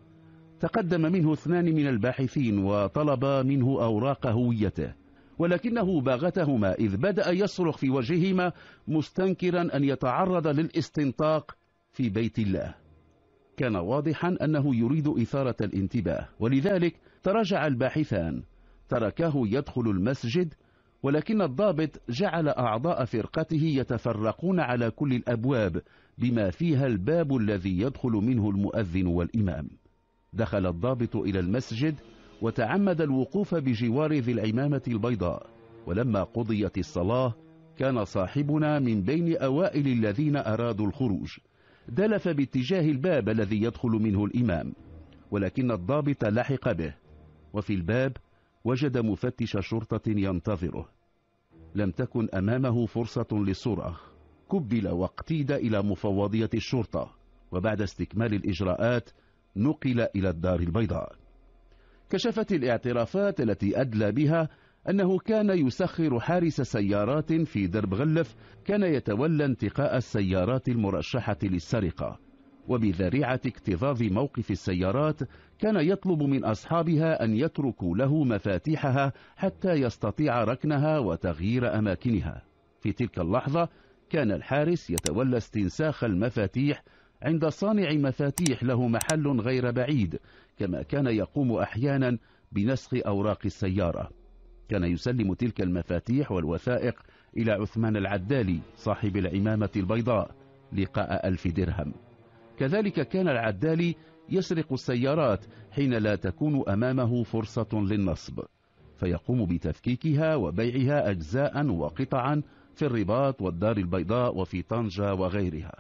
تقدم منه اثنان من الباحثين وطلب منه أوراق هويته، ولكنه باغتهما إذ بدأ يصرخ في وجههما مستنكرا أن يتعرض للاستنطاق في بيت الله. كان واضحا أنه يريد إثارة الانتباه، ولذلك تراجع الباحثان، تركاه يدخل المسجد، ولكن الضابط جعل أعضاء فرقته يتفرقون على كل الأبواب بما فيها الباب الذي يدخل منه المؤذن والإمام. دخل الضابط إلى المسجد وتعمد الوقوف بجوار ذي العمامة البيضاء، ولما قضيت الصلاة كان صاحبنا من بين أوائل الذين أرادوا الخروج. دلف باتجاه الباب الذي يدخل منه الإمام، ولكن الضابط لحق به، وفي الباب وجد مفتش شرطة ينتظره. لم تكن أمامه فرصة للصرخ، كبل واقتيد إلى مفوضية الشرطة، وبعد استكمال الإجراءات نقل إلى الدار البيضاء. كشفت الاعترافات التي أدلى بها أنه كان يسخر حارس سيارات في درب غلف، كان يتولى انتقاء السيارات المرشحة للسرقة، وبذريعة اكتظاظ موقف السيارات كان يطلب من أصحابها أن يتركوا له مفاتيحها حتى يستطيع ركنها وتغيير أماكنها. في تلك اللحظة كان الحارس يتولى استنساخ المفاتيح عند صانع مفاتيح له محل غير بعيد، كما كان يقوم أحيانا بنسخ أوراق السيارة. كان يسلم تلك المفاتيح والوثائق إلى عثمان العدالي صاحب العمامة البيضاء لقاء ألف درهم. كذلك كان العدالي يسرق السيارات حين لا تكون أمامه فرصة للنصب، فيقوم بتفكيكها وبيعها أجزاء وقطعا في الرباط والدار البيضاء وفي طنجة وغيرها.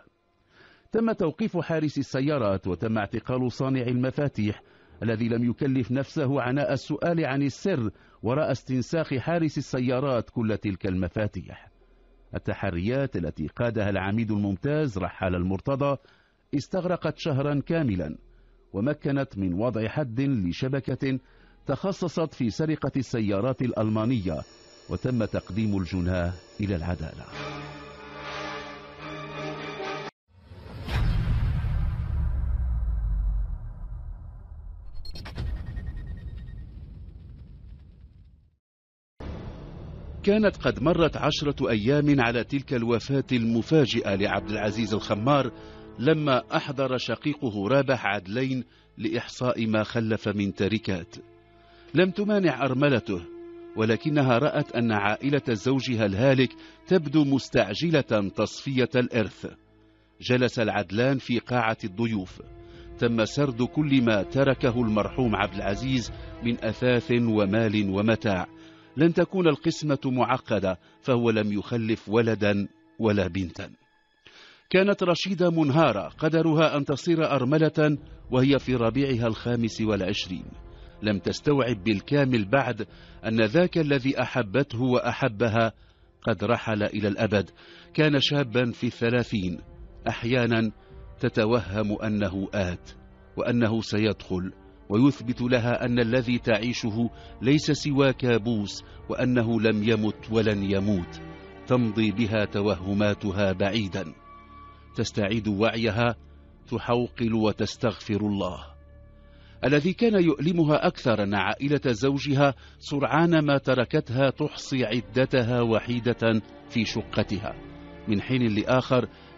تم توقيف حارس السيارات، وتم اعتقال صانع المفاتيح الذي لم يكلف نفسه عناء السؤال عن السر وراء استنساخ حارس السيارات كل تلك المفاتيح. التحريات التي قادها العميد الممتاز رحال المرتضى استغرقت شهرا كاملا، ومكنت من وضع حد لشبكة تخصصت في سرقة السيارات الألمانية، وتم تقديم الجناه إلى العدالة. كانت قد مرت عشرة أيام على تلك الوفاة المفاجئة لعبد العزيز الخمار، لما أحضر شقيقه رابح عدلين لإحصاء ما خلف من تركات. لم تمانع أرملته، ولكنها رأت أن عائلة زوجها الهالك تبدو مستعجلة تصفية الإرث. جلس العدلان في قاعة الضيوف. تم سرد كل ما تركه المرحوم عبد العزيز من أثاث ومال ومتاع. لن تكون القسمة معقدة، فهو لم يخلف ولدا ولا بنتا. كانت رشيدة منهارة، قدرها أن تصير أرملة وهي في ربيعها الخامس والعشرين. لم تستوعب بالكامل بعد أن ذاك الذي أحبته وأحبها قد رحل إلى الأبد. كان شابا في الثلاثين، أحيانا تتوهم أنه آت وأنه سيدخل، ويثبت لها أن الذي تعيشه ليس سوى كابوس، وأنه لم يمت ولن يموت. تمضي بها توهماتها بعيدا، تستعيد وعيها، تحوقل وتستغفر الله. الذي كان يؤلمها أكثر أن عائلة زوجها سرعان ما تركتها تحصي عدتها وحيدة في شقتها. من حين لآخر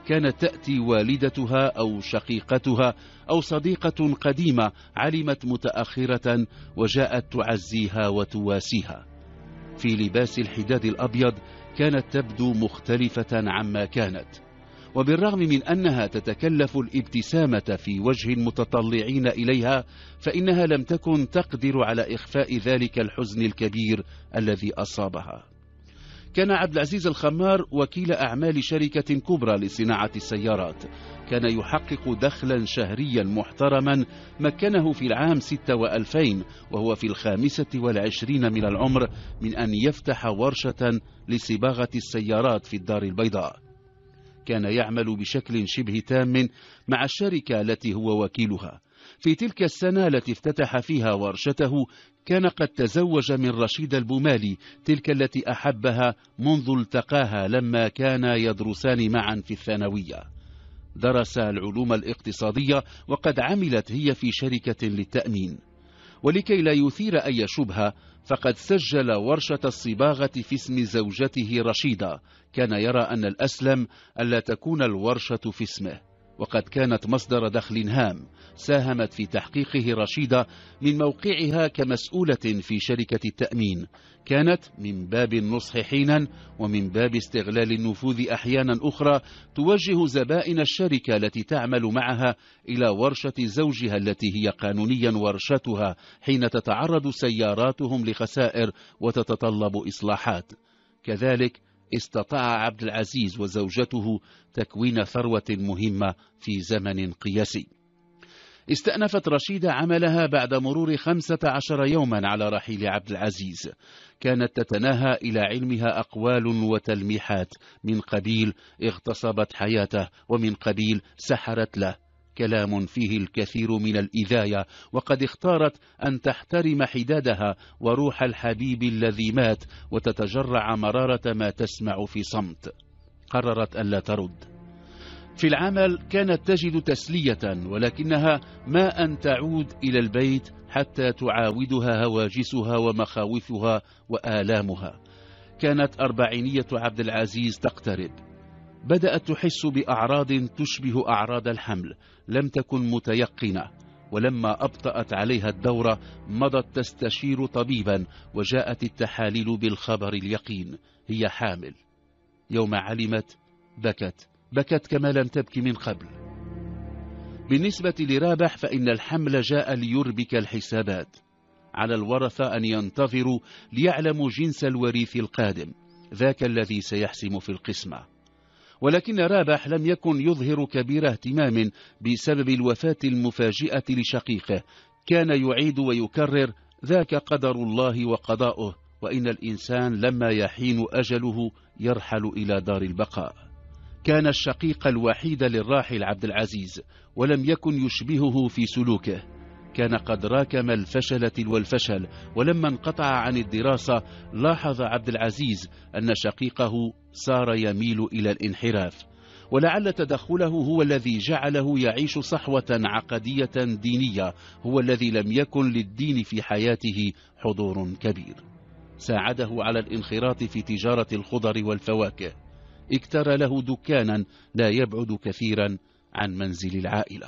كانت تأتي والدتها أو شقيقتها أو صديقة قديمة علمت متأخرة وجاءت تعزيها وتواسيها. في لباس الحداد الأبيض كانت تبدو مختلفة عما كانت، وبالرغم من أنها تتكلف الابتسامة في وجه المتطلعين إليها، فإنها لم تكن تقدر على إخفاء ذلك الحزن الكبير الذي أصابها. كان عبد العزيز الخمار وكيل أعمال شركة كبرى لصناعة السيارات، كان يحقق دخلا شهريا محترما مكنه في العام ستة وألفين وهو في الخامسة والعشرين من العمر من أن يفتح ورشة لصباغة السيارات في الدار البيضاء. كان يعمل بشكل شبه تام مع الشركة التي هو وكيلها. في تلك السنة التي افتتح فيها ورشته كان قد تزوج من رشيدة البومالي، تلك التي أحبها منذ التقاها لما كانا يدرسان معا في الثانوية. درس العلوم الاقتصادية وقد عملت هي في شركة للتأمين. ولكي لا يثير أي شبهة فقد سجل ورشة الصباغة في اسم زوجته رشيدة، كان يرى أن الأسلم ألا تكون الورشة في اسمه، وقد كانت مصدر دخل هام ساهمت في تحقيقه رشيدة من موقعها كمسؤولة في شركة التأمين. كانت من باب النصح حينا ومن باب استغلال النفوذ أحيانا أخرى توجه زبائن الشركة التي تعمل معها إلى ورشة زوجها التي هي قانونيا ورشتها حين تتعرض سياراتهم لخسائر وتتطلب إصلاحات. كذلك استطاع عبد العزيز وزوجته تكوين ثروة مهمة في زمن قياسي. استأنفت رشيدة عملها بعد مرور خمسة عشر يوما على رحيل عبد العزيز. كانت تتناهى إلى علمها أقوال وتلميحات من قبيل اغتصبت حياته ومن قبيل سحرت له، كلام فيه الكثير من الإذاية، وقد اختارت أن تحترم حدادها وروح الحبيب الذي مات وتتجرع مرارة ما تسمع في صمت. قررت ألا ترد. في العمل كانت تجد تسلية، ولكنها ما أن تعود إلى البيت حتى تعاودها هواجسها ومخاوفها وآلامها. كانت أربعينية عبد العزيز تقترب، بدأت تحس بأعراض تشبه أعراض الحمل، لم تكن متيقنة، ولما أبطأت عليها الدورة مضت تستشير طبيبا، وجاءت التحاليل بالخبر اليقين، هي حامل. يوم علمت بكت بكت كما لم تبكي من قبل. بالنسبة لرابح فإن الحمل جاء ليربك الحسابات. على الورثة أن ينتظروا ليعلموا جنس الوريث القادم، ذاك الذي سيحسم في القسمة. ولكن رابح لم يكن يظهر كبير اهتمام بسبب الوفاة المفاجئة لشقيقه، كان يعيد ويكرر ذاك قدر الله وقضاؤه، وإن الإنسان لما يحين أجله يرحل إلى دار البقاء. كان الشقيق الوحيد للراحل عبد العزيز، ولم يكن يشبهه في سلوكه. كان قد راكم الفشل تلو الفشل، ولما انقطع عن الدراسة لاحظ عبد العزيز أن شقيقه صار يميل إلى الانحراف، ولعل تدخله هو الذي جعله يعيش صحوة عقدية دينية، هو الذي لم يكن للدين في حياته حضور كبير. ساعده على الانخراط في تجارة الخضر والفواكه، اكترى له دكانا لا يبعد كثيرا عن منزل العائلة.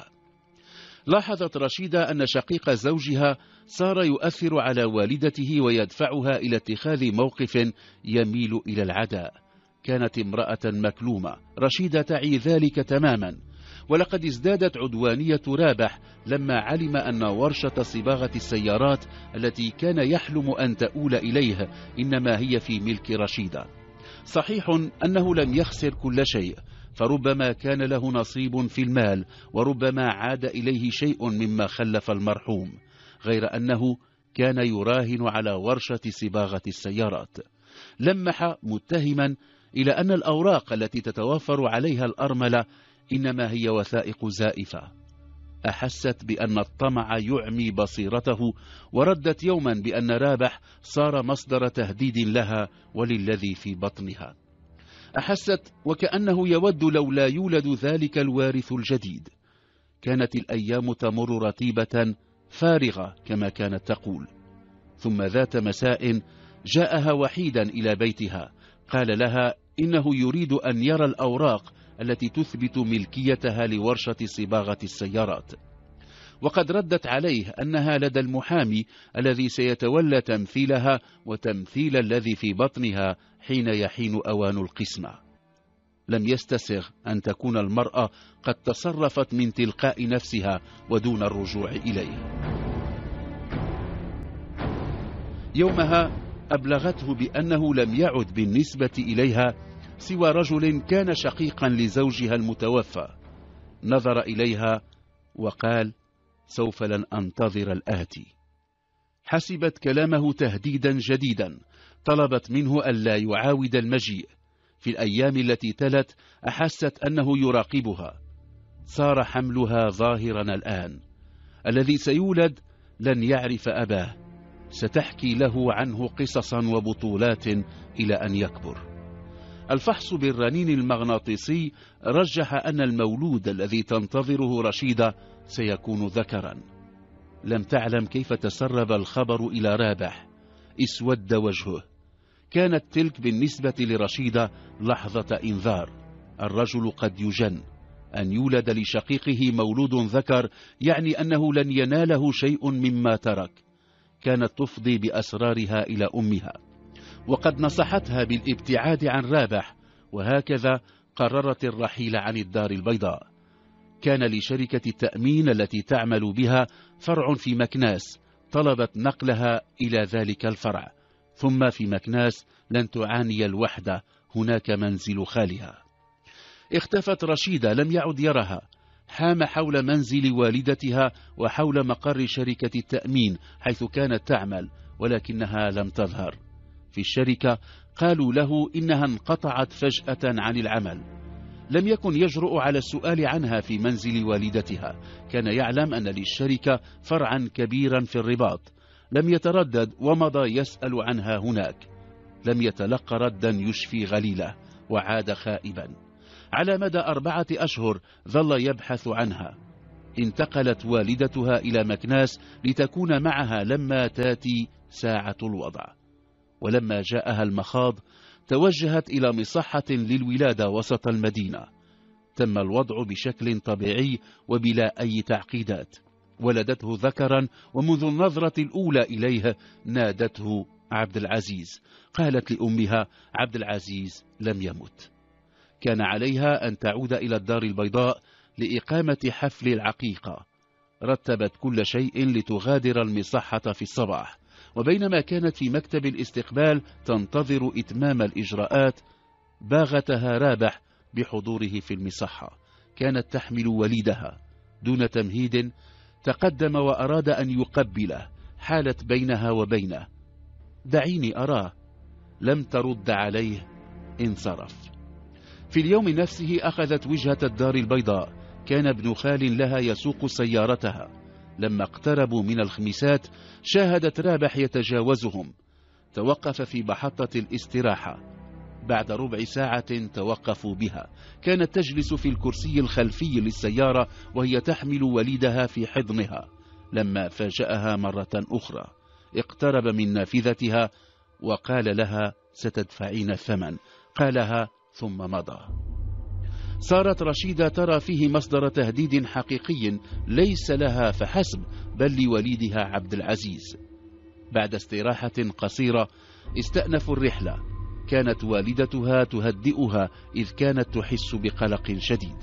لاحظت رشيدة أن شقيق زوجها صار يؤثر على والدته ويدفعها إلى اتخاذ موقف يميل إلى العداء. كانت امرأة مكلومة، رشيدة تعي ذلك تماما، ولقد ازدادت عدوانية رابح لما علم أن ورشة صباغة السيارات التي كان يحلم أن تؤول إليه إنما هي في ملك رشيدة. صحيح أنه لم يخسر كل شيء، فربما كان له نصيب في المال، وربما عاد إليه شيء مما خلف المرحوم، غير أنه كان يراهن على ورشة صباغة السيارات. لمح متهما إلى أن الأوراق التي تتوفر عليها الأرملة إنما هي وثائق زائفة. أحست بأن الطمع يعمي بصيرته، وردت يوما بأن رابح صار مصدر تهديد لها وللذي في بطنها. أحست وكأنه يود لو لا يولد ذلك الوارث الجديد. كانت الأيام تمر رتيبة فارغة كما كانت تقول. ثم ذات مساء جاءها وحيدا إلى بيتها، قال لها إنه يريد أن يرى الأوراق التي تثبت ملكيتها لورشة صباغة السيارات. وقد ردت عليه أنها لدى المحامي الذي سيتولى تمثيلها وتمثيل الذي في بطنها حين يحين أوان القسمة. لم يستسغ أن تكون المرأة قد تصرفت من تلقاء نفسها ودون الرجوع إليه. يومها أبلغته بأنه لم يعد بالنسبة إليها سوى رجل كان شقيقا لزوجها المتوفى. نظر إليها وقال: سوف لن أنتظر الآتي. حسبت كلامه تهديدا جديدا، طلبت منه ألا يعاود المجيء. في الأيام التي تلت أحست أنه يراقبها. صار حملها ظاهرا الآن. الذي سيولد لن يعرف أباه، ستحكي له عنه قصصا وبطولات إلى أن يكبر. الفحص بالرنين المغناطيسي رجح أن المولود الذي تنتظره رشيدة سيكون ذكرا. لم تعلم كيف تسرب الخبر إلى رابح. اسود وجهه. كانت تلك بالنسبة لرشيدة لحظة إنذار. الرجل قد يجن. أن يولد لشقيقه مولود ذكر يعني أنه لن يناله شيء مما ترك. كانت تفضي بأسرارها إلى أمها، وقد نصحتها بالابتعاد عن رابح، وهكذا قررت الرحيل عن الدار البيضاء. كان لشركة التأمين التي تعمل بها فرع في مكناس، طلبت نقلها إلى ذلك الفرع. ثم في مكناس لن تعاني الوحدة، هناك منزل خالها. اختفت رشيدة، لم يعد يرها. حام حول منزل والدتها وحول مقر شركة التأمين حيث كانت تعمل، ولكنها لم تظهر. في الشركة قالوا له إنها انقطعت فجأة عن العمل. لم يكن يجرؤ على السؤال عنها في منزل والدتها. كان يعلم أن للشركة فرعا كبيرا في الرباط. لم يتردد ومضى يسأل عنها هناك. لم يتلقى ردا يشفي غليله، وعاد خائبا. على مدى أربعة أشهر ظل يبحث عنها. انتقلت والدتها إلى مكناس لتكون معها لما تاتي ساعة الوضع. ولما جاءها المخاض توجهت إلى مصحة للولادة وسط المدينة. تم الوضع بشكل طبيعي وبلا أي تعقيدات. ولدته ذكرا، ومنذ النظرة الأولى إليه نادته عبد العزيز. قالت لأمها: عبد العزيز لم يمت. كان عليها أن تعود إلى الدار البيضاء لإقامة حفل العقيقة. رتبت كل شيء لتغادر المصحة في الصباح، وبينما كانت في مكتب الاستقبال تنتظر إتمام الإجراءات باغتها رابح بحضوره في المصحة. كانت تحمل وليدها. دون تمهيد تقدم وأراد أن يقبله. حالت بينها وبينه: دعيني أراه. لم ترد عليه. انصرف. في اليوم نفسه أخذت وجهة الدار البيضاء. كان ابن خال لها يسوق سيارتها. لما اقتربوا من الخميسات شاهدت رابح يتجاوزهم. توقف في محطة الاستراحة. بعد ربع ساعة توقفوا بها. كانت تجلس في الكرسي الخلفي للسيارة وهي تحمل وليدها في حضنها. لما فاجأها مرة أخرى اقترب من نافذتها وقال لها: ستدفعين الثمن. قالها ثم مضى. صارت رشيدة ترى فيه مصدر تهديد حقيقي ليس لها فحسب، بل لوليدها عبد العزيز. بعد استراحة قصيرة استأنفوا الرحلة. كانت والدتها تهدئها إذ كانت تحس بقلق شديد.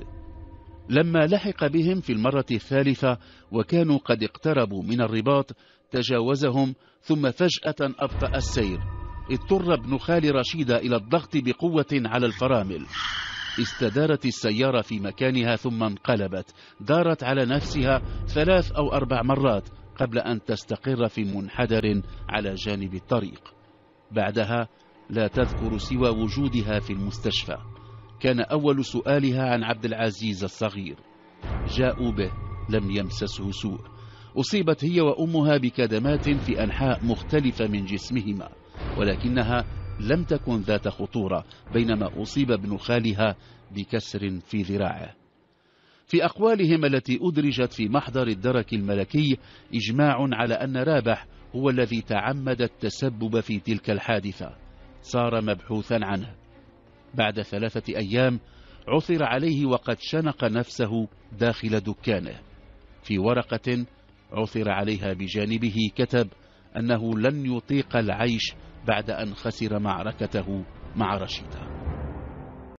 لما لحق بهم في المرة الثالثة وكانوا قد اقتربوا من الرباط تجاوزهم، ثم فجأة أبطأ السير. اضطر ابن خال رشيدة إلى الضغط بقوة على الفرامل. استدارت السيارة في مكانها ثم انقلبت. دارت على نفسها ثلاث أو أربع مرات قبل أن تستقر في منحدر على جانب الطريق. بعدها لا تذكر سوى وجودها في المستشفى. كان أول سؤالها عن عبد العزيز الصغير. جاءوا به، لم يمسسه سوء. أصيبت هي وأمها بكدمات في أنحاء مختلفة من جسمهما، ولكنها لم تكن ذات خطورة، بينما أصيب ابن خالها بكسر في ذراعه. في أقوالهم التي أدرجت في محضر الدرك الملكي إجماع على أن رابح هو الذي تعمد التسبب في تلك الحادثة. صار مبحوثا عنه. بعد ثلاثة أيام عثر عليه وقد شنق نفسه داخل دكانه. في ورقة عثر عليها بجانبه كتب أنه لن يطيق العيش بعد أن خسر معركته مع رشيدة.